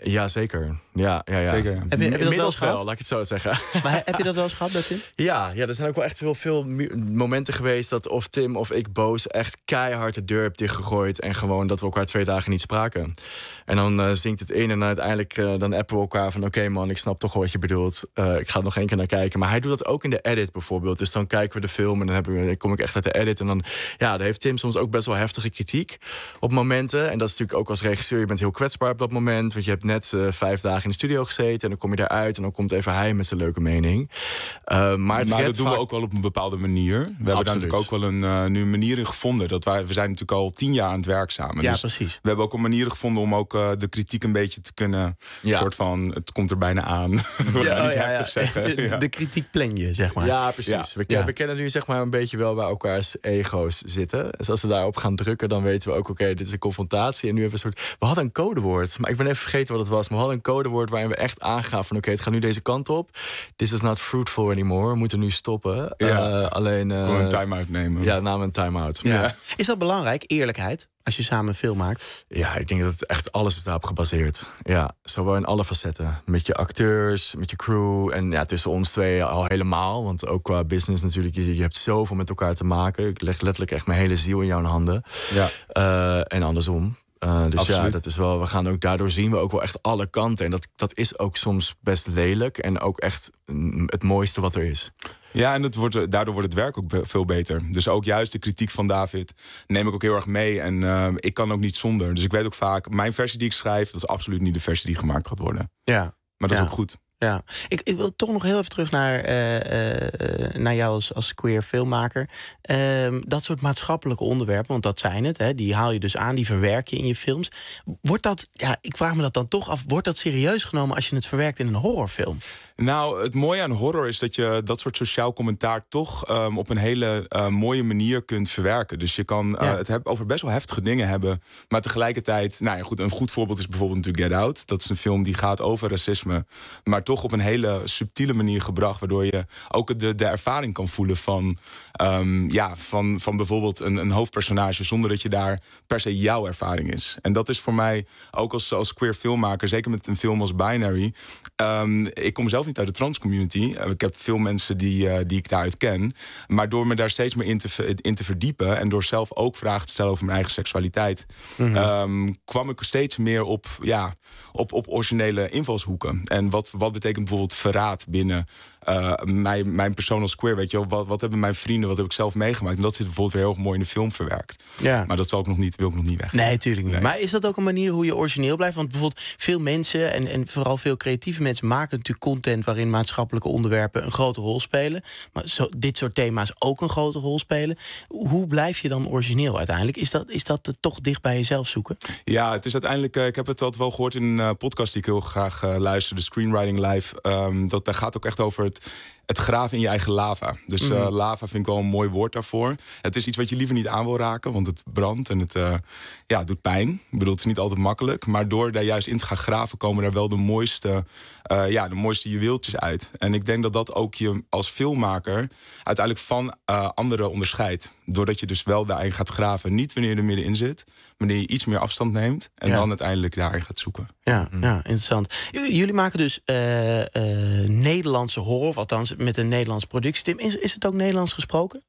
Ja, zeker. Ja, ja, ja. Zeker, ja. Heb je, heb je dat wel Inmiddels eens gehad? wel, laat ik het zo zeggen. Maar heb je dat wel eens gehad bij Tim? Ja, ja, er zijn ook wel echt heel veel mu- momenten geweest dat of Tim of ik boos echt keihard de deur heb dichtgegooid en gewoon dat we elkaar twee dagen niet spraken. En dan uh, zinkt het in en uiteindelijk uh, dan appen we elkaar van oké okay man, ik snap toch wel wat je bedoelt. Uh, ik ga er nog één keer naar kijken. Maar hij doet dat ook in de edit bijvoorbeeld. Dus dan kijken we de film en dan, hebben we, dan kom ik echt uit de edit. En dan, ja, dan heeft Tim soms ook best wel heftige kritiek op momenten. En dat is natuurlijk ook als regisseur, je bent heel kwetsbaar op dat moment. Want je hebt net uh, vijf dagen in de studio gezeten en dan kom je daaruit en dan komt even hij met zijn leuke mening. Uh, maar het maar dat doen vaak... we ook wel op een bepaalde manier. We hebben daar natuurlijk ook wel een, uh, nu een manier in gevonden. Dat wij, we zijn natuurlijk al tien jaar aan het werk samen. Ja, dus precies. We hebben ook een manier gevonden om ook uh, de kritiek een beetje te kunnen... Ja. soort van, het komt er bijna aan. We Ja, gaan oh, iets ja, heftigs ja. zeggen. De, Ja. de kritiek plan je, zeg maar. Ja, precies. Ja. We, ken- Ja. we kennen nu zeg maar een beetje wel waar elkaars ego's zitten. Dus als we daarop gaan drukken, dan weten we ook... oké, okay, dit is een confrontatie. En nu hebben we een soort... We hadden een codewoord, maar ik ben even vergeten wat het was. Maar we hadden een codewoord waarin we echt aangaven van... oké, okay, het gaat nu deze kant op. This is not fruitful anymore. We moeten nu stoppen. Ja. Uh, alleen... Uh, Gewoon een time-out nemen. Ja, namen een time-out. Ja. Ja. Is dat belangrijk, eerlijkheid, als je samen een film maakt? Ja, ik denk dat het echt alles is daarop gebaseerd. Ja, zowel in alle facetten. Met je acteurs, met je crew en ja, tussen ons twee al helemaal. Want ook qua business natuurlijk, je, je hebt zoveel met elkaar te maken. Ik leg letterlijk echt mijn hele ziel in jouw handen. Ja. Uh, en andersom. Uh, dus Absoluut. ja, dat is wel, we gaan ook, daardoor zien we ook wel echt alle kanten. En dat, dat is ook soms best lelijk en ook echt mm, het mooiste wat er is. Ja, en het wordt, daardoor wordt het werk ook be- veel beter. Dus ook juist de kritiek van David neem ik ook heel erg mee. En uh, ik kan ook niet zonder. Dus ik weet ook vaak, mijn versie die ik schrijf... dat is absoluut niet de versie die gemaakt gaat worden. Ja. Maar dat Ja. is ook goed. Ja, ik, ik wil toch nog heel even terug naar, uh, uh, naar jou als, als queer filmmaker. Uh, dat soort maatschappelijke onderwerpen, want dat zijn het, hè, die haal je dus aan, die verwerk je in je films. Wordt dat, ja, ik vraag me dat dan toch af, wordt dat serieus genomen als je het verwerkt in een horrorfilm? Nou, het mooie aan horror is dat je dat soort sociaal commentaar toch um, op een hele uh, mooie manier kunt verwerken. Dus je kan uh, Ja. het heb, over best wel heftige dingen hebben. Maar tegelijkertijd, nou ja, goed, een goed voorbeeld is bijvoorbeeld natuurlijk Get Out. Dat is een film die gaat over racisme. Maar toch op een hele subtiele manier gebracht. Waardoor je ook de, de ervaring kan voelen van, um, ja, van, van bijvoorbeeld een, een hoofdpersonage. Zonder dat je daar per se jouw ervaring is. En dat is voor mij ook als, als queer filmmaker, zeker met een film als Binary. Um, ik kom zelf niet uit de transcommunity. Ik heb veel mensen die, uh, die ik daaruit ken. Maar door me daar steeds meer in te, in te verdiepen... en door zelf ook vragen te stellen over mijn eigen seksualiteit... Mm-hmm. um, kwam ik steeds meer op, ja, op, op originele invalshoeken. En wat, wat betekent bijvoorbeeld verraad binnen... Uh, mijn, mijn persoon als queer, weet je wel, wat, wat hebben mijn vrienden, wat heb ik zelf meegemaakt? En dat zit bijvoorbeeld weer heel erg mooi in de film verwerkt. Ja. Maar dat zal ik nog niet, wil ik nog niet weg. Nee, tuurlijk niet. Nee. Maar is dat ook een manier hoe je origineel blijft? Want bijvoorbeeld veel mensen, en, en vooral veel creatieve mensen... maken natuurlijk content waarin maatschappelijke onderwerpen een grote rol spelen. Maar zo, dit soort thema's ook een grote rol spelen. Hoe blijf je dan origineel uiteindelijk? Is dat, is dat toch dicht bij jezelf zoeken? Ja, het is uiteindelijk, uh, ik heb het altijd wel gehoord in een uh, podcast die ik heel graag uh, luister, de Screenwriting Live. Um, dat daar gaat ook echt over het... het graven in je eigen lava. Dus uh, mm. lava vind ik wel een mooi woord daarvoor. Het is iets wat je liever niet aan wil raken, want het brandt en het, uh, ja, het doet pijn. Ik bedoel, het is niet altijd makkelijk. Maar door daar juist in te gaan graven, komen daar wel de mooiste, uh, ja, de mooiste juweeltjes uit. En ik denk dat dat ook je als filmmaker uiteindelijk van uh, anderen onderscheidt. Doordat je dus wel daarin gaat graven. Niet wanneer je er middenin zit, wanneer je iets meer afstand neemt en ja. dan uiteindelijk daarin gaat zoeken. Ja, mm. ja, interessant. J- jullie maken dus uh, uh, Nederlandse horror, of althans met een Nederlands productieteam. Is, is het ook Nederlands gesproken?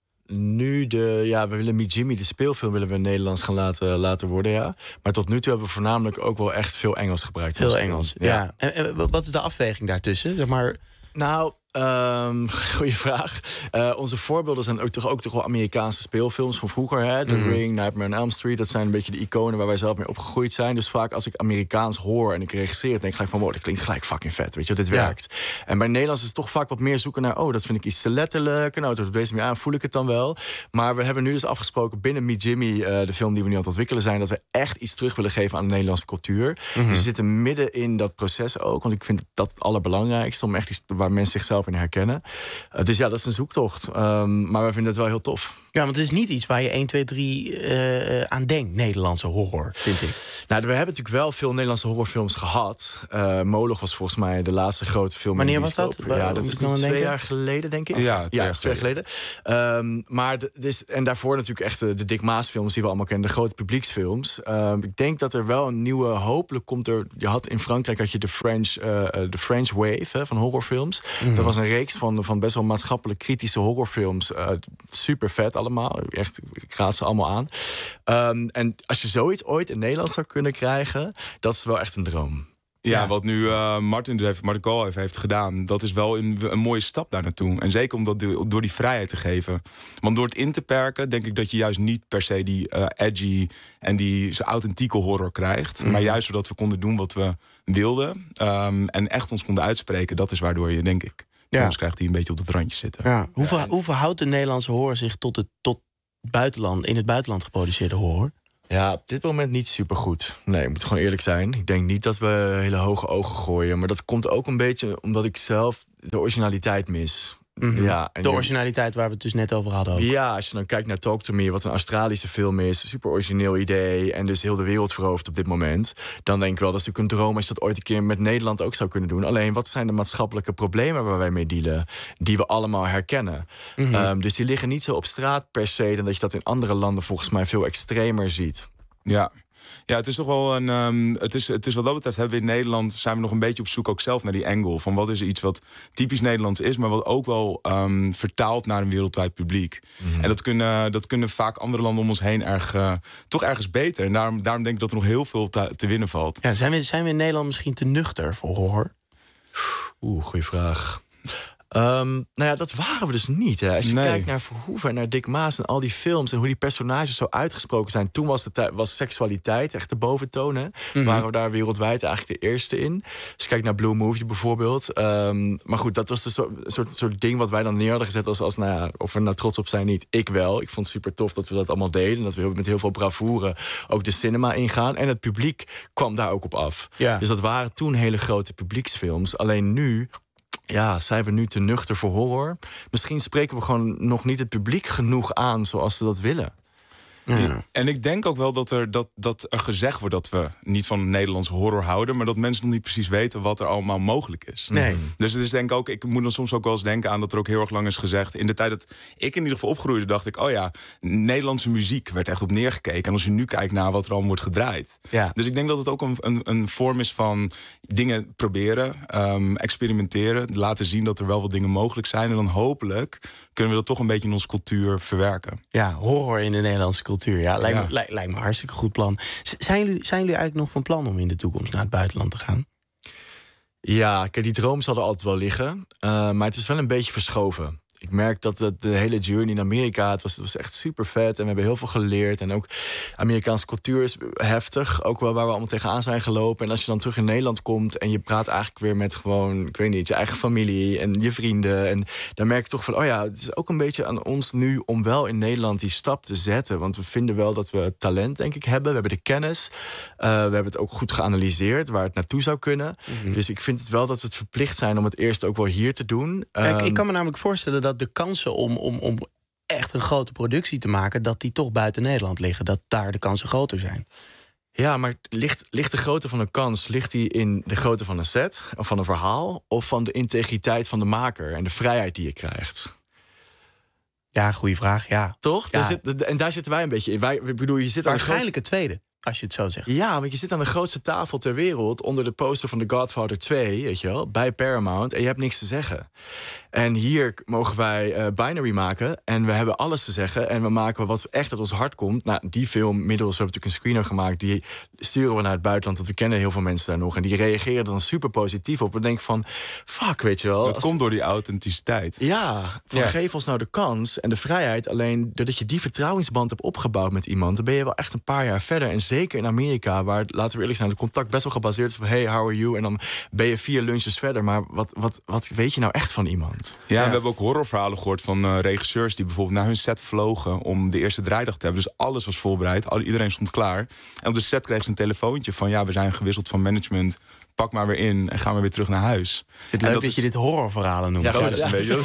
Nu de, ja, we willen Meet Jimmy, de speelfilm, willen we Nederlands gaan laten, laten worden, ja. Maar tot nu toe hebben we voornamelijk ook wel echt veel Engels gebruikt. Veel Engels, ja. ja. En, en wat is de afweging daartussen? Zeg maar... Nou, um, goeie vraag. Uh, onze voorbeelden zijn ook toch, ook toch wel Amerikaanse speelfilms van vroeger. Hè? The mm-hmm. Ring, Nightmare on Elm Street. Dat zijn een beetje de iconen waar wij zelf mee opgegroeid zijn. Dus vaak als ik Amerikaans hoor en ik regisseer, denk ik gelijk van, wow, dat klinkt gelijk fucking vet. Weet je, dit werkt. Ja. En bij Nederlands is het toch vaak wat meer zoeken naar, oh, dat vind ik iets te letterlijk. Nou, door deze meer aan voel ik het dan wel. Maar we hebben nu dus afgesproken binnen Meet Jimmy, uh, de film die we nu aan het ontwikkelen zijn, dat we echt iets terug willen geven aan de Nederlandse cultuur. Mm-hmm. Dus we zitten midden in dat proces ook. Want ik vind dat het allerbelangrijkste, om echt iets waar mensen zichzelf in herkennen. Uh, dus ja, dat is een zoektocht. Um, maar we vinden het wel heel tof. Ja, want het is niet iets waar je één, twee, drie uh, aan denkt, Nederlandse horror, vind ik. Nou, we hebben natuurlijk wel veel Nederlandse horrorfilms gehad. Uh, Moloch was volgens mij de laatste grote film. Wanneer was dat? Ja, dat is nu twee denken? jaar geleden, denk ik. Ja, twee ja, jaar twee geleden. geleden. Um, maar de, dus, en daarvoor natuurlijk echt de, de Dick Maas films die we allemaal kennen, de grote publieksfilms. Um, ik denk dat er wel een nieuwe, hopelijk komt er. Je had in Frankrijk had je de French, uh, de French Wave hè, van horrorfilms. Mm. Dat was een reeks van, van best wel maatschappelijk kritische horrorfilms. Uh, super vet allemaal. Echt, ik raad ze allemaal aan. Um, en als je zoiets ooit in Nederland zou kunnen krijgen, dat is wel echt een droom. Ja, ja. wat nu uh, Martin, heeft, Martin Koolhof heeft gedaan, dat is wel een, een mooie stap daar naartoe. En zeker om dat door die vrijheid te geven. Want door het in te perken, denk ik dat je juist niet per se die uh, edgy en die zo authentieke horror krijgt. Mm. Maar juist zodat we konden doen wat we wilden. Um, en echt ons konden uitspreken, dat is waardoor je, denk ik, films ja. krijgt die een beetje op het randje zitten. Ja. Hoe, ver, hoe verhoudt de Nederlandse horror zich tot het tot buitenland, in het buitenland geproduceerde horror? Ja, op dit moment niet supergoed. Nee, ik moet gewoon eerlijk zijn. Ik denk niet dat we hele hoge ogen gooien. Maar dat komt ook een beetje omdat ik zelf de originaliteit mis. Mm-hmm. Ja, en de originaliteit waar we het dus net over hadden ook. Ja, als je dan kijkt naar Talk to Me, wat een Australische film is, super origineel idee en dus heel de wereld verovert op dit moment, dan denk ik wel dat is natuurlijk een droom als je dat ooit een keer met Nederland ook zou kunnen doen. Alleen, wat zijn de maatschappelijke problemen waar wij mee dealen, die we allemaal herkennen? Mm-hmm. Um, dus die liggen niet zo op straat per se, dan dat je dat in andere landen volgens mij veel extremer ziet. Ja. Ja, het is toch wel een. Um, het, is, het is wat dat betreft, hebben we in Nederland zijn we nog een beetje op zoek ook zelf naar die angle. Van wat is er iets wat typisch Nederlands is, maar wat ook wel um, vertaalt naar een wereldwijd publiek. Mm-hmm. En dat kunnen, dat kunnen vaak andere landen om ons heen erg, uh, toch ergens beter. En daarom, daarom denk ik dat er nog heel veel te, te winnen valt. Ja, zijn, we, zijn we in Nederland misschien te nuchter voor horror? Oeh, goeie vraag. Um, nou ja, dat waren we dus niet. Hè. Als je nee. kijkt naar Verhoeven en naar Dick Maas en al die films en hoe die personages zo uitgesproken zijn. Toen was, de was seksualiteit echt de boventoon. Hè. Mm-hmm. Waren we daar wereldwijd eigenlijk de eerste in. Als je kijkt naar Blue Movie bijvoorbeeld. Um, maar goed, dat was een soort, soort, soort ding wat wij dan neer hadden gezet als, als nou ja, of we nou trots op zijn, niet. Ik wel. Ik vond het super tof dat we dat allemaal deden. En dat we met heel veel bravoure ook de cinema ingaan. En het publiek kwam daar ook op af. Ja. Dus dat waren toen hele grote publieksfilms. Alleen nu, ja, zijn we nu te nuchter voor horror? Misschien spreken we gewoon nog niet het publiek genoeg aan zoals ze dat willen. Ja. En ik denk ook wel dat er, dat, dat er gezegd wordt dat we niet van Nederlandse horror houden, maar dat mensen nog niet precies weten wat er allemaal mogelijk is. Nee. Dus het is denk ik ook, ik moet dan soms ook wel eens denken aan dat er ook heel erg lang is gezegd. In de tijd dat ik in ieder geval opgroeide, dacht ik, oh ja, Nederlandse muziek werd echt op neergekeken. En als je nu kijkt naar wat er allemaal wordt gedraaid. Ja. Dus ik denk dat het ook een, een, een vorm is van dingen proberen, um, experimenteren, laten zien dat er wel wat dingen mogelijk zijn. En dan hopelijk kunnen we dat toch een beetje in onze cultuur verwerken. Ja, horror in de Nederlandse cultuur. Ja, lijkt, ja. Me, lijkt, lijkt me een hartstikke goed plan. Zijn jullie, zijn jullie eigenlijk nog van plan om in de toekomst naar het buitenland te gaan? Ja, kijk, die droom zal er altijd wel liggen. Uh, maar het is wel een beetje verschoven. Ik merk dat de, de hele journey in Amerika, het was, het was echt super vet. En we hebben heel veel geleerd. En ook Amerikaanse cultuur is heftig. Ook wel waar we allemaal tegenaan zijn gelopen. En als je dan terug in Nederland komt en je praat eigenlijk weer met gewoon, ik weet niet, je eigen familie en je vrienden. En dan merk je toch van, oh ja, het is ook een beetje aan ons nu om wel in Nederland die stap te zetten. Want we vinden wel dat we het talent, denk ik, hebben. We hebben de kennis. Uh, we hebben het ook goed geanalyseerd waar het naartoe zou kunnen. Mm-hmm. Dus ik vind het wel dat we het verplicht zijn om het eerst ook wel hier te doen. Ja, ik, ik kan me namelijk voorstellen dat dat de kansen om, om, om echt een grote productie te maken, dat die toch buiten Nederland liggen. Dat daar de kansen groter zijn. Ja, maar ligt, ligt de grootte van een kans, ligt die in de grootte van een set, of van een verhaal, of van de integriteit van de maker en de vrijheid die je krijgt? Ja, goede vraag, ja. Toch? Ja. Daar zit, en daar zitten wij een beetje in. Wij, ik bedoel, je zit waarschijnlijk het tweede. Als je het zo zegt. Ja, want je zit aan de grootste tafel ter wereld onder de poster van The Godfather twee, weet je wel, bij Paramount, en je hebt niks te zeggen. En hier mogen wij uh, Binary maken en we hebben alles te zeggen en we maken wat echt uit ons hart komt. Nou, die film, middels, we hebben natuurlijk een screener gemaakt, die sturen we naar het buitenland, want we kennen heel veel mensen daar nog en die reageren dan super positief op. We denken van, fuck, weet je wel. Dat als... komt door die authenticiteit. Ja, van ja. geef ons nou de kans en de vrijheid. Alleen doordat je die vertrouwensband hebt opgebouwd met iemand, dan ben je wel echt een paar jaar verder. En zeker in Amerika, waar, laten we eerlijk zijn, het contact best wel gebaseerd is van hey, how are you? En dan ben je vier lunches verder. Maar wat, wat, wat weet je nou echt van iemand? interessant. Ja, ja, we hebben ook horrorverhalen gehoord van uh, regisseurs die bijvoorbeeld naar hun set vlogen om de eerste draaidag te hebben. Dus alles was voorbereid, al, iedereen stond klaar. En op de set kregen ze een telefoontje van ja, we zijn gewisseld van management. Pak maar weer in en gaan we weer terug naar huis. Het leuk dat, dat is... je dit horrorverhalen noemt. Ja, dat is een beetje.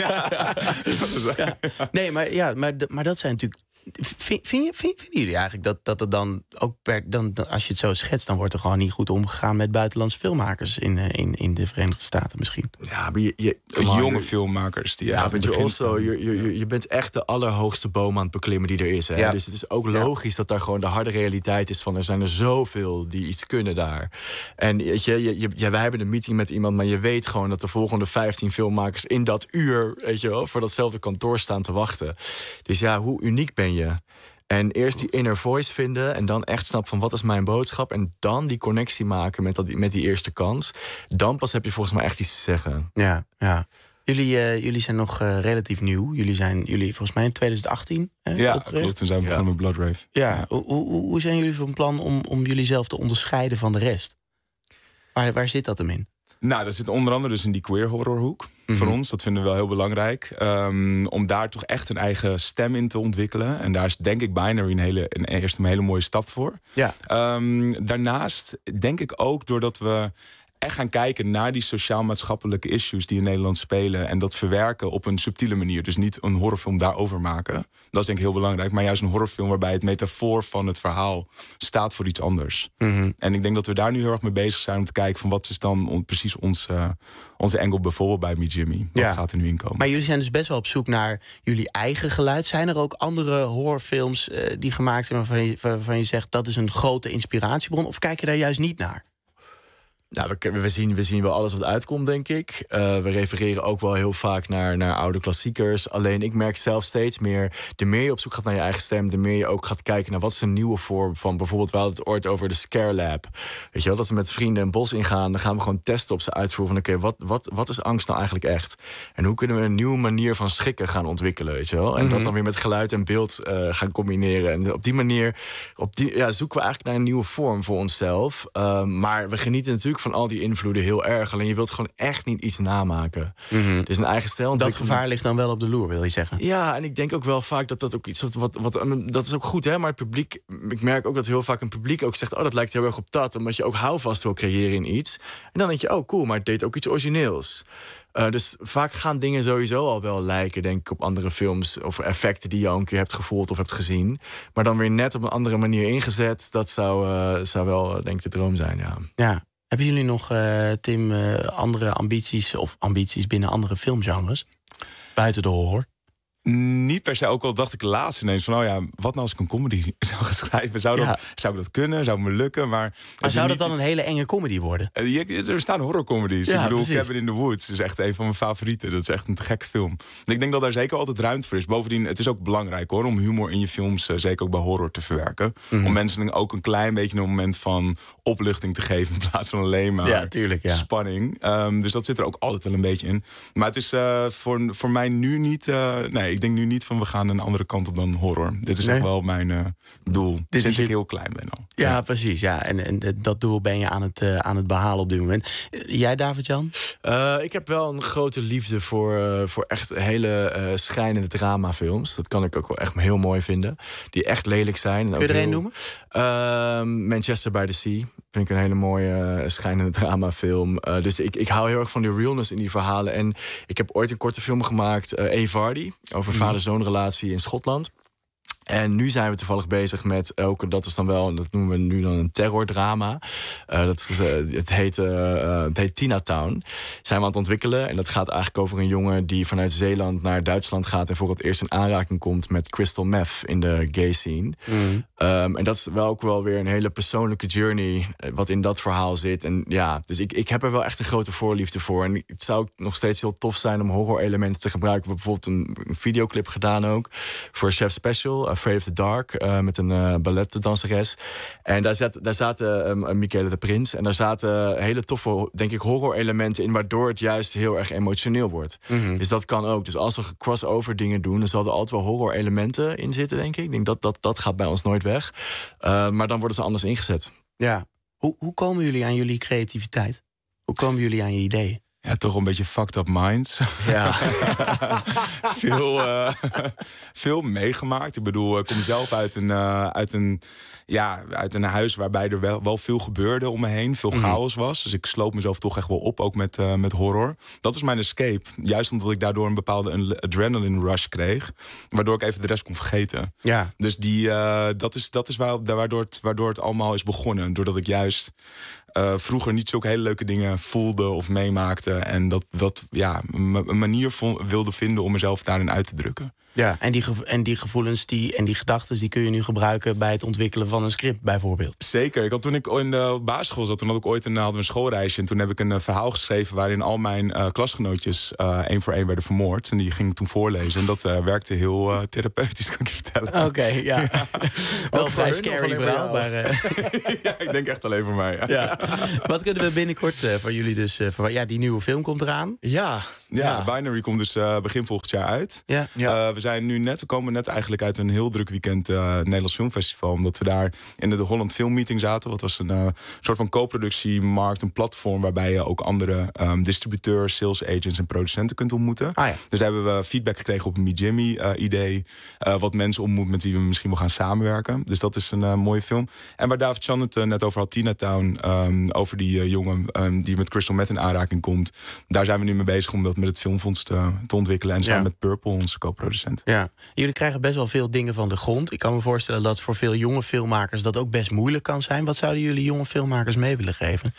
Ja. Nee, maar, ja, maar, maar dat zijn natuurlijk. Vind, vind je, vind, vinden jullie eigenlijk dat, dat er dan ook per, dan, dan, als je het zo schetst, dan wordt er gewoon niet goed omgegaan met buitenlandse filmmakers in, in, in de Verenigde Staten misschien? Ja, maar je, je jonge filmmakers die ja, je, also, je, je, je bent echt de allerhoogste boom aan het beklimmen die er is. Hè? Ja. Dus het is ook logisch ja. dat daar gewoon de harde realiteit is van er zijn er zoveel die iets kunnen daar. En weet je, je, je, ja, wij hebben een meeting met iemand, maar je weet gewoon dat de volgende vijftien filmmakers in dat uur, weet je wel, voor datzelfde kantoor staan te wachten. Dus ja, hoe uniek ben je? Je. En eerst die inner voice vinden en dan echt snappen van wat is mijn boodschap en dan die connectie maken met, dat, met die eerste kans. Dan pas heb je volgens mij echt iets te zeggen. Ja, ja. Jullie, uh, jullie zijn nog uh, relatief nieuw. Jullie zijn jullie volgens mij in twintig achttien uh, ja, opgericht. klopt. Toen zijn we begonnen met Blood Rave. Ja, ja. Hoe, hoe, hoe zijn jullie van plan om, om jullie zelf te onderscheiden van de rest? Waar, waar zit dat hem in? Nou, dat zit onder andere dus in die queer horrorhoek. Mm-hmm. Voor ons, dat vinden we wel heel belangrijk. Um, om daar toch echt een eigen stem in te ontwikkelen. En daar is denk ik Binary een, hele, een eerst een hele mooie stap voor. Ja. Um, daarnaast denk ik ook doordat we echt gaan kijken naar die sociaal-maatschappelijke issues die in Nederland spelen. En dat verwerken op een subtiele manier. Dus niet een horrorfilm daarover maken. Dat is denk ik heel belangrijk. Maar juist een horrorfilm waarbij het metafoor van het verhaal staat voor iets anders. Mm-hmm. En ik denk dat we daar nu heel erg mee bezig zijn om te kijken van wat is dan on, precies ons, uh, onze angle bijvoorbeeld bij Me Jimmy. Wat ja. gaat er nu in komen? Maar jullie zijn dus best wel op zoek naar jullie eigen geluid. Zijn er ook andere horrorfilms uh, die gemaakt zijn waarvan je, waarvan je zegt dat is een grote inspiratiebron? Of kijk je daar juist niet naar? Nou, we, we, zien, we zien wel alles wat uitkomt, denk ik. Uh, we refereren ook wel heel vaak naar, naar oude klassiekers. Alleen ik merk zelf steeds meer, de meer je op zoek gaat naar je eigen stem, de meer je ook gaat kijken naar wat is een nieuwe vorm van. Bijvoorbeeld, we hadden het ooit over de Scare Lab. Weet je wel, dat we met vrienden een bos ingaan, dan gaan we gewoon testen op zijn uitvoer van oké, okay, wat, wat, wat is angst nou eigenlijk echt? En hoe kunnen we een nieuwe manier van schrikken gaan ontwikkelen, weet je wel? En mm-hmm. dat dan weer met geluid en beeld uh, gaan combineren. En op die manier op die, ja, zoeken we eigenlijk naar een nieuwe vorm voor onszelf. Uh, maar we genieten natuurlijk van al die invloeden heel erg. Alleen je wilt gewoon echt niet iets namaken. Mm-hmm. Dus een eigen stijl. Dat gevaar ligt dan wel op de loer, wil je zeggen? Ja, en ik denk ook wel vaak dat dat ook iets wat, wat, wat dat is ook goed, hè? Maar het publiek, ik merk ook dat heel vaak een publiek ook zegt, oh, dat lijkt heel erg op dat, omdat je ook houvast wil creëren in iets. En dan denk je, oh, cool, maar het deed ook iets origineels. Uh, dus vaak gaan dingen sowieso al wel lijken, denk ik, op andere films of effecten die je al een keer hebt gevoeld of hebt gezien. Maar dan weer net op een andere manier ingezet. Dat zou, uh, zou wel, denk ik, de droom zijn, ja. Ja. Hebben jullie nog, uh, Tim, uh, andere ambities of ambities binnen andere filmgenres? Buiten de horror? Niet per se, ook al dacht ik laatst ineens van, oh ja, wat nou als ik een comedy zou gaan schrijven? Zou, dat, ja. zou dat kunnen? Zou het me lukken? Maar, maar zou dat dan iets... een hele enge comedy worden? Uh, je, er staan horrorcomedies. Ja, ik bedoel, precies. Cabin in the Woods is echt een van mijn favorieten. Dat is echt een te gekke film. Ik denk dat daar zeker altijd ruimte voor is. Bovendien, het is ook belangrijk hoor, om humor in je films, uh, zeker ook bij horror, te verwerken. Mm-hmm. Om mensen ook een klein beetje een moment van opluchting te geven in plaats van alleen maar ja, tuurlijk, ja. spanning. Um, dus dat zit er ook altijd wel een beetje in. Maar het is uh, voor, voor mij nu niet... Uh, nee, ik denk nu niet van we gaan een andere kant op dan horror. Dit is nee. echt wel mijn uh, doel. Dit sinds ik heel klein ben al. Ja, ja. precies. Ja. En, en dat doel ben je aan het, uh, aan het behalen op dit moment. Jij, David-Jan? Uh, ik heb wel een grote liefde voor, uh, voor echt hele uh, schrijnende dramafilms. Dat kan ik ook wel echt heel mooi vinden. Die echt lelijk zijn. En kun je er een een noemen? Uh, Manchester by the Sea. Vind ik een hele mooie uh, schijnende dramafilm. Uh, dus ik, ik hou heel erg van die realness in die verhalen. En ik heb ooit een korte film gemaakt, uh, Eve Vardy, over mm. vader-zoon-relatie in Schotland. En nu zijn we toevallig bezig met ook, dat is dan wel, dat noemen we nu dan een terrordrama. Uh, dat is, uh, het, heet, uh, het heet Tina Town. Zijn we aan het ontwikkelen. En dat gaat eigenlijk over een jongen die vanuit Zeeland naar Duitsland gaat en voor het eerst in aanraking komt met crystal meth in de gay scene. Mm. Um, en dat is wel ook wel weer een hele persoonlijke journey wat in dat verhaal zit. En ja, dus ik, ik heb er wel echt een grote voorliefde voor. En het zou nog steeds heel tof zijn om horror-elementen te gebruiken. We hebben bijvoorbeeld een, een videoclip gedaan ook voor Chef Special, Afraid of the Dark, uh, met een uh, balletdanseres. En daar, zat, daar zaten um, Michele de Prins. En daar zaten hele toffe, denk ik, horror-elementen in, waardoor het juist heel erg emotioneel wordt. Mm-hmm. Dus dat kan ook. Dus als we crossover dingen doen, dan zal er altijd wel horror-elementen in zitten, denk ik. Ik denk dat dat, dat gaat bij ons nooit weg. Uh, maar dan worden ze anders ingezet. Ja. Hoe, hoe komen jullie aan jullie creativiteit? Hoe komen jullie aan je ideeën? Ja, toch een beetje fucked up minds. Ja. veel, uh, veel meegemaakt. Ik bedoel, ik kom zelf uit een, uh, uit een, ja, uit een huis waarbij er wel, wel veel gebeurde om me heen. Veel chaos was. Dus ik sloop mezelf toch echt wel op, ook met, uh, met horror. Dat is mijn escape. Juist omdat ik daardoor een bepaalde adrenaline rush kreeg. Waardoor ik even de rest kon vergeten. Ja. Dus die, uh, dat is, dat is waar, waardoor, het, waardoor het allemaal is begonnen. Doordat ik juist... Uh, vroeger niet zulke hele leuke dingen voelde of meemaakte. En dat, dat ja, een manier vo- wilde vinden om mezelf daarin uit te drukken. Ja, en die, gevo- en die gevoelens die, en die gedachten die kun je nu gebruiken bij het ontwikkelen van een script bijvoorbeeld. Zeker. Ik had, toen ik in de basisschool zat, toen had ik ooit een, hadden we een schoolreisje. En toen heb ik een uh, verhaal geschreven waarin al mijn uh, klasgenootjes uh, één voor één werden vermoord. En die ging ik toen voorlezen. En dat uh, werkte heel uh, therapeutisch, kan ik je vertellen. Oké, okay, ja. ja. Wel vrij scary verhaal, maar... Uh... ja, ik denk echt alleen voor mij. Ja. Ja. Wat kunnen we binnenkort uh, van jullie dus... Uh, voor, ja, die nieuwe film komt eraan. Ja, ja, ja. Binary komt dus uh, begin volgend jaar uit. Ja. Ja. Uh, we zijn nu net, we komen net eigenlijk uit een heel druk weekend uh, Nederlands Filmfestival. Omdat we daar in de, de Holland Film Meeting zaten. Wat was een uh, soort van co-productiemarkt, een platform waarbij je ook andere um, distributeurs, sales agents en producenten kunt ontmoeten. Ah, ja. Dus daar hebben we feedback gekregen op een MeJimmy uh, idee. Uh, wat mensen ontmoet met wie we misschien wel gaan samenwerken. Dus dat is een uh, mooie film. En waar David Chan het uh, net over had, Tina Town, um, over die uh, jongen um, die met crystal meth in aanraking komt. Daar zijn we nu mee bezig om dat met het Filmfonds te, te ontwikkelen. En samen ja. met Purple, onze co-producent. Ja. Jullie krijgen best wel veel dingen van de grond. Ik kan me voorstellen dat voor veel jonge filmmakers dat ook best moeilijk kan zijn. Wat zouden jullie jonge filmmakers mee willen geven?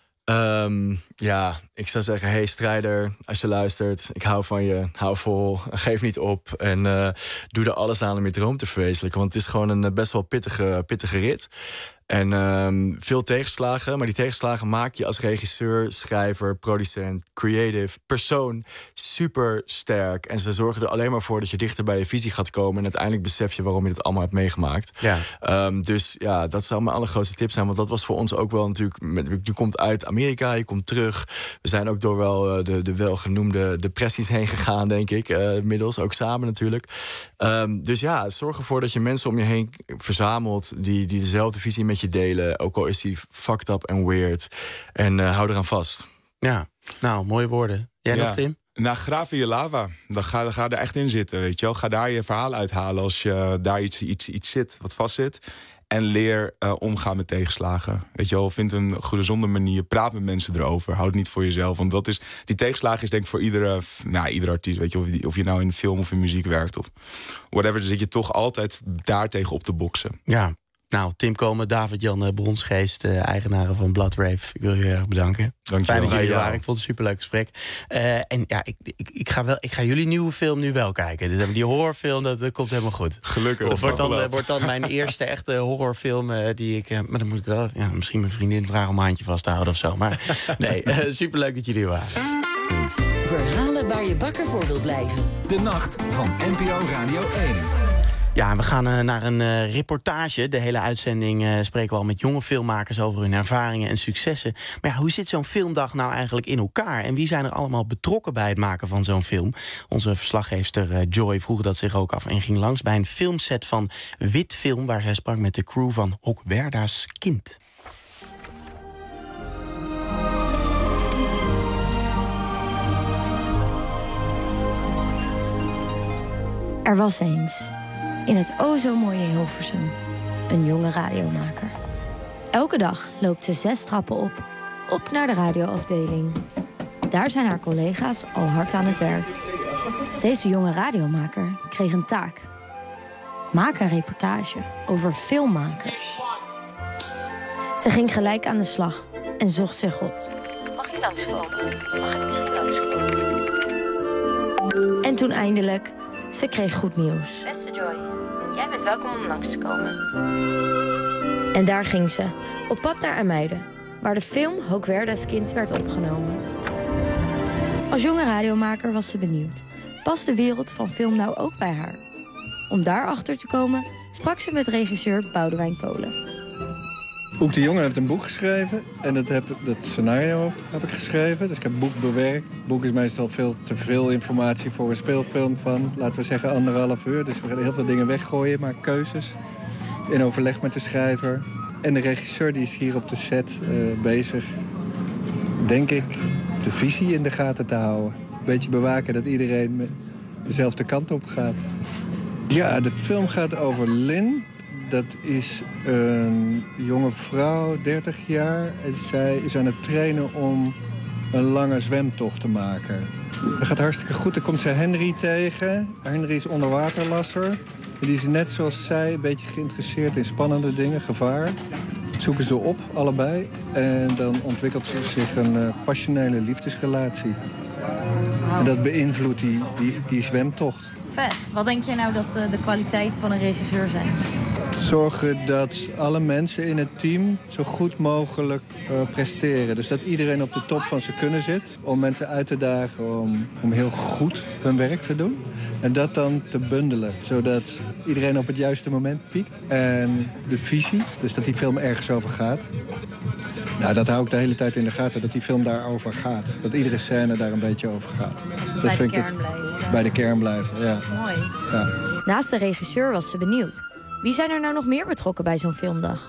Um, ja, ik zou zeggen, hey strijder, als je luistert, ik hou van je, hou vol, geef niet op en uh, doe er alles aan om je droom te verwezenlijken. Want het is gewoon een best wel pittige, pittige rit. En um, veel tegenslagen, maar die tegenslagen maak je als regisseur, schrijver, producent, creative, persoon super sterk. En ze zorgen er alleen maar voor dat je dichter bij je visie gaat komen. En uiteindelijk besef je waarom je het allemaal hebt meegemaakt. Ja. Um, dus ja, dat zou mijn allergrootste tip zijn. Want dat was voor ons ook wel natuurlijk... Met, je komt uit Amerika, je komt terug. We zijn ook door wel uh, de, de welgenoemde depressies heen gegaan, denk ik. Uh, inmiddels, ook samen natuurlijk. Um, dus ja, zorg ervoor dat je mensen om je heen verzamelt die, die dezelfde visie met je delen, ook al is die fucked up en weird. En uh, hou eraan vast. Ja, nou, mooie woorden. Jij ja. nog, Tim? Nou, graaf in je lava. Dan ga, dan ga er echt in zitten, weet je wel. Ga daar je verhaal uithalen als je daar iets, iets, iets zit wat vast zit. En leer uh, omgaan met tegenslagen. Weet je wel, vind een gezonde manier. Praat met mensen erover. Houd het niet voor jezelf. Want dat is, die tegenslagen is denk ik voor iedere, nou, iedere artiest. Weet je, of, of je nou in film of in muziek werkt of whatever. Dan zit je toch altijd daar tegen op te boksen. Ja. Nou, Tim Komen, David-Jan Bronsgeest, uh, eigenaren van Blood Rave. Ik wil je heel erg bedanken. Dank je Fijn wel. dat jullie er Ja, waren. Ik vond het een superleuk gesprek. Uh, en ja, ik, ik, ik, ga wel, ik ga jullie nieuwe film nu wel kijken. Dus die horrorfilm, dat, dat komt helemaal goed. Gelukkig. Het wordt dan, uh, wordt dan mijn eerste echte horrorfilm uh, die ik... Uh, maar dan moet ik wel ja, misschien mijn vriendin vragen om een handje vast te houden of zo. Maar nee, uh, superleuk dat jullie er waren. Thanks. Verhalen waar je wakker voor wilt blijven. De nacht van N P O Radio één. Ja, en we gaan uh, naar een uh, reportage. De hele uitzending uh, spreken we al met jonge filmmakers over hun ervaringen en successen. Maar ja, hoe zit zo'n filmdag nou eigenlijk in elkaar? En wie zijn er allemaal betrokken bij het maken van zo'n film? Onze verslaggeefster uh, Joy vroeg dat zich ook af en ging langs bij een filmset van Wit Film, waar zij sprak met de crew van Hockwerda's Kind. Er was eens, in het o zo mooie Hilversum, een jonge radiomaker. Elke dag loopt ze zes trappen op, op naar de radioafdeling. Daar zijn haar collega's al hard aan het werk. Deze jonge radiomaker kreeg een taak. Maak een reportage over filmmakers. Ze ging gelijk aan de slag en zocht zich God. Mag ik langskomen? Mag ik misschien langskomen? En toen eindelijk, ze kreeg goed nieuws. Beste Joy, jij bent welkom om langs te komen. En daar ging ze, op pad naar IJmuiden, waar de film Hockwerda's Kind werd opgenomen. Als jonge radiomaker was ze benieuwd. Past de wereld van film nou ook bij haar? Om daarachter te komen sprak ze met regisseur Boudewijn Kolen. Oek de Jonge heeft een boek geschreven en dat, heb, dat scenario heb ik geschreven. Dus ik heb het boek bewerkt. Het boek is meestal veel te veel informatie voor een speelfilm van, laten we zeggen, anderhalf uur. Dus we gaan heel veel dingen weggooien, maar keuzes. In overleg met de schrijver. En de regisseur die is hier op de set uh, bezig, denk ik, de visie in de gaten te houden. Een beetje bewaken dat iedereen dezelfde kant op gaat. Ja, de film gaat over Lynn. Dat is een jonge vrouw, dertig jaar. En zij is aan het trainen om een lange zwemtocht te maken. Dat gaat hartstikke goed. Dan komt ze Henry tegen. Henry is onderwaterlasser. Die is net zoals zij een beetje geïnteresseerd in spannende dingen, gevaar. Dat zoeken ze op, allebei. En dan ontwikkelt zich een uh, passionele liefdesrelatie. Wow. En dat beïnvloedt die, die, die zwemtocht. Vet. Wat denk jij nou dat uh, de kwaliteiten van een regisseur zijn? Zorgen dat alle mensen in het team zo goed mogelijk uh, presteren. Dus dat iedereen op de top van zijn kunnen zit. Om mensen uit te dagen om, om heel goed hun werk te doen. En dat dan te bundelen. Zodat iedereen op het juiste moment piekt. En de visie, dus dat die film ergens over gaat. Nou, dat hou ik de hele tijd in de gaten. Dat die film daarover gaat. Dat iedere scène daar een beetje over gaat. Dat bij vind de kern ik blijven. Bij de kern blijven, ja. Mooi. Ja. Naast de regisseur was ze benieuwd. Wie zijn er nou nog meer betrokken bij zo'n filmdag?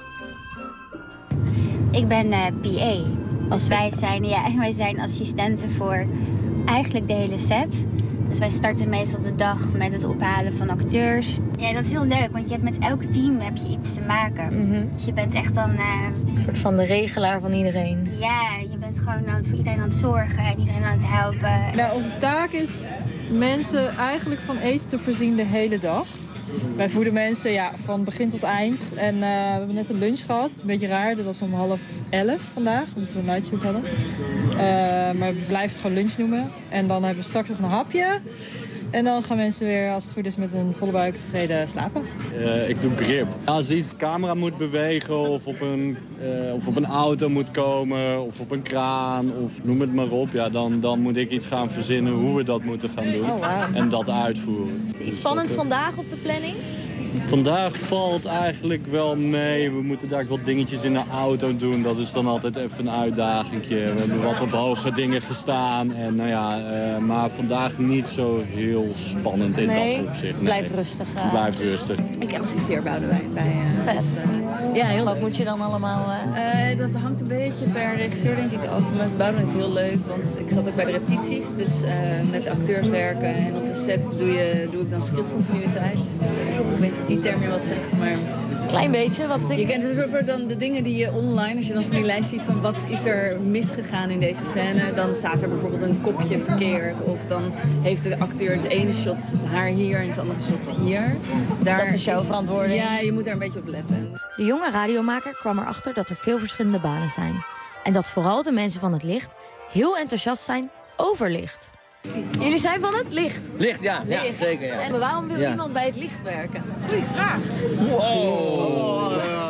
Ik ben uh, P A. Dus wij zijn, ja, wij zijn assistenten voor eigenlijk de hele set. Dus wij starten meestal de dag met het ophalen van acteurs. Ja, dat is heel leuk, want je hebt met elk team heb je iets te maken. Mm-hmm. Dus je bent echt dan... Uh, een soort van de regelaar van iedereen. Ja, je bent gewoon aan, voor iedereen aan het zorgen en iedereen aan het helpen. Nou, onze taak is mensen eigenlijk van eten te voorzien de hele dag. Wij voeden mensen ja, van begin tot eind. En uh, we hebben net een lunch gehad. Een beetje raar, dat was om half elf vandaag, omdat we een nightshoot hadden. Uh, maar we blijven het gewoon lunch noemen. En dan hebben we straks nog een hapje. En dan gaan mensen weer, als het goed is, met een volle buik tevreden slapen. Uh, ik doe grip. Als iets camera moet bewegen of op, een, uh, of op een auto moet komen of op een kraan of noem het maar op, ja, dan, dan moet ik iets gaan verzinnen hoe we dat moeten gaan doen. Oh, wow. En dat uitvoeren. Iets spannends dus dat, uh, vandaag op de planning? Vandaag valt eigenlijk wel mee. We moeten daar wat dingetjes in de auto doen. Dat is dan altijd even een uitdaging. We hebben wat op hoge dingen gestaan. En, nou ja, uh, maar vandaag niet zo heel spannend in nee, dat opzicht. Nee, blijft rustig. Uh... Blijft rustig. Ik assisteer Boudewijn bij... Uh, Vet. dus, uh, ja, heel Wat leuk. moet je dan allemaal... Uh... Uh, dat hangt een beetje per regisseur denk ik af. Met Boudewijn is heel leuk, want ik zat ook bij de repetities. Dus uh, met acteurs werken. En op de set doe, je, doe ik dan scriptcontinuïteit. Ik weet niet of die term je wat zegt, maar... Klein beetje, wat betekent... Je kent dus over dan de dingen die je online, als je dan van die lijst ziet van wat is er misgegaan in deze scène, dan staat er bijvoorbeeld een kopje verkeerd. Of dan heeft de acteur het ene shot haar hier en het andere shot hier. Daar dat is jouw verantwoording. Ja, je moet daar een beetje op letten. De jonge radiomaker kwam erachter dat er veel verschillende banen zijn. En dat vooral de mensen van het licht heel enthousiast zijn over licht. Jullie zijn van het licht? Licht, ja. Licht. Ja zeker. Ja. En waarom wil ja. iemand bij het licht werken? Goeie vraag. Wow. wow.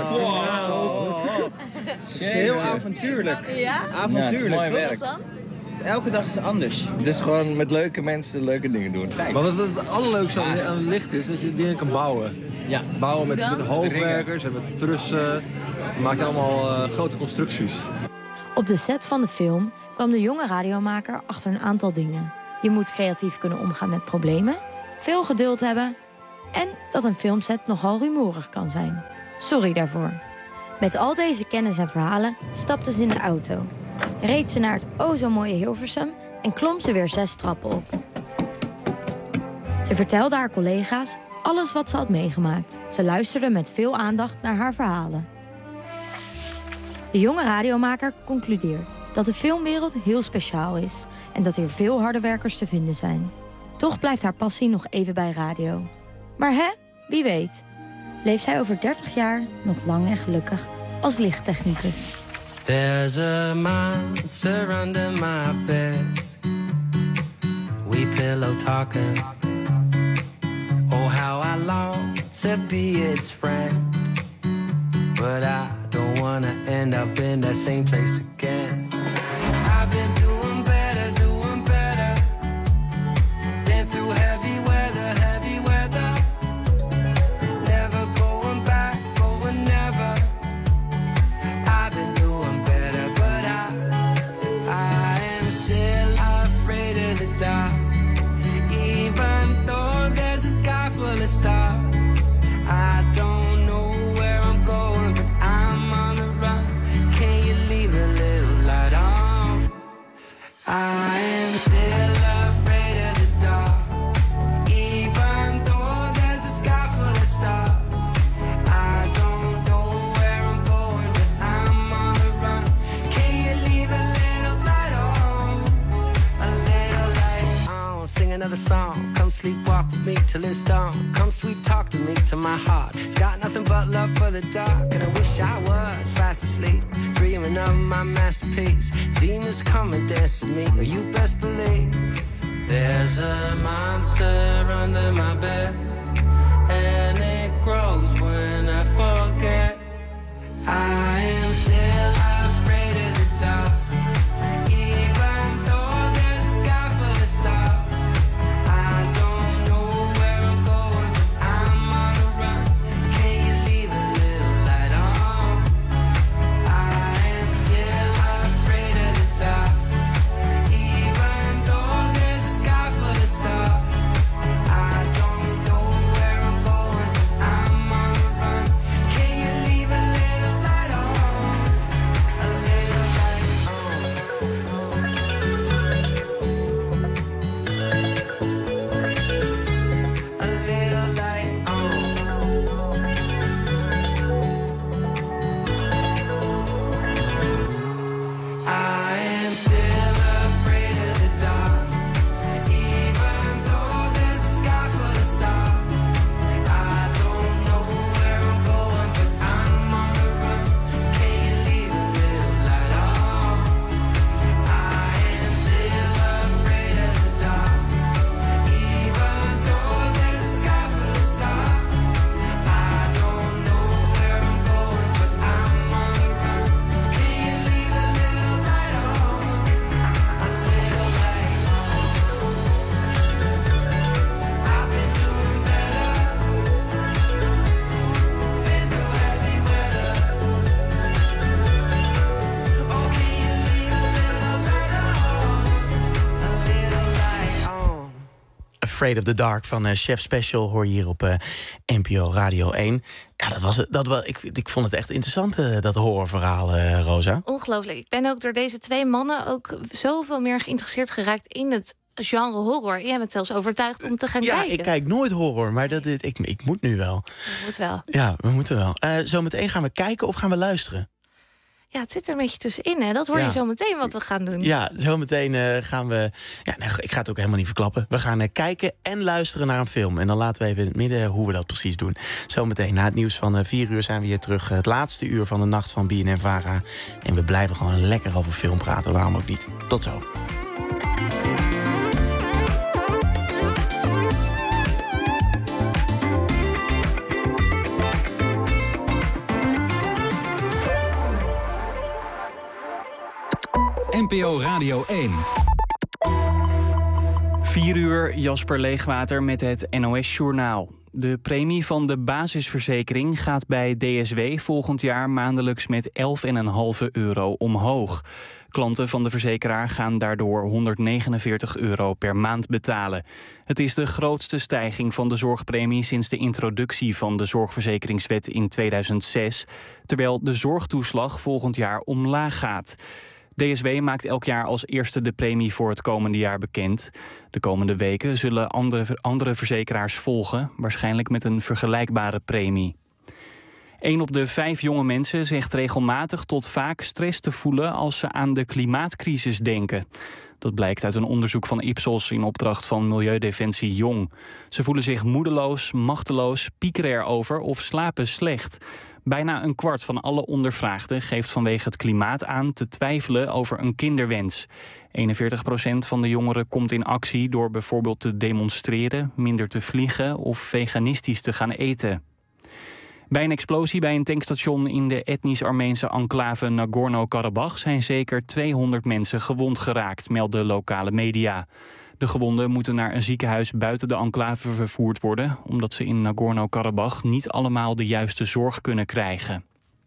wow. Het is heel avontuurlijk. Ja? Avontuurlijk, ja, het is mooi werk. Wat dan? Elke dag is anders. Het is gewoon met leuke mensen leuke dingen doen. Kijk. Maar wat het allerleukste aan het licht is, dat je dingen kan bouwen. Ja. Bouwen met, met hoogwerkers en met trussen. We maken allemaal uh, grote constructies. Op de set van de film kwam de jonge radiomaker achter een aantal dingen. Je moet creatief kunnen omgaan met problemen, veel geduld hebben en dat een filmset nogal rumoerig kan zijn. Sorry daarvoor. Met al deze kennis en verhalen stapte ze in de auto. Reed ze naar het o zo mooie Hilversum en klom ze weer zes trappen op. Ze vertelde haar collega's alles wat ze had meegemaakt. Ze luisterde met veel aandacht naar haar verhalen. De jonge radiomaker concludeert dat de filmwereld heel speciaal is en dat hier veel harde werkers te vinden zijn. Toch blijft haar passie nog even bij radio. Maar hè, wie weet, leeft zij over dertig jaar nog lang en gelukkig als lichttechnicus. There's a monster under my bed. We pillow talking. Oh, how I long to be its friend. But I don't wanna end up in that same place again. I've been doing better, doing better. Been through heavy weather, heavy weather. Never going back, going never. I've been doing better, but I, I am still afraid of the dark. Even though there's a sky full of stars, I don't know where I'm going, but I'm on the run. Can you leave a little light on? I another song. Come sleepwalk with me till it's dawn. Come sweet talk to me till my heart. It's got nothing but love for the dark. And I wish I was fast asleep, dreaming of my masterpiece. Demons come and dance with me, you best believe. There's a monster under my bed, and it grows when I forget. I am still afraid of the dark. Even though there's a sky full of stars, I don't know where I'm going, but I'm on the run. Can you leave a little light on? I am still afraid of the dark. Even though there's a sky full of stars, I don't know where I'm going, but I'm on the run. Can you leave a little light on? A little light on. A little light on. I am still afraid of the dark. Even though there's a sky full of stars, I don't know where I'm going, but I'm on the run. Can you leave a little light on? I am still afraid of the dark. Even though there's a sky full of stars, I don't know where I'm going, but I'm on the run. Can you leave a little light on? A little light on. I've been doing better. Been through heavy weather. Oh, can you leave a little light on? A little light on. Afraid of the Dark van uh, Chef Special hoor je hier op uh, N P O Radio één. Ja, dat was het. Dat was, ik, ik vond het echt interessant, uh, dat horrorverhaal, uh, Rosa. Ongelooflijk. Ik ben ook door deze twee mannen ook zoveel meer geïnteresseerd geraakt in het genre horror. Jij bent zelfs overtuigd om te gaan Ja, kijken. ik kijk nooit horror, maar dat, dit- ik, ik moet nu wel. Je moet wel. Ja, we moeten wel. Uh, zometeen gaan we kijken of gaan we luisteren? Ja, het zit er een beetje tussenin, hè? Dat hoor Ja. je zo meteen wat we gaan doen. Ja, zometeen uh, gaan we... Ja, nee, ik ga het ook helemaal niet verklappen. We gaan uh, kijken en luisteren naar een film. En dan laten we even in het midden hoe we dat precies doen. Zometeen na het nieuws van uh, vier uur zijn we hier terug. Uh, het laatste uur van de nacht van B N N Vara. En we blijven gewoon lekker over film praten. Waarom ook niet? Tot zo. N P O Radio één. vier uur, Jasper Leegwater met het N O S-journaal. De premie van de basisverzekering gaat bij D S W volgend jaar maandelijks met elf komma vijf euro omhoog. Klanten van de verzekeraar gaan daardoor honderdnegenenveertig euro per maand betalen. Het is de grootste stijging van de zorgpremie sinds de introductie van de Zorgverzekeringswet in tweeduizend zes, terwijl de zorgtoeslag volgend jaar omlaag gaat. D S W maakt elk jaar als eerste de premie voor het komende jaar bekend. De komende weken zullen andere, andere verzekeraars volgen, waarschijnlijk met een vergelijkbare premie. Een op de vijf jonge mensen zegt regelmatig tot vaak stress te voelen als ze aan de klimaatcrisis denken. Dat blijkt uit een onderzoek van Ipsos in opdracht van Milieudefensie Jong. Ze voelen zich moedeloos, machteloos, piekeren erover of slapen slecht. Bijna een kwart van alle ondervraagden geeft vanwege het klimaat aan te twijfelen over een kinderwens. eenenveertig procent van de jongeren komt in actie door bijvoorbeeld te demonstreren, minder te vliegen of veganistisch te gaan eten. Bij een explosie bij een tankstation in de etnisch-Armeense enclave Nagorno-Karabakh zijn zeker tweehonderd mensen gewond geraakt, melden lokale media. De gewonden moeten naar een ziekenhuis buiten de enclave vervoerd worden, omdat ze in Nagorno-Karabakh niet allemaal de juiste zorg kunnen krijgen.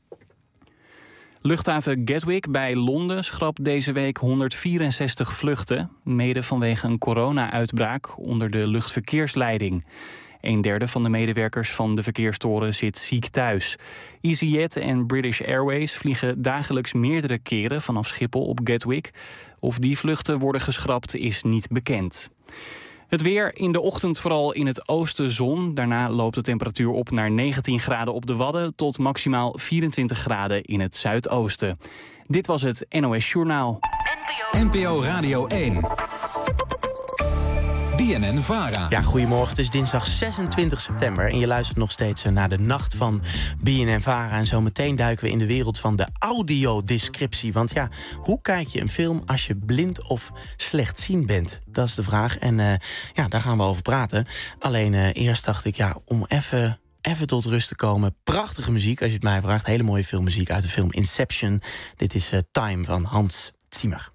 Luchthaven Gatwick bij Londen schrapt deze week honderdvierenzestig vluchten, mede vanwege een corona-uitbraak onder de luchtverkeersleiding. Een derde van de medewerkers van de verkeerstoren zit ziek thuis. EasyJet en British Airways vliegen dagelijks meerdere keren vanaf Schiphol op Gatwick. Of die vluchten worden geschrapt is niet bekend. Het weer, in de ochtend vooral in het oosten zon. Daarna loopt de temperatuur op naar negentien graden op de Wadden tot maximaal vierentwintig graden in het zuidoosten. Dit was het N O S Journaal. N P O Radio één. B N N-Vara. Ja, goedemorgen. Het is dinsdag zesentwintig september en je luistert nog steeds naar de Nacht van B N N-Vara. En zo meteen duiken we in de wereld van de audiodescriptie. Want ja, hoe kijk je een film als je blind of slechtziend bent? Dat is de vraag. En uh, ja, daar gaan we over praten. Alleen uh, eerst dacht ik, ja, om even... Even tot rust te komen. Prachtige muziek, als je het mij vraagt. Hele mooie filmmuziek uit de film Inception. Dit is uh, Time van Hans Zimmer.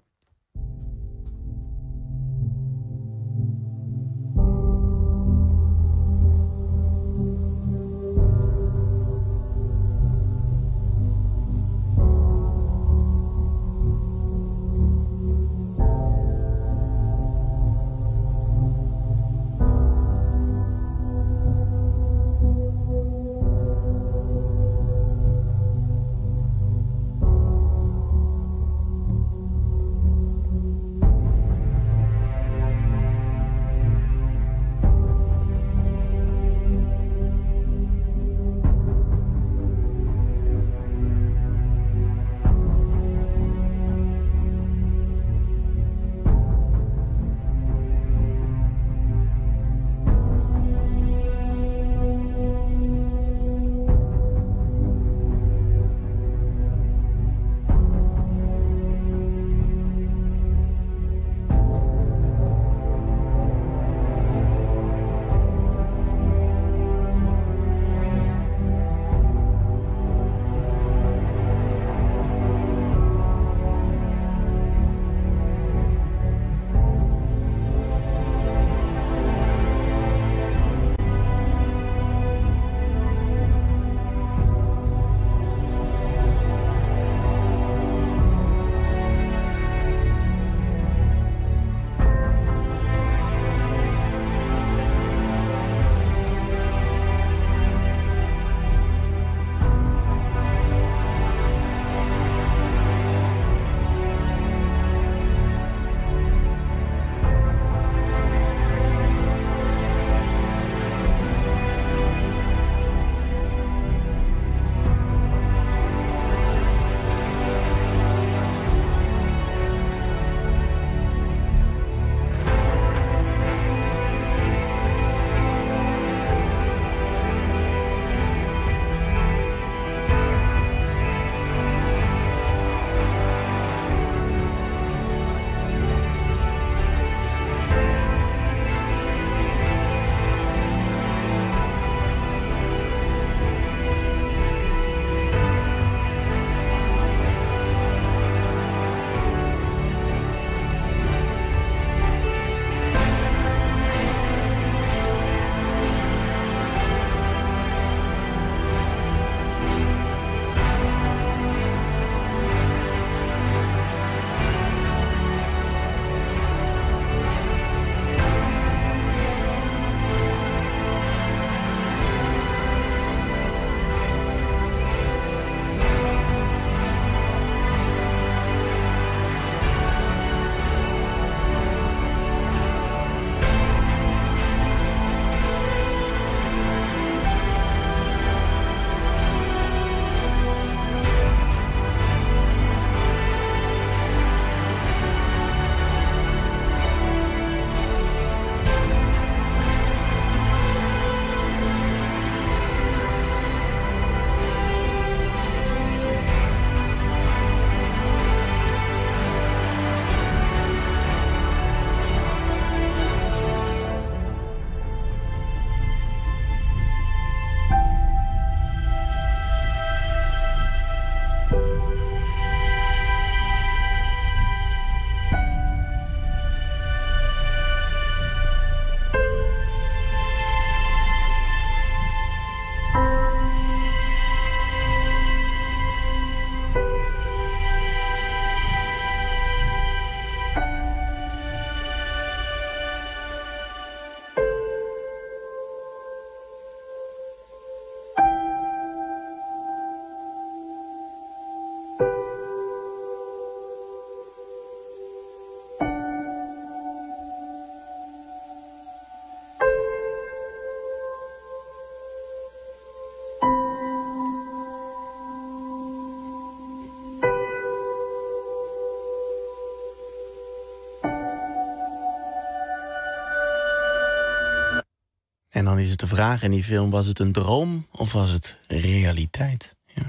En dan is het de vraag in die film, was het een droom of was het realiteit? Ja.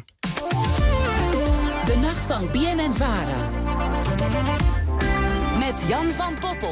De nacht van B N N Vara. Met Jan van Poppel.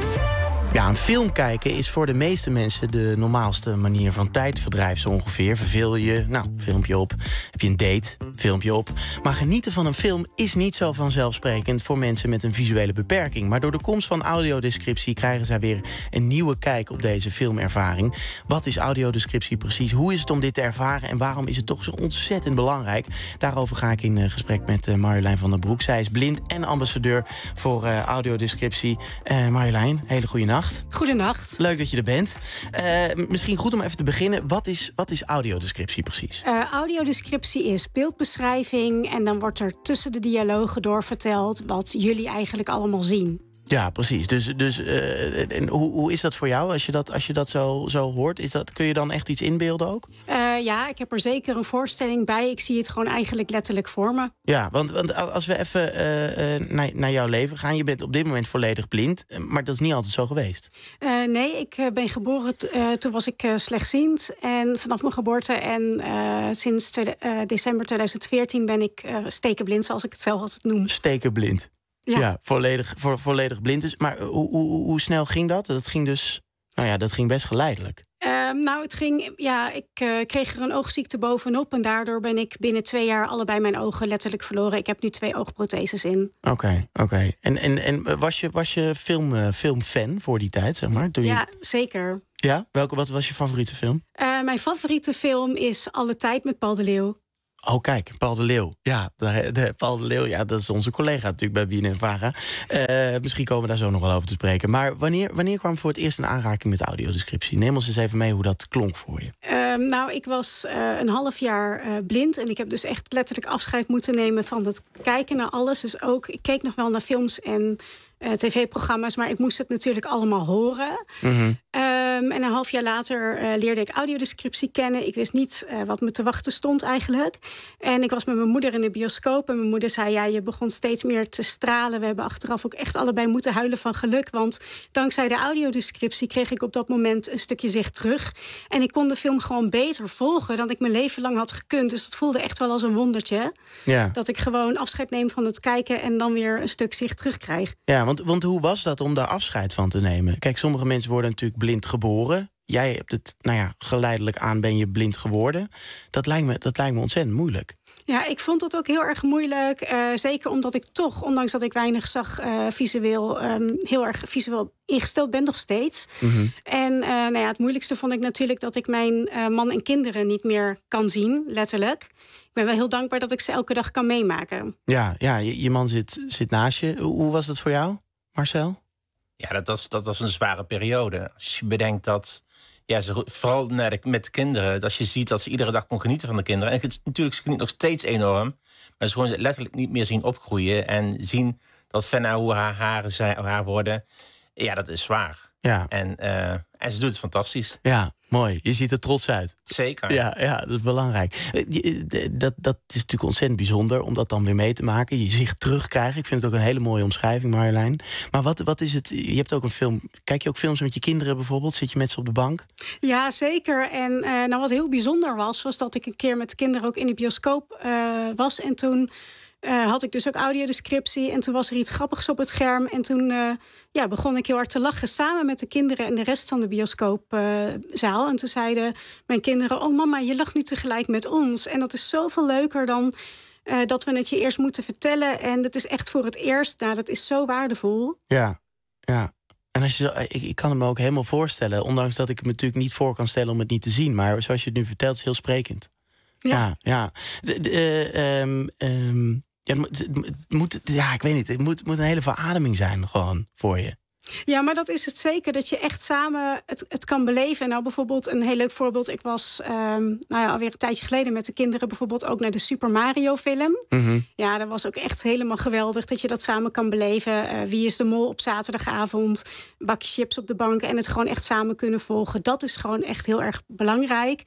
Ja, een film kijken is voor de meeste mensen de normaalste manier van tijdverdrijf zo ongeveer. Verveel je, nou, filmpje op. Heb je een date, filmpje op. Maar genieten van een film is niet zo vanzelfsprekend voor mensen met een visuele beperking. Maar door de komst van audiodescriptie krijgen zij weer een nieuwe kijk op deze filmervaring. Wat is audiodescriptie precies? Hoe is het om dit te ervaren? En waarom is het toch zo ontzettend belangrijk? Daarover ga ik in uh, gesprek met uh, Marjolein van der Broek. Zij is blind en ambassadeur voor uh, audiodescriptie. Uh, Marjolein, hele goede nacht. Goedenacht. Leuk dat je er bent. Uh, misschien goed om even te beginnen. Wat is, wat is audiodescriptie precies? Uh, audiodescriptie is beeldbeschrijving en dan wordt er tussen de dialogen door verteld wat jullie eigenlijk allemaal zien. Ja, precies. Dus, dus uh, en hoe, hoe is dat voor jou als je dat, als je dat zo, zo hoort? Is dat, kun je dan echt iets inbeelden ook? Uh, ja, ik heb er zeker een voorstelling bij. Ik zie het gewoon eigenlijk letterlijk voor me. Ja, want, want als we even uh, uh, naar, naar jouw leven gaan. Je bent op dit moment volledig blind, maar dat is niet altijd zo geweest. Uh, nee, ik uh, ben geboren, t- uh, toen was ik uh, slechtziend. En vanaf mijn geboorte en uh, sinds tweede, uh, december tweeduizend veertien ben ik uh, stekenblind, zoals ik het zelf altijd noem. Stekenblind. Ja, ja volledig, vo, volledig blind is. Maar hoe, hoe, hoe snel ging dat? Dat ging dus, nou ja, dat ging best geleidelijk. Uh, nou, het ging, ja, ik uh, kreeg er een oogziekte bovenop. En daardoor ben ik binnen twee jaar allebei mijn ogen letterlijk verloren. Ik heb nu twee oogprotheses in. Oké, okay, oké. Okay. En, en, en was je, was je film, uh, filmfan voor die tijd, zeg maar? Toen je... Ja, zeker. Ja? Welke, wat was je favoriete film? Uh, mijn favoriete film is Alle Tijd met Paul de Leeuw. Oh, kijk, Paul de Leeuw. Ja, de, de, Paul de Leeuw, ja, dat is onze collega natuurlijk bij B N N Vara. Uh, misschien komen we daar zo nog wel over te spreken. Maar wanneer, wanneer kwam voor het eerst een aanraking met audiodescriptie? Neem ons eens even mee hoe dat klonk voor je. Uh, nou, ik was uh, een half jaar uh, blind. En ik heb dus echt letterlijk afscheid moeten nemen van het kijken naar alles. Dus ook, ik keek nog wel naar films en uh, tv-programma's, maar ik moest het natuurlijk allemaal horen. Mm-hmm. Um, en een half jaar later uh, leerde ik audiodescriptie kennen. Ik wist niet uh, wat me te wachten stond eigenlijk. En ik was met mijn moeder in de bioscoop. En mijn moeder zei, ja, je begon steeds meer te stralen. We hebben achteraf ook echt allebei moeten huilen van geluk. Want dankzij de audiodescriptie kreeg ik op dat moment een stukje zicht terug. En ik kon de film gewoon beter volgen dan ik mijn leven lang had gekund. Dus dat voelde echt wel als een wondertje. Ja. Dat ik gewoon afscheid neem van het kijken en dan weer een stuk zicht terugkrijg. Ja, want, want hoe was dat om daar afscheid van te nemen? Kijk, sommige mensen worden natuurlijk blind geboren. Jij hebt het, nou ja, geleidelijk aan ben je blind geworden. Dat lijkt me, dat lijkt me ontzettend moeilijk. Ja, ik vond dat ook heel erg moeilijk. Uh, zeker omdat ik toch, ondanks dat ik weinig zag, uh, visueel, um, heel erg visueel ingesteld ben nog steeds. Mm-hmm. En uh, nou ja, het moeilijkste vond ik natuurlijk dat ik mijn uh, man en kinderen niet meer kan zien, letterlijk. Ik ben wel heel dankbaar dat ik ze elke dag kan meemaken. Ja, ja je, je man zit, zit naast je. Hoe was dat voor jou, Marcel? Ja, dat was, dat was een zware periode. Als je bedenkt dat, ja, ze, vooral naar de, met de kinderen, als je ziet dat ze iedere dag kon genieten van de kinderen. En het, natuurlijk, ze genieten nog steeds enorm. Maar ze gewoon letterlijk niet meer zien opgroeien. En zien dat Fenna hoe haar haren zijn, haar worden. Ja, dat is zwaar. Ja. En, uh, en ze doet het fantastisch. Ja, mooi. Je ziet er trots uit. Zeker. Ja, ja, dat is belangrijk. Dat, dat is natuurlijk ontzettend bijzonder om dat dan weer mee te maken. Je zicht terugkrijgen. Ik vind het ook een hele mooie omschrijving, Marjolein. Maar wat, wat is het? Je hebt ook een film. Kijk je ook films met je kinderen bijvoorbeeld? Zit je met ze op de bank? Ja, zeker. En uh, nou, wat heel bijzonder was, was dat ik een keer met de kinderen ook in de bioscoop uh, was. En toen Uh, had ik dus ook audiodescriptie. En toen was er iets grappigs op het scherm. En toen uh, ja, begon ik heel hard te lachen samen met de kinderen en de rest van de bioscoopzaal. Uh, en toen zeiden mijn kinderen, oh mama, je lacht nu tegelijk met ons. En dat is zoveel leuker dan uh, dat we het je eerst moeten vertellen. En dat is echt voor het eerst. Nou, dat is zo waardevol. Ja, ja. En als je zo, ik, ik kan het me ook helemaal voorstellen. Ondanks dat ik het me natuurlijk niet voor kan stellen om het niet te zien. Maar zoals je het nu vertelt, is heel sprekend. Ja, ja. ja. De, de, uh, um, um, Ja, het moet, ja, ik weet niet. Het moet, moet een hele verademing zijn gewoon voor je. Ja, maar dat is het zeker. Dat je echt samen het, het kan beleven. En nou bijvoorbeeld een heel leuk voorbeeld. Ik was um, nou ja, alweer een tijdje geleden met de kinderen bijvoorbeeld ook naar de Super Mario film. Mm-hmm. Ja, dat was ook echt helemaal geweldig dat je dat samen kan beleven. Uh, Wie is de Mol op zaterdagavond. Bakje chips op de bank en het gewoon echt samen kunnen volgen. Dat is gewoon echt heel erg belangrijk.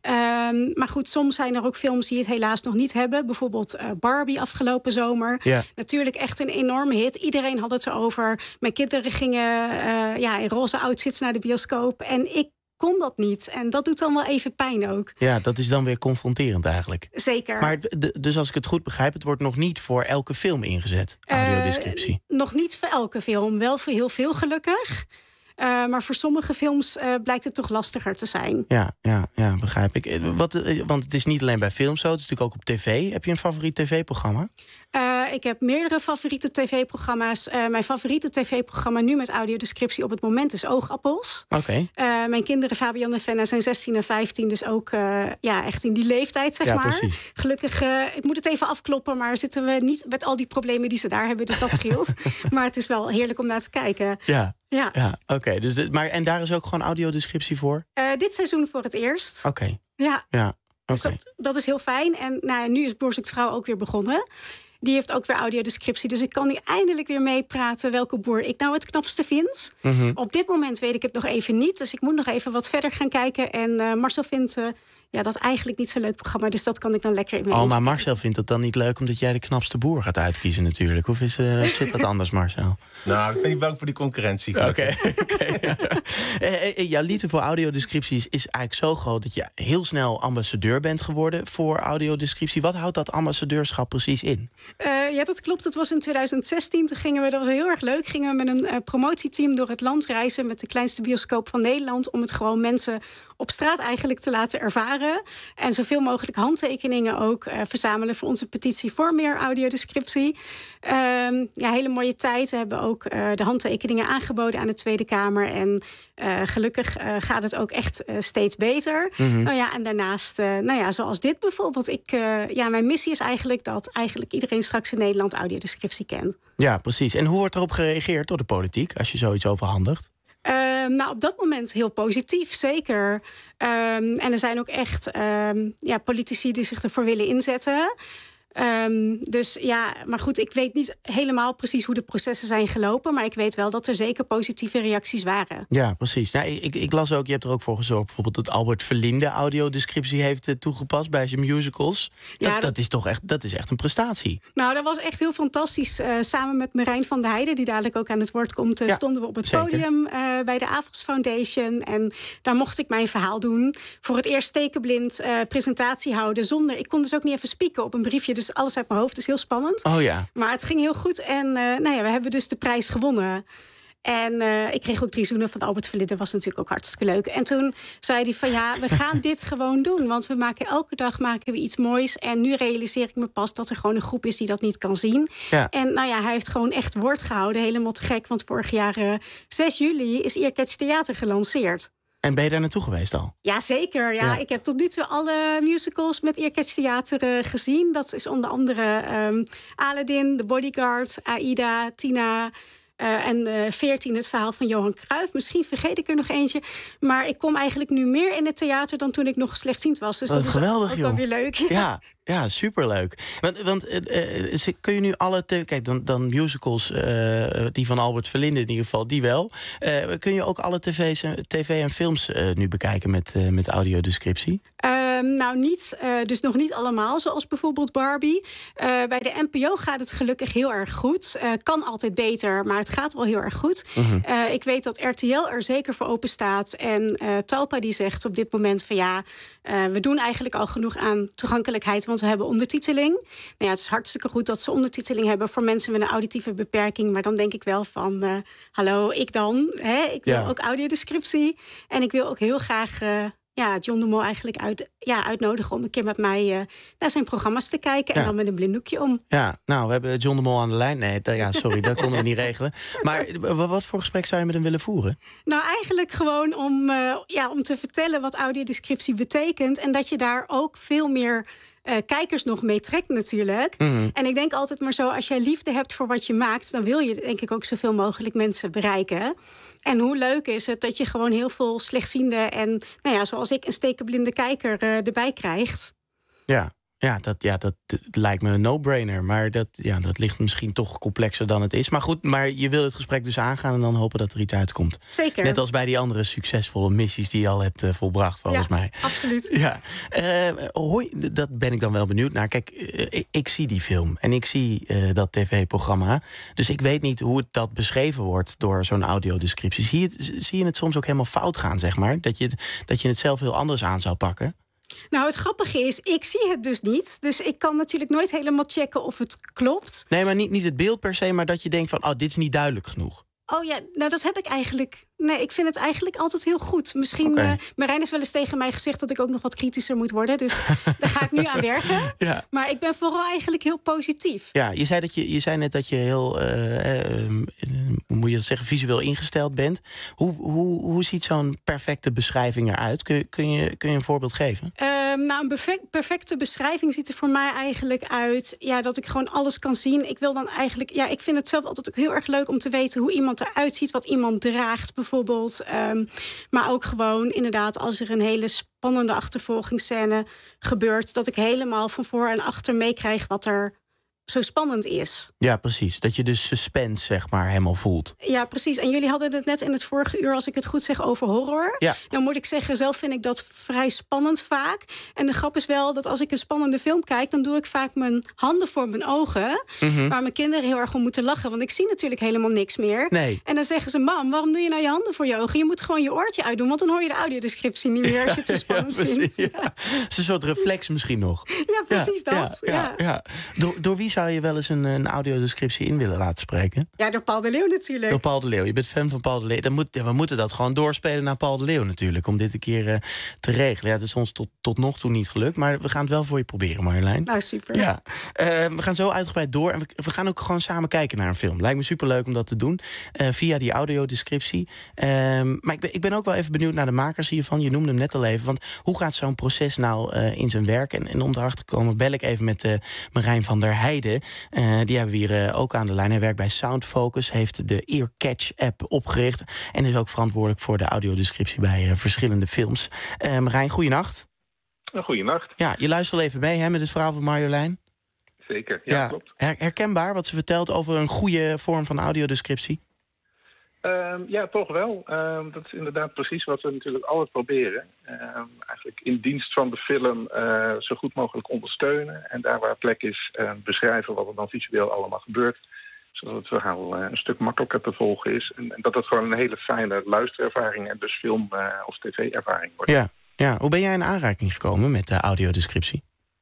Um, maar goed, soms zijn er ook films die het helaas nog niet hebben. Bijvoorbeeld uh, Barbie afgelopen zomer. Ja. Natuurlijk echt een enorme hit. Iedereen had het erover. Mijn kinderen gingen Uh, ja, in roze outfits naar de bioscoop. En ik kon dat niet. En dat doet dan wel even pijn ook. Ja, dat is dan weer confronterend eigenlijk. Zeker. Maar d- dus als ik het goed begrijp, het wordt nog niet voor elke film ingezet, audiodescriptie. Uh, nog niet voor elke film, wel voor heel veel gelukkig. Uh, maar voor sommige films uh, blijkt het toch lastiger te zijn. Ja, ja, ja, begrijp ik. Wat, want het is niet alleen bij films zo, het is natuurlijk ook op tv. Heb je een favoriet tv-programma? Uh, ik heb meerdere favoriete tv-programma's. Uh, mijn favoriete tv-programma nu met audiodescriptie op het moment is Oogappels. Oké. Okay. Uh, mijn kinderen Fabian en Fenna zijn zestien en vijftien, dus ook uh, ja, echt in die leeftijd, zeg ja, maar. Precies. Gelukkig, uh, ik moet het even afkloppen, maar zitten we niet met al die problemen die ze daar hebben, dus dat scheelt. Maar het is wel heerlijk om naar te kijken. Ja. Ja, ja oké. Okay. Dus de, maar en daar is ook gewoon audiodescriptie voor? Uh, dit seizoen voor het eerst. Oké. Okay. Ja. Ja. Okay. Dus dat, dat is heel fijn. En nou, nu is Boer Zoekt Vrouw ook weer begonnen. Die heeft ook weer audiodescriptie. Dus ik kan nu eindelijk weer meepraten welke boer ik nou het knapste vind. Mm-hmm. Op dit moment weet ik het nog even niet. Dus ik moet nog even wat verder gaan kijken. En uh, Marcel vindt uh, ja, dat eigenlijk niet zo'n leuk programma. Dus dat kan ik dan lekker in mijn Oh, maar Marcel vindt het dan niet leuk omdat jij de knapste boer gaat uitkiezen natuurlijk. Of is, uh, zit dat anders, Marcel? Nou, ik ben niet bang voor die concurrentie. Oké. Okay, okay. uh, jouw liefde voor audiodescripties is eigenlijk zo groot dat je heel snel ambassadeur bent geworden voor audiodescriptie. Wat houdt dat ambassadeurschap precies in? Uh, ja, dat klopt. Het was in twintig zestien. Toen gingen we, dat was heel erg leuk, gingen we met een uh, promotieteam door het land reizen met de kleinste bioscoop van Nederland om het gewoon mensen op straat eigenlijk te laten ervaren. En zoveel mogelijk handtekeningen ook uh, verzamelen voor onze petitie voor meer audiodescriptie. Um, ja, hele mooie tijd. We hebben ook uh, de handtekeningen aangeboden aan de Tweede Kamer. En uh, gelukkig uh, gaat het ook echt uh, steeds beter. Mm-hmm. Nou ja, en daarnaast, uh, nou ja, zoals dit bijvoorbeeld. Ik, uh, ja, mijn missie is eigenlijk dat eigenlijk iedereen straks in Nederland audiodescriptie kent. Ja, precies. En hoe wordt erop gereageerd door de politiek als je zoiets overhandigt? Uh, nou, op dat moment heel positief, zeker. Um, en er zijn ook echt um, ja, politici die zich ervoor willen inzetten. Um, dus ja, maar goed, ik weet niet helemaal precies hoe de processen zijn gelopen. Maar ik weet wel dat er zeker positieve reacties waren. Ja, precies. Nou, ik, ik las ook, je hebt er ook voor gezorgd bijvoorbeeld dat Albert Verlinde audiodescriptie heeft uh, toegepast bij zijn musicals. Dat, ja, dat... dat is toch echt, dat is echt een prestatie. Nou, dat was echt heel fantastisch. Uh, samen met Marijn van der Heijden, die dadelijk ook aan het woord komt, uh, ja, stonden we op het zeker. podium uh, bij de Avals Foundation. En daar mocht ik mijn verhaal doen. Voor het eerst tekenblind uh, presentatie houden zonder. Ik kon dus ook niet even spieken op een briefje. Dus alles uit mijn hoofd is heel spannend. Oh ja. Maar het ging heel goed. En uh, nou ja, we hebben dus de prijs gewonnen. En uh, ik kreeg ook drie zoenen van Albert Verlinde. Dat was natuurlijk ook hartstikke leuk. En toen zei hij van ja, we gaan dit gewoon doen. Want we maken elke dag maken we iets moois. En nu realiseer ik me pas dat er gewoon een groep is die dat niet kan zien. Ja. En nou ja, hij heeft gewoon echt woord gehouden. Helemaal te gek. Want vorig jaar uh, zes juli is Earcats Theater gelanceerd. En ben je daar naartoe geweest al? Ja, zeker. Ja. Ja. Ik heb tot nu toe alle musicals met Earcats Theater uh, gezien. Dat is onder andere um, Aladdin, The Bodyguard, Aida, Tina... Uh, en uh, veertien het verhaal van Johan Cruijff. Misschien vergeet ik er nog eentje. Maar ik kom eigenlijk nu meer in het theater dan toen ik nog slechtziend was. Dus dat, dat is is geweldig, ook joh. wel weer leuk. Ja, ja, ja, superleuk. Want, want uh, uh, kun je nu alle... Te- Kijk, dan, dan musicals, uh, die van Albert Verlinde in ieder geval, die wel. Uh, kun je ook alle tv's, tv en films uh, nu bekijken met, uh, met audiodescriptie? Uh, nou, niet, uh, dus nog niet allemaal, zoals bijvoorbeeld Barbie. Uh, bij de N P O gaat het gelukkig heel erg goed. Uh, kan altijd beter, maar het gaat wel heel erg goed. Uh-huh. Uh, ik weet dat R T L er zeker voor open staat. En uh, Talpa die zegt op dit moment van ja, uh, we doen eigenlijk al genoeg aan toegankelijkheid, want we hebben ondertiteling. Nou ja, het is hartstikke goed dat ze ondertiteling hebben voor mensen met een auditieve beperking. Maar dan denk ik wel van, uh, hallo, ik dan. Hè? Ik wil ja. ook audiodescriptie. En ik wil ook heel graag... Uh, Ja, John de Mol eigenlijk uit, ja, uitnodigen om een keer met mij uh, naar zijn programma's te kijken. Ja. En dan met een blinddoekje om. Ja, nou, we hebben John de Mol aan de lijn. Nee, d- ja, sorry, dat konden we niet regelen. Maar wat voor gesprek zou je met hem willen voeren? Nou, eigenlijk gewoon om, uh, ja, om te vertellen wat audiodescriptie betekent. En dat je daar ook veel meer... Uh, kijkers nog mee trekt natuurlijk. Mm-hmm. En ik denk altijd maar zo, als jij liefde hebt voor wat je maakt, dan wil je denk ik ook zoveel mogelijk mensen bereiken. En hoe leuk is het dat je gewoon heel veel slechtziende en, nou ja, zoals ik, een stekenblinde kijker uh, erbij krijgt. Ja. Ja, dat, ja, dat, dat lijkt me een no-brainer. Maar dat, ja, dat ligt misschien toch complexer dan het is. Maar goed, maar je wil het gesprek dus aangaan en dan hopen dat er iets uitkomt. Zeker. Net als bij die andere succesvolle missies die je al hebt uh, volbracht, volgens ja, mij. Absoluut. Ja, uh, hoi, dat ben ik dan wel benieuwd naar. Kijk, uh, ik, ik zie die film en ik zie uh, dat tv-programma. Dus ik weet niet hoe het dat beschreven wordt door zo'n audiodescriptie. Zie je, het, zie je het soms ook helemaal fout gaan, zeg maar? Dat je, dat je het zelf heel anders aan zou pakken? Nou, het grappige is, ik zie het dus niet. Dus ik kan natuurlijk nooit helemaal checken of het klopt. Nee, maar niet, niet het beeld per se, maar dat je denkt van, oh, dit is niet duidelijk genoeg. Oh ja, nou dat heb ik eigenlijk... Nee, ik vind het eigenlijk altijd heel goed. Misschien, okay. uh, Marijn heeft wel eens tegen mij gezegd dat ik ook nog wat kritischer moet worden. Dus daar ga ik nu aan werken. Ja. Maar ik ben vooral eigenlijk heel positief. Ja, je zei, dat je, je zei net dat je heel, uh, uh, hoe moet je dat zeggen, visueel ingesteld bent. Hoe, hoe, hoe ziet zo'n perfecte beschrijving eruit? Kun, kun, je, kun je een voorbeeld geven? Uh, nou, een perfect, perfecte beschrijving ziet er voor mij eigenlijk uit... Ja, dat ik gewoon alles kan zien. Ik wil dan eigenlijk... Ja, ik vind het zelf altijd ook heel erg leuk om te weten hoe iemand eruit ziet, wat iemand draagt bijvoorbeeld. Um, maar ook gewoon inderdaad als er een hele spannende achtervolgingsscène gebeurt, dat ik helemaal van voor en achter meekrijg wat er zo spannend is. Ja, precies. Dat je de suspense, zeg maar, helemaal voelt. Ja, precies. En jullie hadden het net in het vorige uur, als ik het goed zeg, over horror. Ja. Dan moet ik zeggen, zelf vind ik dat vrij spannend vaak. En de grap is wel dat als ik een spannende film kijk, dan doe ik vaak mijn handen voor mijn ogen. Mm-hmm. Waar mijn kinderen heel erg om moeten lachen. Want ik zie natuurlijk helemaal niks meer. Nee. En dan zeggen ze, mam, waarom doe je nou je handen voor je ogen? Je moet gewoon je oortje uitdoen, want dan hoor je de audiodescriptie niet meer als je het zo spannend ja, precies, vindt. Ja. Het is een soort reflex misschien nog. Ja, precies ja, dat. Ja, ja, ja. Ja. Door, door wie zou je wel eens een, een audiodescriptie in willen laten spreken? Ja, door Paul de Leeuw natuurlijk. Door Paul de Leeuw. Je bent fan van Paul de Leeuw. Dan moet, ja, we moeten dat gewoon doorspelen naar Paul de Leeuw natuurlijk. Om dit een keer uh, te regelen. Ja, het is ons tot, tot nog toe niet gelukt. Maar we gaan het wel voor je proberen, Marjolein. Nou, super. Ja. Uh, we gaan zo uitgebreid door. En we, we gaan ook gewoon samen kijken naar een film. Lijkt me superleuk om dat te doen. Uh, via die audiodescriptie. Uh, maar ik ben, ik ben ook wel even benieuwd naar de makers hiervan. Je noemde hem net al even. Want hoe gaat zo'n proces nou uh, in zijn werk? En, en om erachter te komen bel ik even met uh, Marijn van der Heijden. Uh, die hebben we hier uh, ook aan de lijn. Hij werkt bij Soundfocus. Heeft de Earcatch-app opgericht. En is ook verantwoordelijk voor de audiodescriptie bij uh, verschillende films. Uh, Marijn, goeienacht. Goeienacht. Ja, je luistert even mee hè, met het verhaal van Marjolein. Zeker, ja, ja, klopt. Her- herkenbaar wat ze vertelt over een goede vorm van audiodescriptie? Um, ja, toch wel. Um, dat is inderdaad precies wat we natuurlijk altijd proberen. Um, eigenlijk in dienst van de film uh, zo goed mogelijk ondersteunen. En daar waar plek is, uh, beschrijven wat er dan visueel allemaal gebeurt. Zodat het verhaal uh, een stuk makkelijker te volgen is. En, en dat het gewoon een hele fijne luisterervaring en dus film- uh, of tv-ervaring wordt. Ja, ja. Hoe ben jij in aanraking gekomen met de audiodescriptie?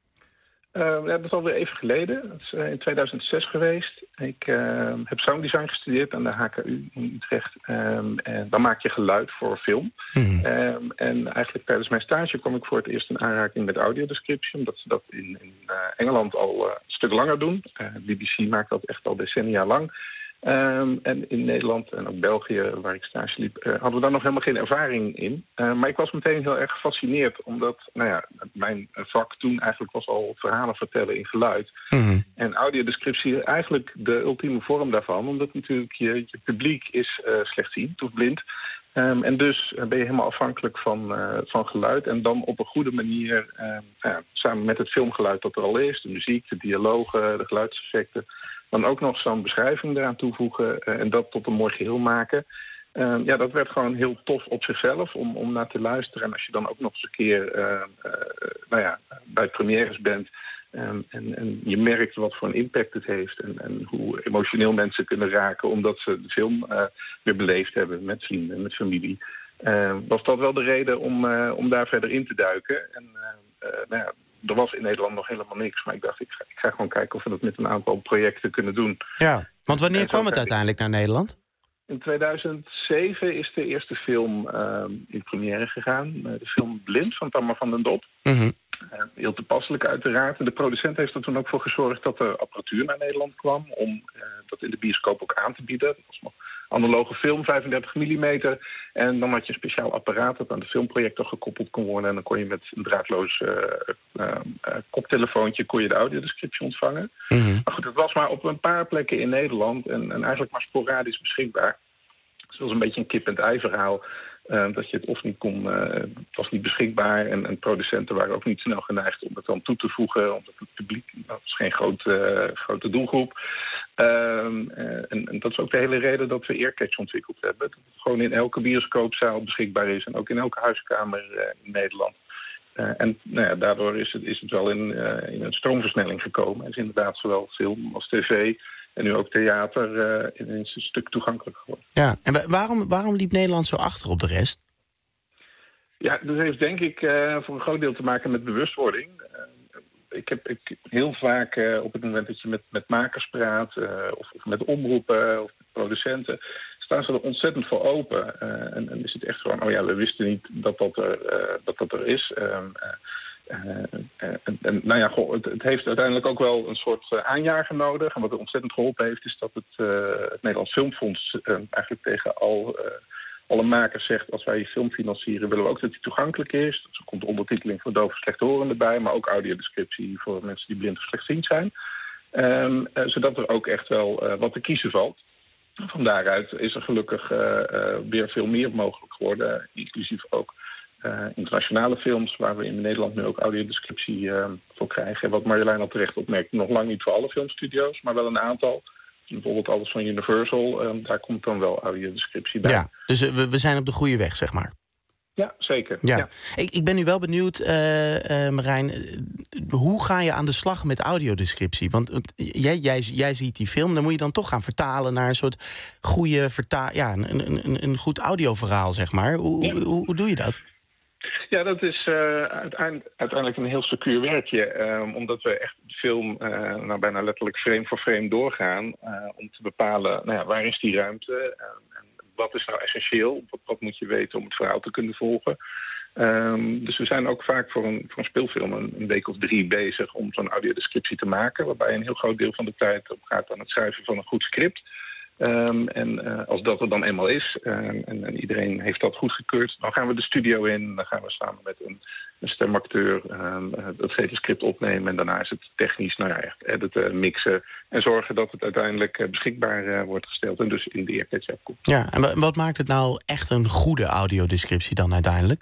Uh, ja, dat is alweer even geleden. Dat is uh, in tweeduizend zes geweest. Ik uh, heb sounddesign gestudeerd aan de H K U in Utrecht. Um, en dan maak je geluid voor film. Mm. Um, en eigenlijk tijdens mijn stage kwam ik voor het eerst in aanraking met audiodescriptie. Omdat ze dat in, in uh, Engeland al uh, een stuk langer doen. Uh, B B C maakt dat echt al decennia lang. Um, en in Nederland en ook België, waar ik stage liep, uh, hadden we daar nog helemaal geen ervaring in. Uh, maar ik was meteen heel erg gefascineerd, omdat nou ja, mijn vak toen eigenlijk was al verhalen vertellen in geluid. Mm-hmm. En audiodescriptie eigenlijk de ultieme vorm daarvan, omdat natuurlijk je, je publiek is uh, slechtziend of blind. Um, en dus ben je helemaal afhankelijk van, uh, van geluid. En dan op een goede manier, uh, ja, samen met het filmgeluid dat er al is, de muziek, de dialogen, de geluidseffecten, dan ook nog zo'n beschrijving eraan toevoegen uh, en dat tot een mooi geheel maken. Uh, ja, dat werd gewoon heel tof op zichzelf om, om naar te luisteren. En als je dan ook nog eens een keer uh, uh, nou ja, bij premières bent um, en, en je merkt wat voor een impact het heeft en, en hoe emotioneel mensen kunnen raken omdat ze de film uh, weer beleefd hebben met vrienden en met familie, uh, was dat wel de reden om, uh, om daar verder in te duiken. En uh, uh, nou ja, er was in Nederland nog helemaal niks, maar ik dacht, ik ga, ik ga gewoon kijken of we dat met een aantal projecten kunnen doen. Ja, want wanneer kwam het uiteindelijk naar Nederland? In tweeduizend zeven is de eerste film uh, in première gegaan. Uh, de film Blind van Tamar van den Dop. Mm-hmm. Uh, heel toepasselijk uiteraard. En de producent heeft er toen ook voor gezorgd dat er apparatuur naar Nederland kwam om uh, dat in de bioscoop ook aan te bieden. Dat was nog analoge film, vijfendertig millimeter. En dan had je een speciaal apparaat dat aan de filmprojector gekoppeld kon worden. En dan kon je met een draadloos uh, uh, uh, koptelefoontje kon je de audiodescriptie ontvangen. Mm-hmm. Maar goed, het was maar op een paar plekken in Nederland en, en eigenlijk maar sporadisch beschikbaar. Dus dat was een beetje een kip-en-ei verhaal. Uh, dat je het of niet kon, uh, het was niet beschikbaar. En, en producenten waren ook niet snel geneigd om het dan toe te voegen. Omdat het publiek, dat is geen grote, uh, grote doelgroep. Um, uh, en, en dat is ook de hele reden dat we Earcatch ontwikkeld hebben. Dat het gewoon in elke bioscoopzaal beschikbaar is. En ook in elke huiskamer uh, in Nederland. Uh, en nou ja, daardoor is het, is het wel in, uh, in een stroomversnelling gekomen. Het is inderdaad zowel film als tv en nu ook theater uh, is een stuk toegankelijker geworden. Ja, en wa- waarom, waarom liep Nederland zo achter op de rest? Ja, dat heeft denk ik uh, voor een groot deel te maken met bewustwording. Uh, ik heb ik, heel vaak uh, op het moment dat je met, met makers praat, uh, of, of met omroepen of met producenten, staan ze er ontzettend voor open. Uh, en, en is het echt gewoon, oh ja, we wisten niet dat dat er, uh, dat dat er is. Um, uh, uh, uh, en, en nou ja, goh, het, het heeft uiteindelijk ook wel een soort uh, aanjager nodig. En wat er ontzettend geholpen heeft, is dat het, uh, het Nederlands Filmfonds uh, eigenlijk tegen al, uh, alle makers zegt, als wij je film financieren, willen we ook dat die toegankelijk is. Dus er komt de ondertiteling voor doof en slechthorenden bij, maar ook audiodescriptie voor mensen die blind of slechtziend zijn. Um, uh, zodat er ook echt wel uh, wat te kiezen valt. Van daaruit is er gelukkig uh, uh, weer veel meer mogelijk geworden, inclusief ook uh, internationale films, waar we in Nederland nu ook audiodescriptie uh, voor krijgen. En wat Marjolein al terecht opmerkt, nog lang niet voor alle filmstudio's, maar wel een aantal. Bijvoorbeeld alles van Universal, uh, daar komt dan wel audiodescriptie bij. Ja, dus uh, we, we zijn op de goede weg, zeg maar. Ja, zeker. Ja. Ja. Ik, ik ben nu wel benieuwd, uh, uh, Marijn, uh, hoe ga je aan de slag met audiodescriptie? Want uh, jij, jij, jij ziet die film, dan moet je dan toch gaan vertalen naar een soort goede vertaal, ja, een, een, een goed audioverhaal, zeg maar. Hoe, ja. hoe, hoe doe je dat? Ja, dat is uh, uiteindelijk, uiteindelijk een heel secuur werkje. Um, omdat we echt de film uh, nou, bijna letterlijk frame voor frame doorgaan. Uh, om te bepalen, nou ja, waar is die ruimte? Uh, en wat is nou essentieel? Wat, wat moet je weten om het verhaal te kunnen volgen? Um, dus we zijn ook vaak voor een, voor een speelfilm een, een week of drie bezig om zo'n audiodescriptie te maken. Waarbij een heel groot deel van de tijd op gaat aan het schrijven van een goed script. Um, en uh, als dat er dan eenmaal is, uh, en, en iedereen heeft dat goedgekeurd, dan gaan we de studio in. Dan gaan we samen met een, een stemacteur um, uh, het hele script opnemen. En daarna is het technisch, nou ja, echt editen, mixen. En zorgen dat het uiteindelijk uh, beschikbaar uh, wordt gesteld. En dus in de Earcatch app komt. Ja, en wat maakt het nou echt een goede audiodescriptie dan uiteindelijk?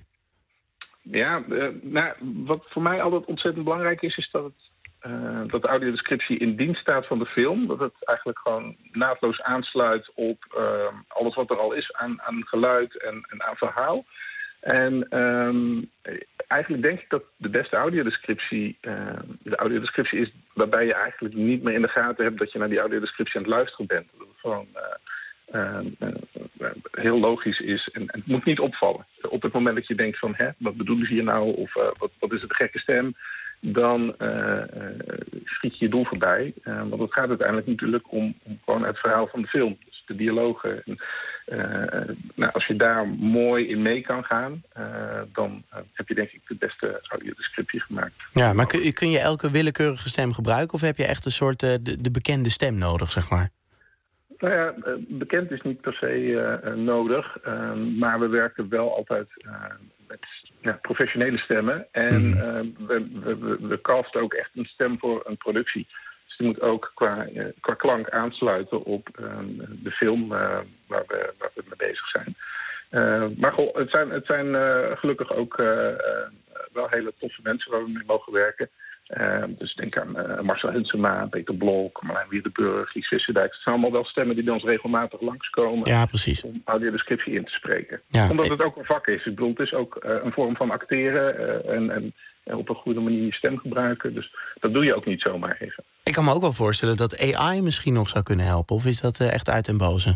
Ja, uh, nou, wat voor mij altijd ontzettend belangrijk is, is dat het Uh, dat de audiodescriptie in dienst staat van de film. Dat het eigenlijk gewoon naadloos aansluit op uh, alles wat er al is aan, aan geluid en, en aan verhaal. En um, eigenlijk denk ik dat de beste audiodescriptie uh, de audiodescriptie is waarbij je eigenlijk niet meer in de gaten hebt dat je naar die audiodescriptie aan het luisteren bent. Dat het gewoon uh, uh, uh, heel logisch is en, en het moet niet opvallen. Op het moment dat je denkt van, hè, wat bedoelen ze hier nou? Of uh, wat, wat is het, een gekke stem? Dan uh, uh, schiet je je doel voorbij. Uh, want het gaat uiteindelijk natuurlijk om, om gewoon het verhaal van de film. Dus de dialogen. En, uh, nou, als je daar mooi in mee kan gaan, uh, dan uh, heb je denk ik de beste audiodescriptie gemaakt. Ja, maar kun, kun je elke willekeurige stem gebruiken? Of heb je echt een soort uh, de, de bekende stem nodig, zeg maar? Nou ja, bekend is niet per se uh, nodig. Uh, maar we werken wel altijd uh, met ja, professionele stemmen. En mm. uh, we, we, we casten ook echt een stem voor een productie. Dus die moet ook qua, uh, qua klank aansluiten op uh, de film uh, waar, we, waar we mee bezig zijn. Uh, maar goh, het zijn, het zijn uh, gelukkig ook uh, uh, wel hele toffe mensen waar we mee mogen werken. Uh, dus denk aan uh, Marcel Hunsema, Peter Blok, Marlijn Wiedenburg, Lies Visserdijk. Het zijn allemaal wel stemmen die bij ons regelmatig langskomen. Ja, precies. Om audiodescriptie in te spreken. Ja, Omdat ik... het ook een vak is. Ik bedoel, het is ook uh, een vorm van acteren uh, en, en, en op een goede manier je stem gebruiken. Dus dat doe je ook niet zomaar even. Ik kan me ook wel voorstellen dat A I misschien nog zou kunnen helpen. Of is dat uh, echt uit den boze?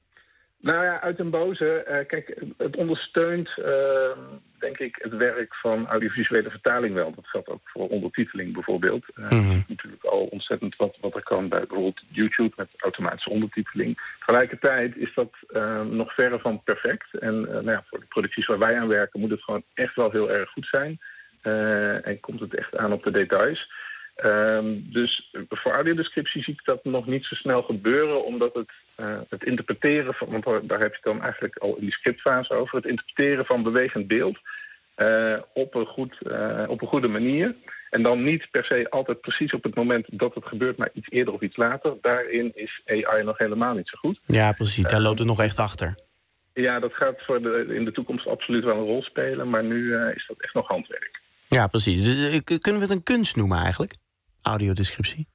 Nou ja, uit den boze. Uh, kijk, het ondersteunt, uh, denk ik, het werk van audiovisuele vertaling wel. Dat geldt ook voor ondertiteling bijvoorbeeld. Uh, mm-hmm. Natuurlijk al ontzettend wat, wat er kan bij bijvoorbeeld YouTube met automatische ondertiteling. Tegelijkertijd is dat uh, nog verre van perfect. En uh, nou ja, voor de producties waar wij aan werken moet het gewoon echt wel heel erg goed zijn. Uh, en komt het echt aan op de details. Um, dus voor audiodescriptie zie ik dat nog niet zo snel gebeuren, omdat het, uh, het interpreteren van, want daar heb je het dan eigenlijk al in die scriptfase over, het interpreteren van bewegend beeld uh, op, een goed, uh, op een goede manier. En dan niet per se altijd precies op het moment dat het gebeurt, maar iets eerder of iets later. Daarin is A I nog helemaal niet zo goed. Ja, precies. Daar loopt het nog echt achter. Ja, dat gaat voor de, in de toekomst absoluut wel een rol spelen. Maar nu uh, is dat echt nog handwerk. Ja, precies. Dus, kunnen we het een kunst noemen eigenlijk? Audiodescriptie?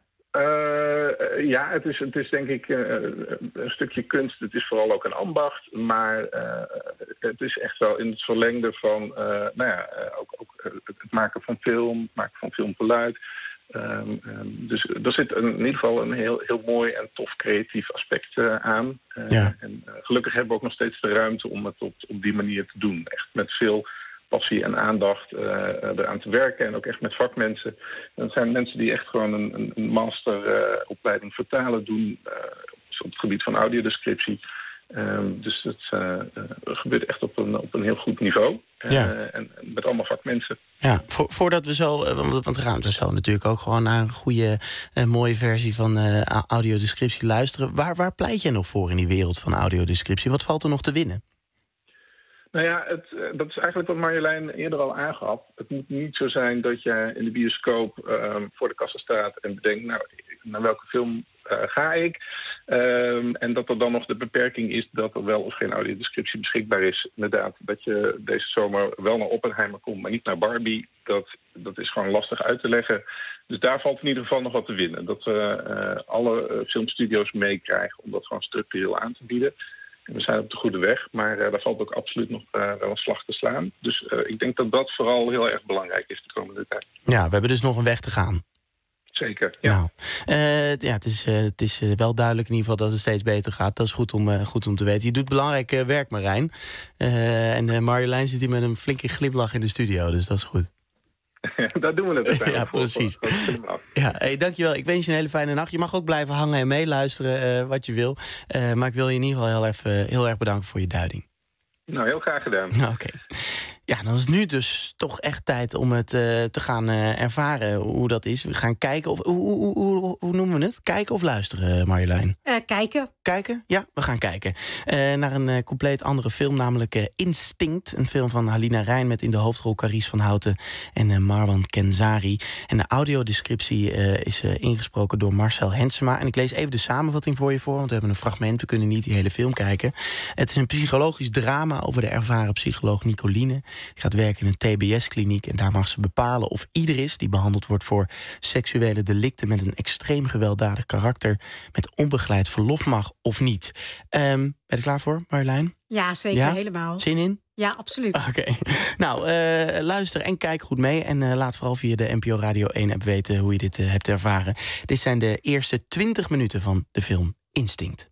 Uh, ja, het is, het is denk ik uh, een stukje kunst. Het is vooral ook een ambacht. Maar uh, het is echt wel in het verlengde van uh, nou ja, uh, ook, ook het maken van film, het maken van filmgeluid. Um, um, dus er zit een, in ieder geval een heel, heel mooi en tof creatief aspect uh, aan. Uh, ja. En uh, gelukkig hebben we ook nog steeds de ruimte om het op, op die manier te doen. Echt met veel passie en aandacht uh, eraan te werken. En ook echt met vakmensen. En dat zijn mensen die echt gewoon een, een masteropleiding uh, vertalen doen uh, op het gebied van audiodescriptie. Um, dus het uh, uh, gebeurt echt op een, op een heel goed niveau. Uh, ja. en, en met allemaal vakmensen. Ja, vo- voordat we zo, want we gaan er zo natuurlijk ook gewoon naar een goede, uh, mooie versie van uh, audiodescriptie luisteren. Waar, waar pleit jij nog voor in die wereld van audiodescriptie? Wat valt er nog te winnen? Nou ja, het, dat is eigenlijk wat Marjolein eerder al aangaf. Het moet niet zo zijn dat je in de bioscoop uh, voor de kassa staat en bedenkt, nou, naar welke film uh, ga ik? Um, en dat er dan nog de beperking is dat er wel of geen audiodescriptie beschikbaar is. Inderdaad, dat je deze zomer wel naar Oppenheimer komt, maar niet naar Barbie. Dat, dat is gewoon lastig uit te leggen. Dus daar valt in ieder geval nog wat te winnen. Dat we uh, alle uh, filmstudio's meekrijgen om dat gewoon structureel aan te bieden. We zijn op de goede weg, maar uh, daar valt ook absoluut nog uh, wel een slag te slaan. Dus uh, ik denk dat dat vooral heel erg belangrijk is de komende tijd. Ja, we hebben dus nog een weg te gaan. Zeker, ja. Nou, uh, ja, het is, uh, het is uh, wel duidelijk in ieder geval dat het steeds beter gaat. Dat is goed om, uh, goed om te weten. Je doet belangrijk uh, werk, Marijn. Uh, en uh, Marjolein zit hier met een flinke glimlach in de studio, dus dat is goed. Daar doen we het uiteindelijk ja, voor. precies. Ja, hey, dankjewel. Ik wens je een hele fijne nacht. Je mag ook blijven hangen en meeluisteren uh, wat je wil. Uh, maar ik wil je in ieder geval heel, even, heel erg bedanken voor je duiding. Nou, heel graag gedaan. Nou, oké. Okay. Ja, dan is het nu dus toch echt tijd om het uh, te gaan uh, ervaren hoe dat is. We gaan kijken of... Hoe, hoe, hoe, hoe noemen we het? Kijken of luisteren, Marjolein? Uh, kijken. Kijken? Ja, we gaan kijken. Uh, naar een uh, compleet andere film, namelijk uh, Instinct. Een film van Halina Reijn met in de hoofdrol Carice van Houten en uh, Marwan Kenzari. En de audiodescriptie uh, is uh, ingesproken door Marcel Hensema. En ik lees even de samenvatting voor je voor, want we hebben een fragment. We kunnen niet die hele film kijken. Het is een psychologisch drama over de ervaren psycholoog Nicoline. Die gaat werken in een T B S-kliniek en daar mag ze bepalen of ieder is die behandeld wordt voor seksuele delicten met een extreem gewelddadig karakter met onbegeleid verlof mag of niet. Um, ben je er klaar voor, Marjolein? Ja, zeker, ja? Helemaal. Zin in? Ja, absoluut. Oké. Okay. Nou, uh, luister en kijk goed mee. En uh, laat vooral via de N P O Radio één app weten hoe je dit uh, hebt ervaren. Dit zijn de eerste twintig minuten van de film Instinct.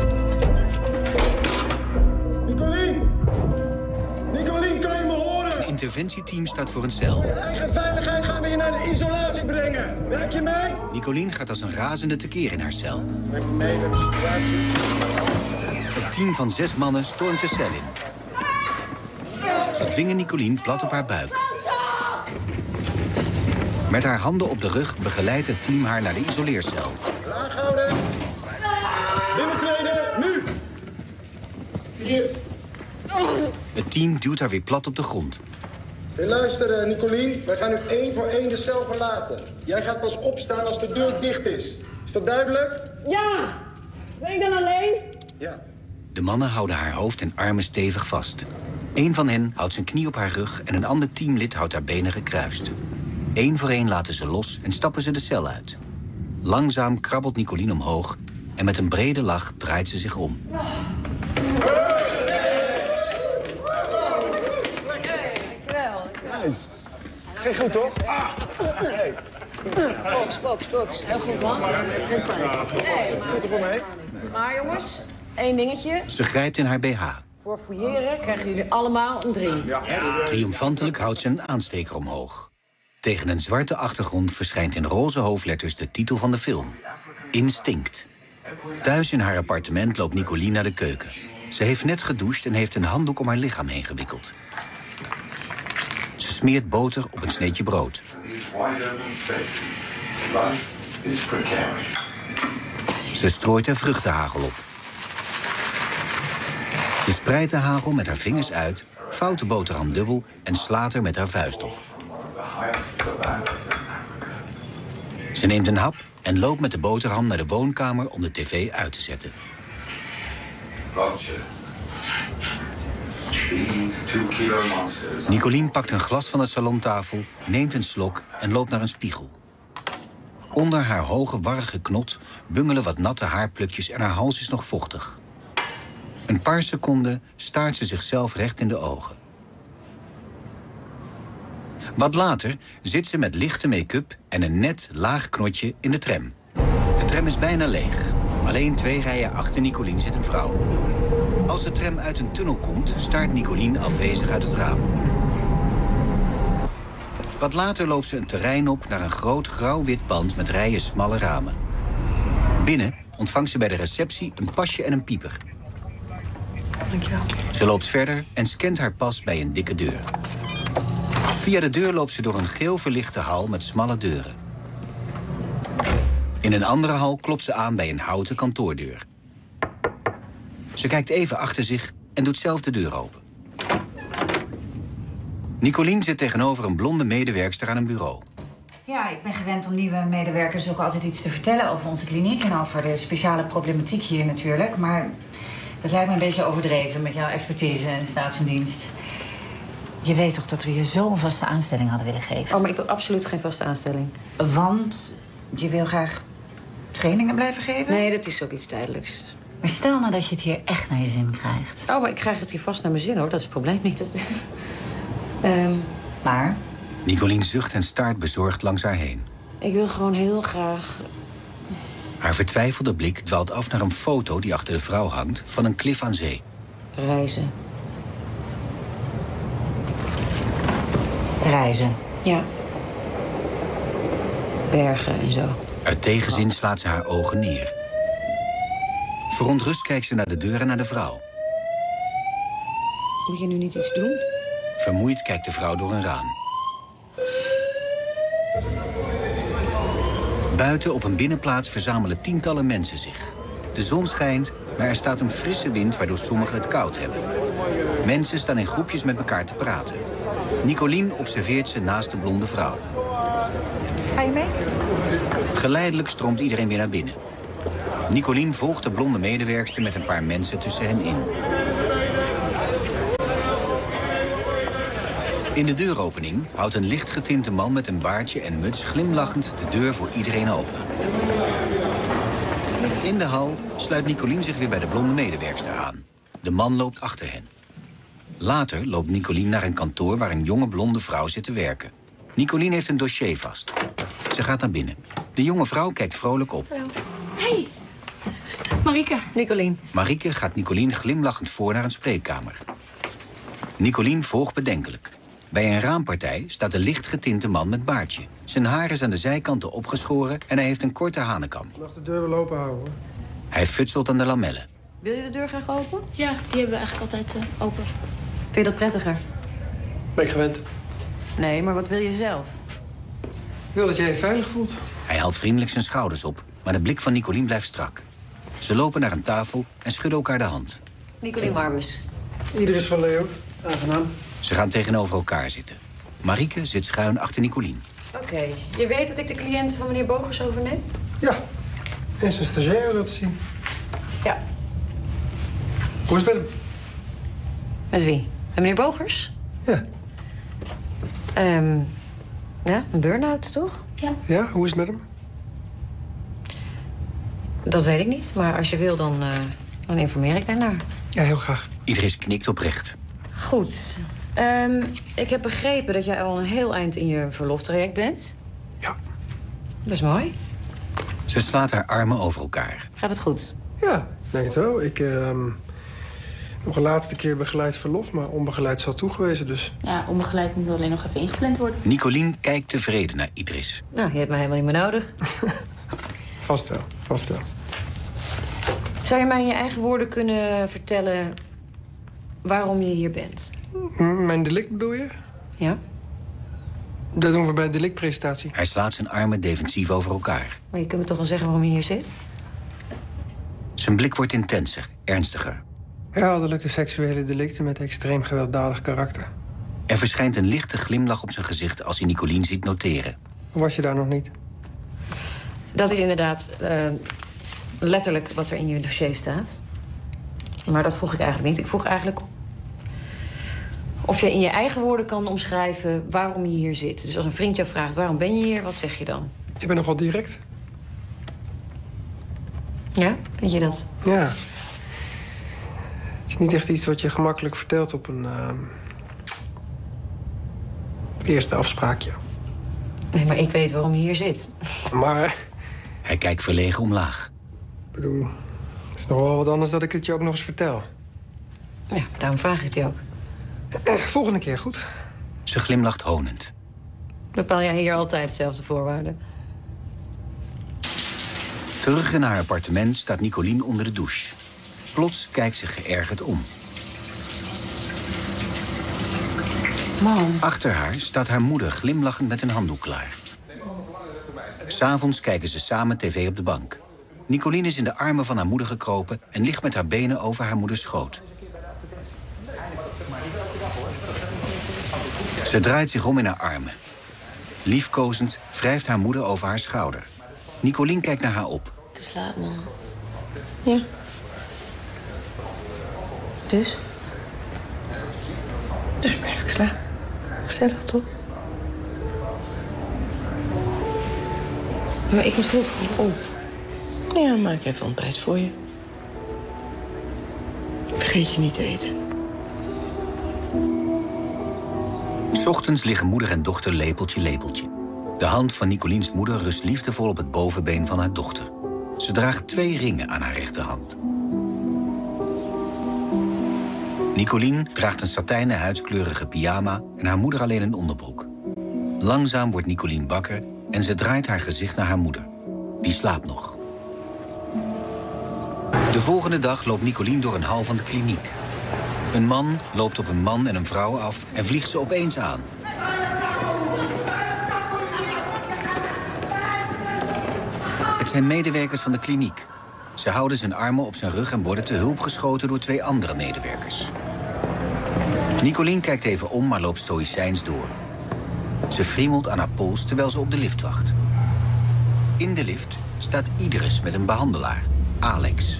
Het interventieteam staat voor een cel. Eigen veiligheid gaan we je naar de isolatie brengen. Werk je mee? Nicolien gaat als een razende tekeer in haar cel. Werk je mee met de situatie? Het team van zes mannen stormt de cel in. Ze dwingen Nicolien plat op haar buik. Met haar handen op de rug begeleidt het team haar naar de isoleercel. Laaghouden. Binnentreden, nu. Hier. Het team duwt haar weer plat op de grond. Hey, luister, uh, Nicolien. Wij gaan nu één voor één de cel verlaten. Jij gaat pas opstaan als de deur dicht is. Is dat duidelijk? Ja! Ben ik dan alleen? Ja. De mannen houden haar hoofd en armen stevig vast. Eén van hen houdt zijn knie op haar rug en een ander teamlid houdt haar benen gekruist. Eén voor één laten ze los en stappen ze de cel uit. Langzaam krabbelt Nicolien omhoog en met een brede lach draait ze zich om. Nice. Geen goed, toch? Ah. Hey. Fox, Fox, Fox. Heel goed, man. Geen pijn. Goed er wel mee? Maar jongens, één dingetje. Ze grijpt in haar B H. Voor fouilleren krijgen jullie allemaal een drie. Triomfantelijk houdt ze een aansteker omhoog. Tegen een zwarte achtergrond verschijnt in roze hoofdletters de titel van de film. Instinct. Thuis in haar appartement loopt Nicolien naar de keuken. Ze heeft net gedoucht en heeft een handdoek om haar lichaam heen gewikkeld. Ze smeert boter op een sneetje brood. Ze strooit er vruchtenhagel op. Ze spreidt de hagel met haar vingers uit, vouwt de boterham dubbel en slaat er met haar vuist op. Ze neemt een hap en loopt met de boterham naar de woonkamer om de tv uit te zetten. Nicolien pakt een glas van de salontafel, neemt een slok en loopt naar een spiegel. Onder haar hoge, warrige knot bungelen wat natte haarplukjes en haar hals is nog vochtig. Een paar seconden staart ze zichzelf recht in de ogen. Wat later zit ze met lichte make-up en een net laag knotje in de tram. De tram is bijna leeg. Alleen twee rijen achter Nicolien zit een vrouw. Als de tram uit een tunnel komt, staart Nicolien afwezig uit het raam. Wat later loopt ze een terrein op naar een groot grauw-wit pand met rijen smalle ramen. Binnen ontvangt ze bij de receptie een pasje en een pieper. Dankjewel. Ze loopt verder en scant haar pas bij een dikke deur. Via de deur loopt ze door een geel verlichte hal met smalle deuren. In een andere hal klopt ze aan bij een houten kantoordeur. Ze kijkt even achter zich en doet zelf de deur open. Nicolien zit tegenover een blonde medewerkster aan een bureau. Ja, ik ben gewend om nieuwe medewerkers ook altijd iets te vertellen over onze kliniek en over de speciale problematiek hier natuurlijk. Maar dat lijkt me een beetje overdreven met jouw expertise en staat van dienst. Je weet toch dat we je zo een vaste aanstelling hadden willen geven? Oh, maar ik wil absoluut geen vaste aanstelling. Want je wil graag trainingen blijven geven? Nee, dat is ook iets tijdelijks. Maar stel nou dat je het hier echt naar je zin krijgt. Oh, maar ik krijg het hier vast naar mijn zin, hoor. Dat is het probleem niet. Dat... um... Maar? Nicolien zucht en staart bezorgd langs haar heen. Ik wil gewoon heel graag... Haar vertwijfelde blik dwaalt af naar een foto die achter de vrouw hangt van een klif aan zee. Reizen. Reizen? Ja. Bergen en zo. Uit tegenzin slaat ze haar ogen neer. Verontrust kijkt ze naar de deur en naar de vrouw. Moet je nu niet iets doen? Vermoeid kijkt de vrouw door een raam. Buiten op een binnenplaats verzamelen tientallen mensen zich. De zon schijnt, maar er staat een frisse wind waardoor sommigen het koud hebben. Mensen staan in groepjes met elkaar te praten. Nicolien observeert ze naast de blonde vrouw. Ga je mee? Geleidelijk stroomt iedereen weer naar binnen. Nicolien volgt de blonde medewerkster met een paar mensen tussen hen in. In de deuropening houdt een licht getinte man met een baardje en muts glimlachend de deur voor iedereen open. In de hal sluit Nicolien zich weer bij de blonde medewerkster aan. De man loopt achter hen. Later loopt Nicolien naar een kantoor waar een jonge blonde vrouw zit te werken. Nicolien heeft een dossier vast. Ze gaat naar binnen. De jonge vrouw kijkt vrolijk op. Hey, Marieke. Nicolien. Marieke gaat Nicolien glimlachend voor naar een spreekkamer. Nicolien volgt bedenkelijk. Bij een raampartij staat een licht getinte man met baardje. Zijn haar is aan de zijkanten opgeschoren en hij heeft een korte hanekam. Mag de deur wel open houden, hoor. Hij futselt aan de lamellen. Wil je de deur graag open? Ja, die hebben we eigenlijk altijd uh, open. Vind je dat prettiger? Ben ik gewend. Nee, maar wat wil je zelf? Ik wil dat jij je veilig voelt. Hij haalt vriendelijk zijn schouders op, maar de blik van Nicolien blijft strak. Ze lopen naar een tafel en schudden elkaar de hand. Nicolien Marbus. Iedereen van Leo. Aangenaam. Ze gaan tegenover elkaar zitten. Marieke zit schuin achter Nicolien. Oké. Okay. Je weet dat ik de cliënten van meneer Bogers overneem? Ja. En zijn stagiaire dat te zien. Ja. Hoe is het met hem? Met wie? Met meneer Bogers? Ja. Um, ja, een burn-out, toch? Ja. Ja, hoe is het met hem? Dat weet ik niet, maar als je wil, dan, uh, dan informeer ik daarnaar. Ja, heel graag. Iedereen knikt oprecht. Goed. Um, ik heb begrepen dat jij al een heel eind in je verloftraject bent. Ja. Dat is mooi. Ze slaat haar armen over elkaar. Gaat het goed? Ja, ik denk het wel. Ik heb uh, nog een laatste keer begeleid verlof, maar onbegeleid is al toegewezen, dus... Ja, onbegeleid moet alleen nog even ingepland worden. Nicolien kijkt tevreden naar Idris. Nou, je hebt mij helemaal niet meer nodig. Vast wel, vast wel. Zou je mij in je eigen woorden kunnen vertellen waarom je hier bent? M mijn delict bedoel je? Ja. Dat doen we bij de delictpresentatie. Hij slaat zijn armen defensief over elkaar. Maar je kunt me toch wel zeggen waarom je hier zit? Zijn blik wordt intenser, ernstiger. Herhaaldelijke seksuele delicten met extreem gewelddadig karakter. Er verschijnt een lichte glimlach op zijn gezicht als hij Nicolien ziet noteren. Was je daar nog niet? Dat is inderdaad uh, letterlijk wat er in je dossier staat. Maar dat vroeg ik eigenlijk niet. Ik vroeg eigenlijk Of je in je eigen woorden kan omschrijven waarom je hier zit. Dus als een vriend jou vraagt waarom ben je hier, wat zeg je dan? Je bent nogal direct. Ja, weet je dat? Ja. Het is niet echt iets wat je gemakkelijk vertelt op een uh, eerste afspraakje. Nee, maar ik weet waarom je hier zit. Maar... Hij kijkt verlegen omlaag. Ik bedoel, het is nog wel wat anders dat ik het je ook nog eens vertel. Ja, daarom vraag ik het je ook. Eh, volgende keer, goed? Ze glimlacht honend. Bepaal jij hier altijd dezelfde voorwaarden? Terug in haar appartement staat Nicolien onder de douche. Plots kijkt ze geërgerd om. Mam. Achter haar staat haar moeder glimlachend met een handdoek klaar. 'S Avonds kijken ze samen tv op de bank. Nicolien is in de armen van haar moeder gekropen en ligt met haar benen over haar moeders schoot. Ze draait zich om in haar armen. Liefkozend wrijft haar moeder over haar schouder. Nicolien kijkt naar haar op. Het is laat, man. Ja. Dus? Dus blijf ik slapen. Gezellig, toch? Maar ik moet heel vroeg op. Ja, maak ik even ontbijt voor je. Vergeet je niet te eten. 'S Ochtends liggen moeder en dochter lepeltje lepeltje. De hand van Nicoliens moeder rust liefdevol op het bovenbeen van haar dochter. Ze draagt twee ringen aan haar rechterhand. Nicolien draagt een satijnen huidskleurige pyjama en haar moeder alleen een onderbroek. Langzaam wordt Nicolien wakker en ze draait haar gezicht naar haar moeder. Die slaapt nog. De volgende dag loopt Nicolien door een hal van de kliniek. Een man loopt op een man en een vrouw af en vliegt ze opeens aan. Het zijn medewerkers van de kliniek. Ze houden zijn armen op zijn rug en worden te hulp geschoten door twee andere medewerkers. Nicolien kijkt even om, maar loopt stoïcijns door. Ze friemelt aan haar pols terwijl ze op de lift wacht. In de lift staat Idris met een behandelaar, Alex.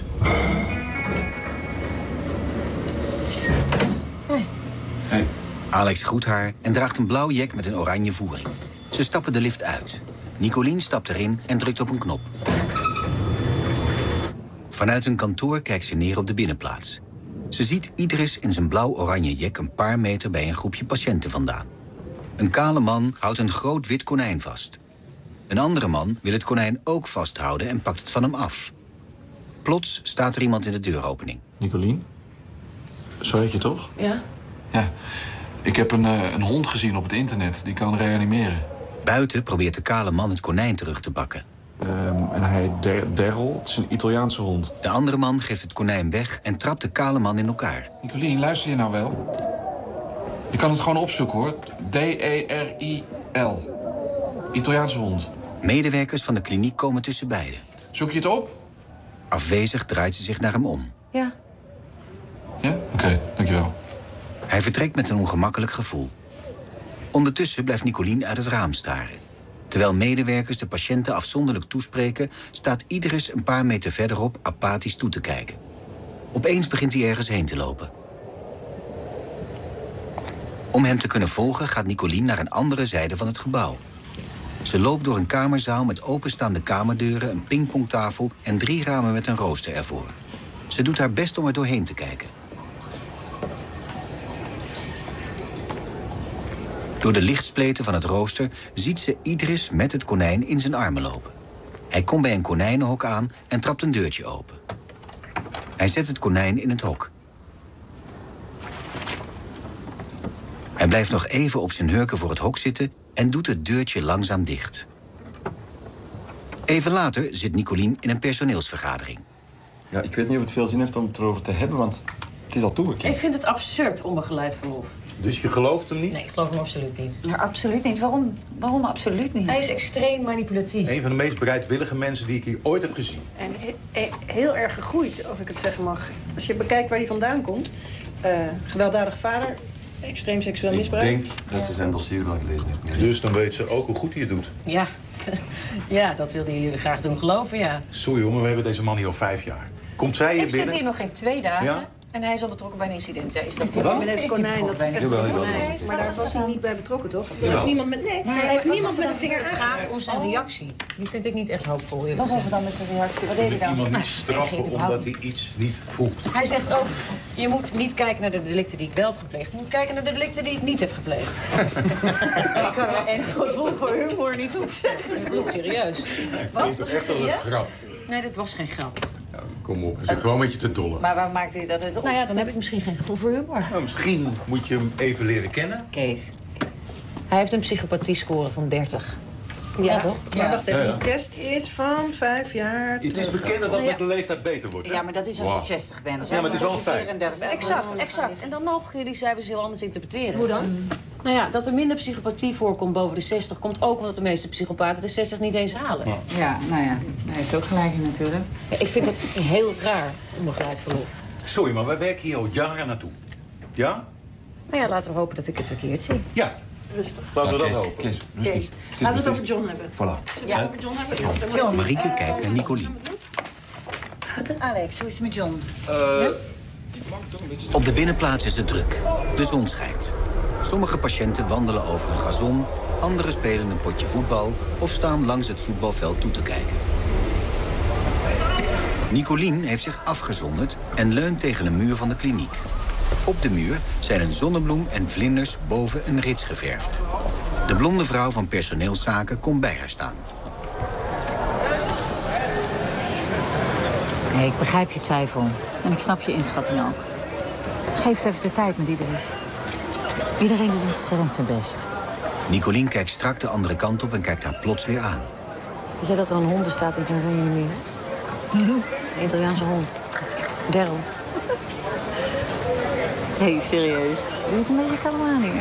Hey. Hey. Alex groet haar en draagt een blauw jek met een oranje voering. Ze stappen de lift uit. Nicolien stapt erin en drukt op een knop. Vanuit een kantoor kijkt ze neer op de binnenplaats. Ze ziet Idris in zijn blauw-oranje jek een paar meter bij een groepje patiënten vandaan. Een kale man houdt een groot wit konijn vast. Een andere man wil het konijn ook vasthouden en pakt het van hem af. Plots staat er iemand in de deuropening. Nicolien? Zo heet je toch? Ja. Ja. Ik heb een, uh, een hond gezien op het internet. Die kan reanimeren. Buiten probeert de kale man het konijn terug te bakken. Um, en hij heet Der Daryl. Het is een Italiaanse hond. De andere man geeft het konijn weg en trapt de kale man in elkaar. Nicolien, luister je nou wel? Je kan het gewoon opzoeken, hoor. D E R I L. Italiaanse hond. Medewerkers van de kliniek komen tussen beiden. Zoek je het op? Afwezig draait ze zich naar hem om. Ja. Ja? Oké, okay, dankjewel. Hij vertrekt met een ongemakkelijk gevoel. Ondertussen blijft Nicolien uit het raam staren. Terwijl medewerkers de patiënten afzonderlijk toespreken, staat Idris een paar meter verderop apathisch toe te kijken. Opeens begint hij ergens heen te lopen. Om hem te kunnen volgen gaat Nicolien naar een andere zijde van het gebouw. Ze loopt door een kamerzaal met openstaande kamerdeuren, een pingpongtafel en drie ramen met een rooster ervoor. Ze doet haar best om er doorheen te kijken. Door de lichtspleten van het rooster ziet ze Idris met het konijn in zijn armen lopen. Hij komt bij een konijnenhok aan en trapt een deurtje open. Hij zet het konijn in het hok. Hij blijft nog even op zijn hurken voor het hok zitten en doet het deurtje langzaam dicht. Even later zit Nicolien in een personeelsvergadering. Ja, ik weet niet of het veel zin heeft om het erover te hebben, want het is al toegekend. Ik vind het absurd, onbegeleid verlof. Dus je gelooft hem niet? Nee, ik geloof hem absoluut niet. Ja, absoluut niet. Waarom, waarom absoluut niet? Hij is extreem manipulatief. Een van de meest bereidwillige mensen die ik hier ooit heb gezien. En he he heel erg gegroeid, als ik het zeggen mag. Als je bekijkt waar hij vandaan komt. Uh, gewelddadig vader, extreem seksueel misbruik. Ik denk dat ze zijn dossier wel gelezen heeft. Dus dan weet ze ook hoe goed hij het doet. Ja, ja, dat wilden jullie graag doen geloven, ja. Sorry hoor, maar we hebben deze man hier al vijf jaar. Komt zij hier ik binnen? zit hier nog geen twee dagen. Ja? En hij is al betrokken bij een incident. Ja, is dat Is die wat? meneer Is die Konijn, dat betrokken bij een vecht incident? Konijn. Nee, Maar daar was hij niet bij betrokken, toch? Er heeft Jawel. niemand met, nee, Maar er heeft wat niemand was met een dan- vinger Het gaat om zijn reactie. Die vind ik niet echt hoopvol. eerlijk Wat was er gezegd. dan met zijn reactie? Wat deed hij dan? Iemand niet hij straffen ging omdat überhaupt hij iets niet voelt. Hij zegt ook, je moet niet kijken naar de delicten die ik wel heb gepleegd. Je moet kijken naar de delicten die ik niet heb gepleegd. Ik kan er een gevoel voor humor niet ontzetten. Ik bedoel het serieus. Wat? Het is toch echt wel een grap? Nee, dit was geen grap. Nou, kom op, hij zit gewoon met je te dollen. Maar waar maakt hij dat het op? Nou ja, dan heb ik misschien geen gevoel voor humor. Nou, misschien moet je hem even leren kennen. Kees. Hij heeft een psychopathie-score van dertig. Ja, Ja, toch? Maar wacht even, Ja, ja. die test is van vijf jaar Het is terug. bekender dat met de leeftijd beter wordt. Hè? Ja, maar dat is als je Wow. zestig bent. Ja, maar het is wel een feit. vierendertig. Exact, exact. En dan mogen jullie cijfers heel anders interpreteren. Hoe dan? Nou ja, dat er minder psychopathie voorkomt boven de zestig... komt ook omdat de meeste psychopaten de zestig niet eens halen. Ja. Ja, nou ja. Hij is ook gelijk in natuurlijk. Ik vind het heel raar, onbegeleid verlof. Sorry, maar wij werken hier al jaren naartoe. Ja? Nou ja, laten we hopen dat ik het verkeerd zie. Ja. Rustig. Laten we dat Kees, hopen. Kees, Oké. rustig. Laten we het over John hebben. Voilà. Ja, over John hebben. Marieke kijkt naar Nicolien. Alex, hoe is het met John? Op de binnenplaats is het druk. De zon schijnt. Sommige patiënten wandelen over een gazon, anderen spelen een potje voetbal of staan langs het voetbalveld toe te kijken. Nicolien heeft zich afgezonderd en leunt tegen een muur van de kliniek. Op de muur zijn een zonnebloem en vlinders boven een rits geverfd. De blonde vrouw van personeelszaken komt bij haar staan. Nee, ik begrijp je twijfel. En ik snap je inschatting ook. Geef het even de tijd met Iedereen. Iedereen doet ontzettend zijn best. Nicolien kijkt strak de andere kant op en kijkt haar plots weer aan. Weet jij dat er een hond bestaat in kan reanimeren? Een Italiaanse hond. Daryl. Hé, hey, serieus. Doe het een beetje kalm aan hier.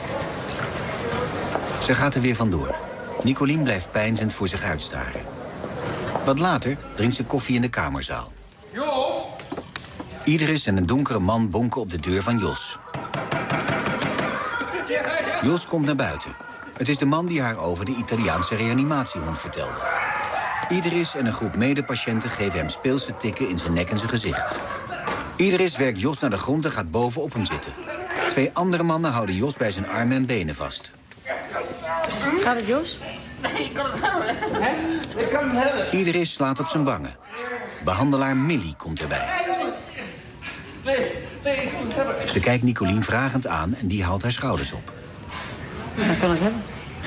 Ze gaat er weer vandoor. Nicolien blijft peinzend voor zich uitstaren. Wat later drinkt ze koffie in de kamerzaal. Jos! Iedereen en een donkere man bonken op de deur van Jos. Jos komt naar buiten. Het is de man die haar over de Italiaanse reanimatiehond vertelde. Iedereen en een groep medepatiënten geven hem speelse tikken in zijn nek en zijn gezicht. Iedereen werkt Jos naar de grond en gaat bovenop hem zitten. Twee andere mannen houden Jos bij zijn armen en benen vast. Gaat het, Jos? Ik kan het hebben. Ik kan hem hebben. Iedereen slaat op zijn wangen. Behandelaar Millie komt erbij. Nee, nee, ik kan het hebben. Ze kijkt Nicolien vragend aan en die haalt haar schouders op. Ik kan het hebben.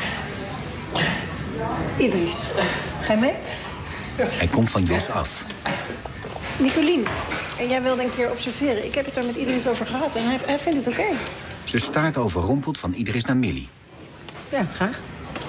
Idris, ga je mee? Hij komt van Jos af. Nicolien, en jij wilde een keer observeren. Ik heb het daar met Idris over gehad en hij, hij vindt het oké. Ze staart overrompeld van Idris naar Millie. Ja, graag.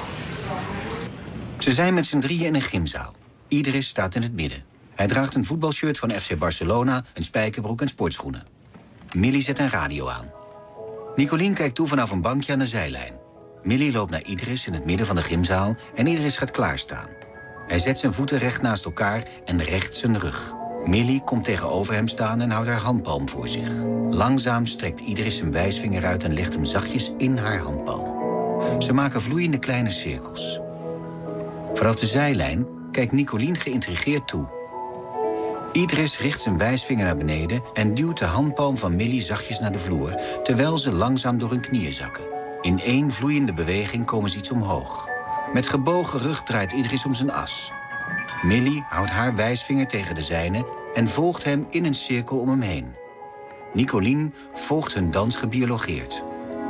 Ze zijn met z'n drieën in een gymzaal. Idris staat in het midden. Hij draagt een voetbalshirt van F C Barcelona, een spijkerbroek en sportschoenen. Millie zet een radio aan. Nicolien kijkt toe vanaf een bankje aan de zijlijn. Millie loopt naar Idris in het midden van de gymzaal en Idris gaat klaarstaan. Hij zet zijn voeten recht naast elkaar en recht zijn rug. Millie komt tegenover hem staan en houdt haar handpalm voor zich. Langzaam strekt Idris zijn wijsvinger uit en legt hem zachtjes in haar handpalm. Ze maken vloeiende kleine cirkels. Vanaf de zijlijn kijkt Nicolien geïntrigeerd toe. Idris richt zijn wijsvinger naar beneden en duwt de handpalm van Millie zachtjes naar de vloer, terwijl ze langzaam door hun knieën zakken. In één vloeiende beweging komen ze iets omhoog. Met gebogen rug draait Idris om zijn as. Millie houdt haar wijsvinger tegen de zijne en volgt hem in een cirkel om hem heen. Nicolien volgt hun dans gebiologeerd.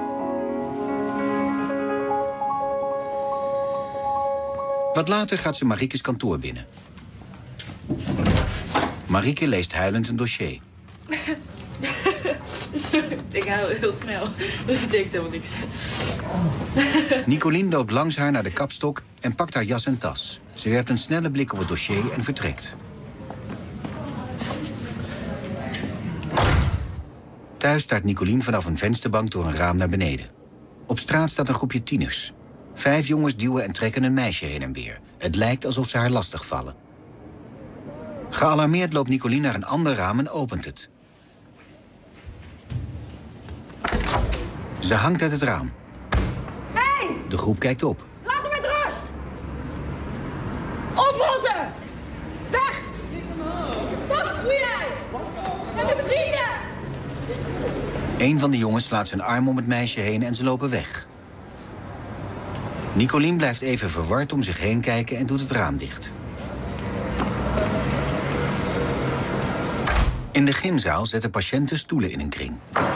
Wat later gaat ze Mariekes kantoor binnen. Marieke leest huilend een dossier. Ik huil heel snel. Dat betekent helemaal niks. Nicolien loopt langs haar naar de kapstok en pakt haar jas en tas. Ze werpt een snelle blik op het dossier en vertrekt. Thuis staart Nicolien vanaf een vensterbank door een raam naar beneden. Op straat staat een groepje tieners. Vijf jongens duwen en trekken een meisje heen en weer. Het lijkt alsof ze haar lastig vallen. Gealarmeerd loopt Nicolien naar een ander raam en opent het. Ze hangt uit het raam. Hey! De groep kijkt op. Laat hem met rust! Oprotten! Weg! Wat doe jij? Zijn we vrienden? Een van de jongens slaat zijn arm om het meisje heen en ze lopen weg. Nicolien blijft even verward om zich heen kijken en doet het raam dicht. In de gymzaal zetten patiënten stoelen in een kring.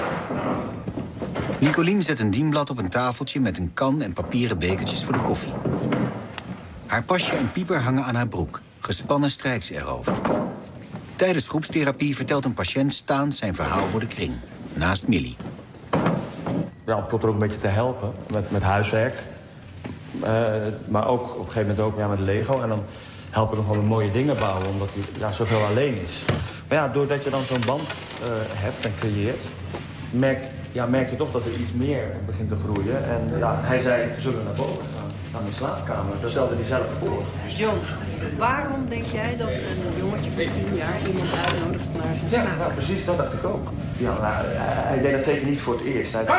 Nicolien zet een dienblad op een tafeltje met een kan en papieren bekertjes voor de koffie. Haar pasje en pieper hangen aan haar broek. Gespannen strijkt ze erover. Tijdens groepstherapie vertelt een patiënt staand zijn verhaal voor de kring. Naast Millie. Ja, om tot er ook een beetje te helpen met, met huiswerk. Uh, maar ook op een gegeven moment ook ja, met Lego. En dan help ik nog wel mooie dingen bouwen, omdat hij ja, zoveel alleen is. Maar ja, doordat je dan zo'n band uh, hebt en creëert, merk, ja, merk je toch dat er iets meer begint te groeien. En ja, hij zei, zullen we naar boven gaan, naar de slaapkamer. Dat stelde hij zelf voor. Dus Joost, waarom denk jij dat een jongetje van tien jaar iemand uitnodigt naar zijn slaapkamer? Ja, nou, precies, dat dacht ik ook. Ja, nou, hij deed dat zeker niet voor het eerst. Hij...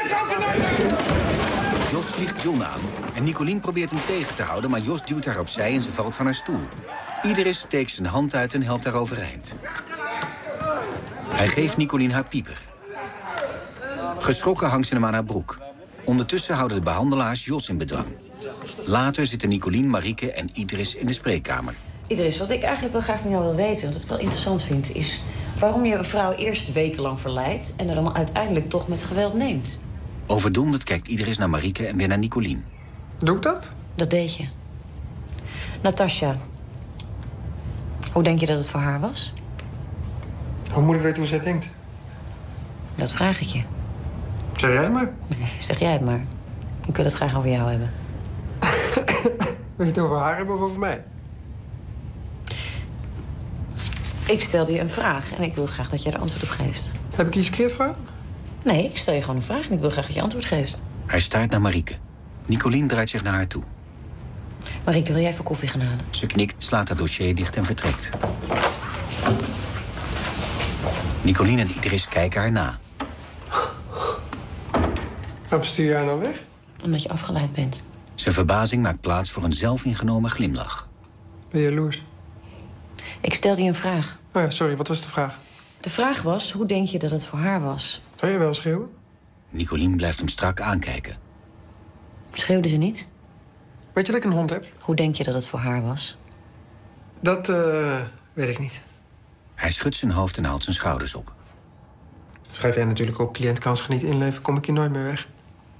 Jos vliegt John aan en Nicolien probeert hem tegen te houden, maar Jos duwt haar opzij en ze valt van haar stoel. Iedereen steekt zijn hand uit en helpt haar overeind. Hij geeft Nicolien haar pieper. Geschrokken hangt ze hem aan haar broek. Ondertussen houden de behandelaars Jos in bedwang. Later zitten Nicolien, Marieke en Idris in de spreekkamer. Idris, wat ik eigenlijk wel graag van jou wil weten, wat ik wel interessant vind, is waarom je een vrouw eerst wekenlang verleidt en er dan uiteindelijk toch met geweld neemt. Overdonderd kijkt Idris naar Marieke en weer naar Nicolien. Doe ik dat? Dat deed je. Natasja, hoe denk je dat het voor haar was? Hoe moet ik weten hoe zij denkt? Dat vraag ik je. Zeg jij het maar. Nee, zeg jij het maar. Ik wil het graag over jou hebben. Wil je het over haar hebben of over mij? Ik stelde je een vraag en ik wil graag dat jij er antwoord op geeft. Heb ik iets verkeerd gedaan? Nee, ik stel je gewoon een vraag en ik wil graag dat je antwoord geeft. Hij staart naar Marieke. Nicolien draait zich naar haar toe. Marieke, wil jij even koffie gaan halen? Ze knikt, slaat haar dossier dicht en vertrekt. Nicolien en Idris kijken haar na. Waarom stuur je haar nou weg? Omdat je afgeleid bent. Zijn verbazing maakt plaats voor een zelfingenomen glimlach. Ben je jaloers? Ik stelde je een vraag. Oh ja, sorry, wat was de vraag? De vraag was, hoe denk je dat het voor haar was? Zou je wel schreeuwen? Nicolien blijft hem strak aankijken. Schreeuwde ze niet? Weet je dat ik een hond heb? Hoe denk je dat het voor haar was? Dat uh, weet ik niet. Hij schudt zijn hoofd en haalt zijn schouders op. Schrijf jij natuurlijk op, cliënt kan zich niet inleven, kom ik hier nooit meer weg.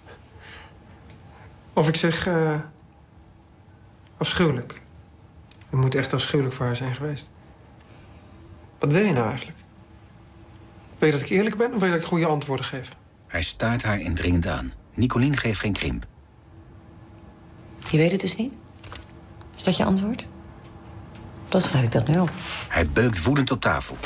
Of ik zeg, uh, afschuwelijk. Het moet echt afschuwelijk voor haar zijn geweest. Wat wil je nou eigenlijk? Wil je dat ik eerlijk ben of wil je dat ik goede antwoorden geef? Hij staart haar indringend aan. Nicolien geeft geen krimp. Je weet het dus niet? Is dat je antwoord? Dan schrijf ik dat nu op. Hij beukt woedend op tafel.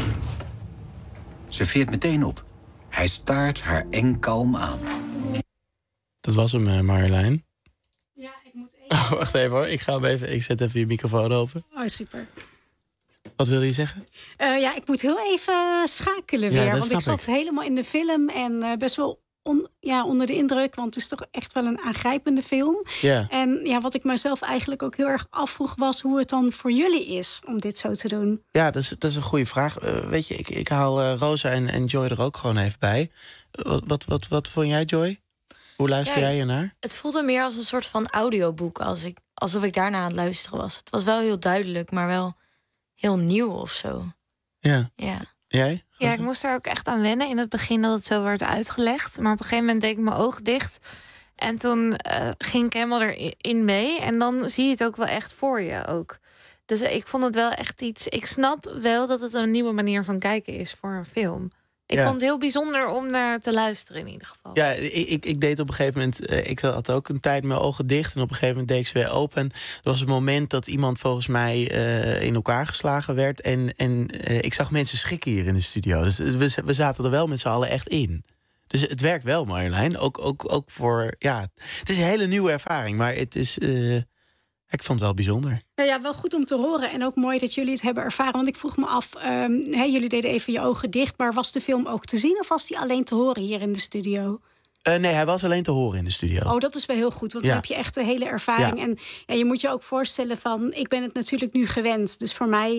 Ze veert meteen op. Hij staart haar eng kalm aan. Dat was hem, uh, Marjolein. Ja, ik moet even... Oh, wacht even hoor. Ik ga hem even... Ik zet even je microfoon open. Oh, super. Wat wilde je zeggen? Uh, ja, ik moet heel even schakelen weer. Ja, want ik zat ik. helemaal in de film en uh, best wel on, ja, onder de indruk. Want het is toch echt wel een aangrijpende film. Ja. En ja, wat ik mezelf eigenlijk ook heel erg afvroeg was hoe het dan voor jullie is om dit zo te doen. Ja, dat is, dat is een goede vraag. Uh, weet je, ik, ik haal uh, Rosa en, en Joy er ook gewoon even bij. Uh, wat, wat, wat, wat vond jij, Joy? Hoe luister ja, jij ernaar? Het voelde meer als een soort van audioboek, als ik, alsof ik daarna aan het luisteren was. Het was wel heel duidelijk, maar wel heel nieuw of zo. Ja. Ja. Jij? Ja, ik moest er ook echt aan wennen in het begin dat het zo werd uitgelegd. Maar op een gegeven moment deed ik mijn ogen dicht. En toen uh, ging ik helemaal erin mee. En dan zie je het ook wel echt voor je ook. Dus ik vond het wel echt iets... Ik snap wel dat het een nieuwe manier van kijken is voor een film. Ik ja. vond het heel bijzonder om naar te luisteren in ieder geval. Ja, ik, ik, ik deed op een gegeven moment... Uh, ik had ook een tijd mijn ogen dicht. En op een gegeven moment deed ik ze weer open. En er was een moment dat iemand volgens mij uh, in elkaar geslagen werd. En, en uh, ik zag mensen schrikken hier in de studio. Dus we, we zaten er wel met z'n allen echt in. Dus het werkt wel, Marjolein. Ook, ook, ook voor... Ja, het is een hele nieuwe ervaring. Maar het is... Uh, ik vond het wel bijzonder. Nou ja, wel goed om te horen. En ook mooi dat jullie het hebben ervaren. Want ik vroeg me af, um, hey, jullie deden even je ogen dicht. Maar was de film ook te zien of was die alleen te horen hier in de studio? Uh, nee, hij was alleen te horen in de studio. Oh, dat is wel heel goed, want ja. dan heb je echt een hele ervaring. Ja. En ja, je moet je ook voorstellen van, ik ben het natuurlijk nu gewend. Dus voor mij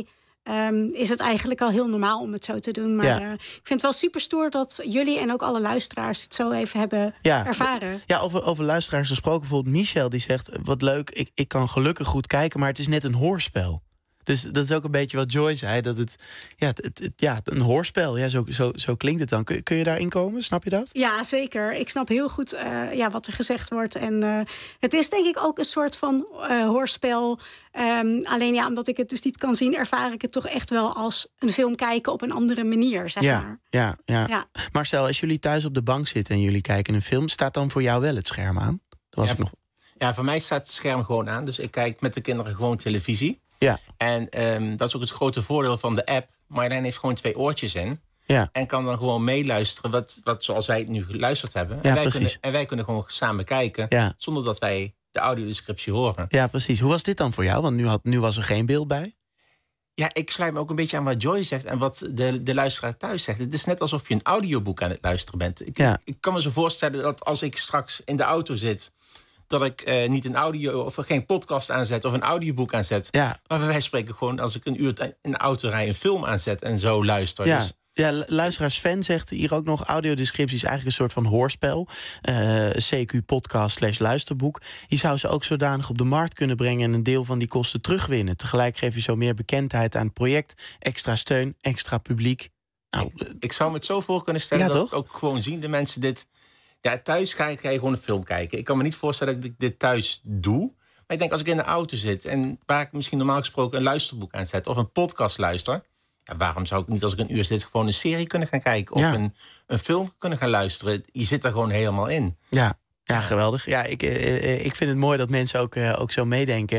Um, is het eigenlijk al heel normaal om het zo te doen. Maar Ja. uh, ik vind het wel super stoer dat jullie en ook alle luisteraars het zo even hebben Ja, ervaren. Ja, over, over luisteraars gesproken. Bijvoorbeeld Michel die zegt, wat leuk, ik, ik kan gelukkig goed kijken, maar het is net een hoorspel. Dus dat is ook een beetje wat Joy zei. Dat het, ja, het, het, ja, een hoorspel, ja, zo, zo, zo klinkt het dan. Kun, kun je daarin komen? Snap je dat? Ja, zeker. Ik snap heel goed uh, ja, wat er gezegd wordt. En uh, het is denk ik ook een soort van uh, hoorspel. Um, alleen ja, omdat ik het dus niet kan zien, ervaar ik het toch echt wel als een film kijken op een andere manier, zeg ja, maar. Ja, ja. Ja. Marcel, als jullie thuis op de bank zitten en jullie kijken een film, staat dan voor jou wel het scherm aan? Dat was Ja, ik nog... ja, voor mij staat het scherm gewoon aan. Dus ik kijk met de kinderen gewoon televisie. Ja. En um, dat is ook het grote voordeel van de app. Marjolein heeft gewoon twee oortjes in. Ja. En kan dan gewoon meeluisteren, wat, wat zoals wij het nu geluisterd hebben. Ja, en, wij precies. kunnen, en wij kunnen gewoon samen kijken, Ja. zonder dat wij de audiodescriptie horen. Ja, precies. Hoe was dit dan voor jou? Want nu, had, nu was er geen beeld bij. Ja, ik sluit me ook een beetje aan wat Joy zegt en wat de, de luisteraar thuis zegt. Het is net alsof je een audioboek aan het luisteren bent. Ik, Ja. ik, ik kan me zo voorstellen dat als ik straks in de auto zit, dat ik uh, niet een audio of geen podcast aanzet of een audioboek aanzet. Ja. Maar bij wijze van spreken gewoon als ik een uur in de auto rij een film aanzet en zo luister. Ja. Dus, Ja, luisteraar Sven zegt hier ook nog, audiodescriptie is eigenlijk een soort van hoorspel. Uh, C Q podcast slash luisterboek. Je zou ze ook zodanig op de markt kunnen brengen en een deel van die kosten terugwinnen. Tegelijk geef je zo meer bekendheid aan het project, extra steun, extra publiek. Nou, ik, ik zou me het zo voor kunnen stellen ja, dat toch? ook gewoon zien de mensen dit. Ja, thuis ga je, ga je gewoon een film kijken. Ik kan me niet voorstellen dat ik dit thuis doe. Maar ik denk als ik in de auto zit en waar ik misschien normaal gesproken een luisterboek aan zet of een podcast luister. Ja, waarom zou ik niet als ik een uur zit gewoon een serie kunnen gaan kijken of Ja. een, een film kunnen gaan luisteren? Je zit er gewoon helemaal in. Ja. Ja, geweldig. Ja, ik, uh, ik vind het mooi dat mensen ook, uh, ook zo meedenken.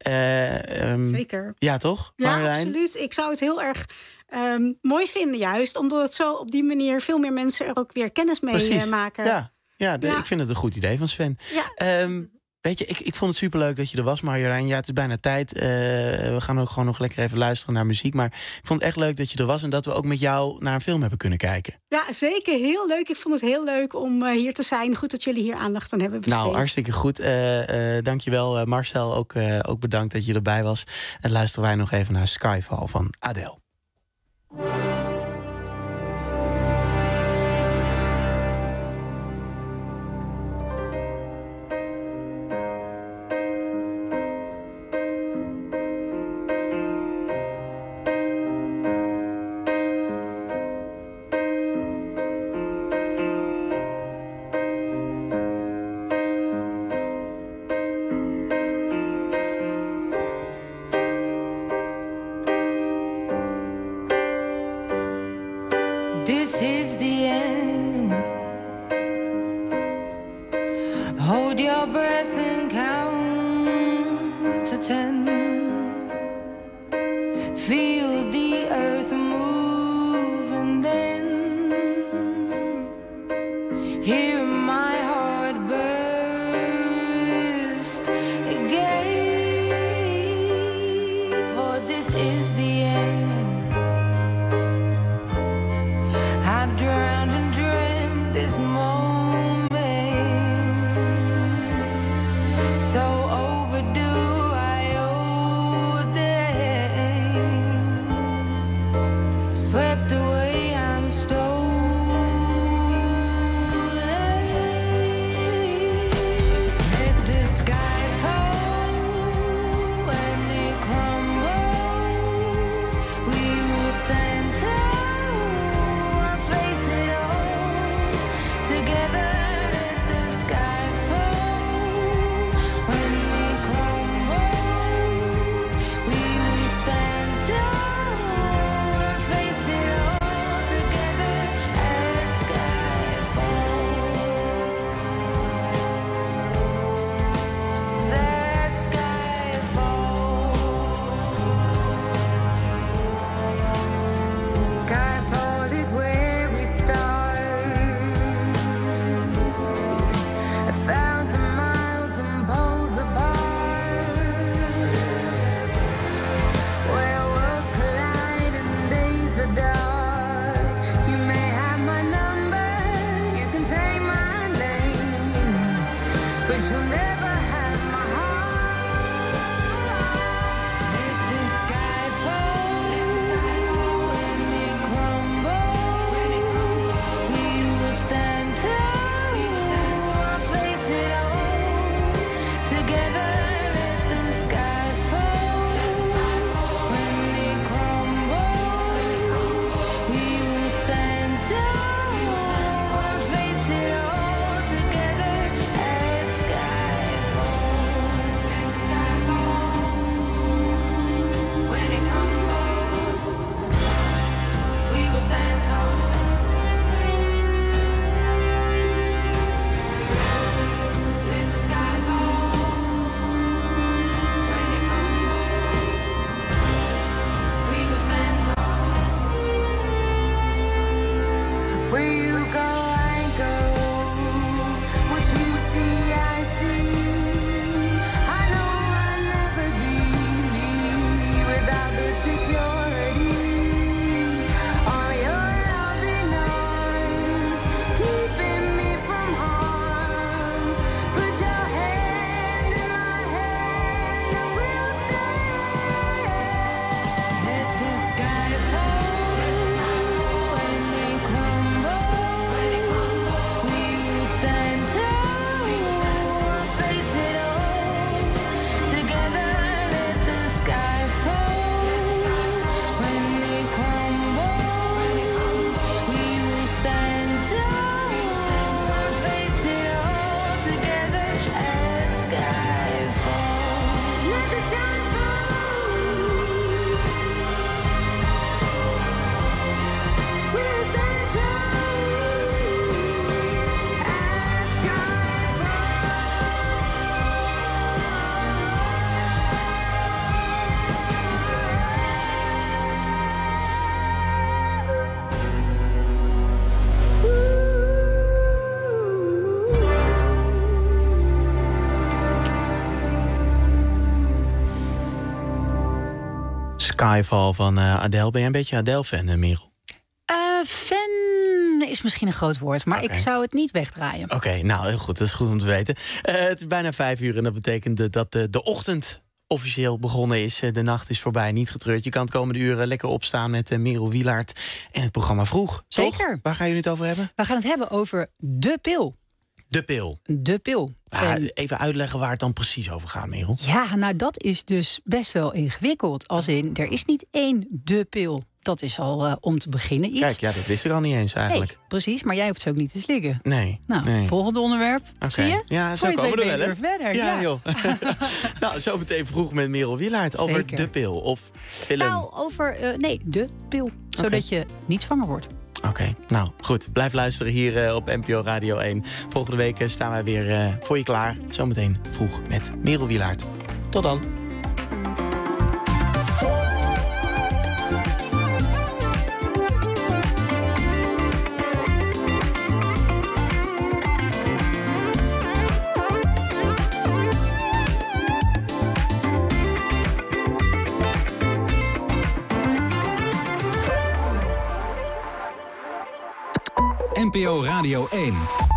Uh, um, Zeker. Ja, toch? Ja, Marjolein? absoluut. Ik zou het heel erg um, mooi vinden juist, omdat het zo op die manier veel meer mensen er ook weer kennis mee uh, maken. Ja, ja, de, Ja. ik vind het een goed idee van Sven. Ja. Um, weet je, ik, ik vond het superleuk dat je er was, Marjolein. Ja, het is bijna tijd. Uh, we gaan ook gewoon nog lekker even luisteren naar muziek. Maar ik vond het echt leuk dat je er was en dat we ook met jou naar een film hebben kunnen kijken. Ja, zeker. Heel leuk. Ik vond het heel leuk om uh, hier te zijn. Goed dat jullie hier aandacht aan hebben besteed. Nou, hartstikke goed. Uh, uh, dankjewel, uh, Marcel. Ook, uh, ook bedankt dat je erbij was. En luisteren wij nog even naar Skyfall van Adele. This is the end. Hold your breath and count to ten. Feel the earth move and then hear my heart burst again. For this is the end. I've drowned and dreamt this moment, so overdue I owe them. Swept away, I'm stolen. Let the sky fall when it crumbles. We will stand tall. Face it all together. Let the sky fall when it crumbles. We will stand tall and face it all together. Let sky fall. Let sky fall. Skyfall is where we start. A thousand miles and poles apart, where worlds collide and days are dark. You may have my number, you can take my name, but you'll never have my heart. Let the sky fall. Skyfall van uh, Adele. Ben jij een beetje Adele-fan, uh, Merel? Uh, fan is misschien een groot woord, maar Okay. ik zou het niet wegdraaien. Oké, okay, nou heel goed, dat is goed om te weten. Uh, het is bijna vijf uur en dat betekent dat de, de ochtend officieel begonnen is. De nacht is voorbij, niet getreurd. Je kan het komende uren lekker opstaan met uh, Merel Wielaert en het programma Vroeg. Zeker. Toch? Waar gaan jullie het over hebben? We gaan het hebben over de pil. De pil. De pil. Ah, en... Even uitleggen waar het dan precies over gaat, Merel. Ja, nou dat is dus best wel ingewikkeld. Als in, er is niet één de pil. Dat is al uh, om te beginnen iets. Kijk, ja, dat wist ik al niet eens eigenlijk. Nee, precies, maar jij hoeft ze ook niet te slikken. Nee. Nou, nee. volgende onderwerp. Okay. Zie je? Ja, zo komen we er wel, hè? Verder, ja, ja. joh. Nou, zo meteen Vroeg met Merel Wielaert over Zeker. de pil of film. Nou, over, uh, nee, de pil. Zodat okay. je niet zwanger wordt. Oké, okay. Nou goed. Blijf luisteren hier uh, op N P O Radio één. Volgende week uh, staan wij weer uh, voor je klaar. Zometeen Vroeg met Merel Wielaert. Tot dan. N P O Radio één.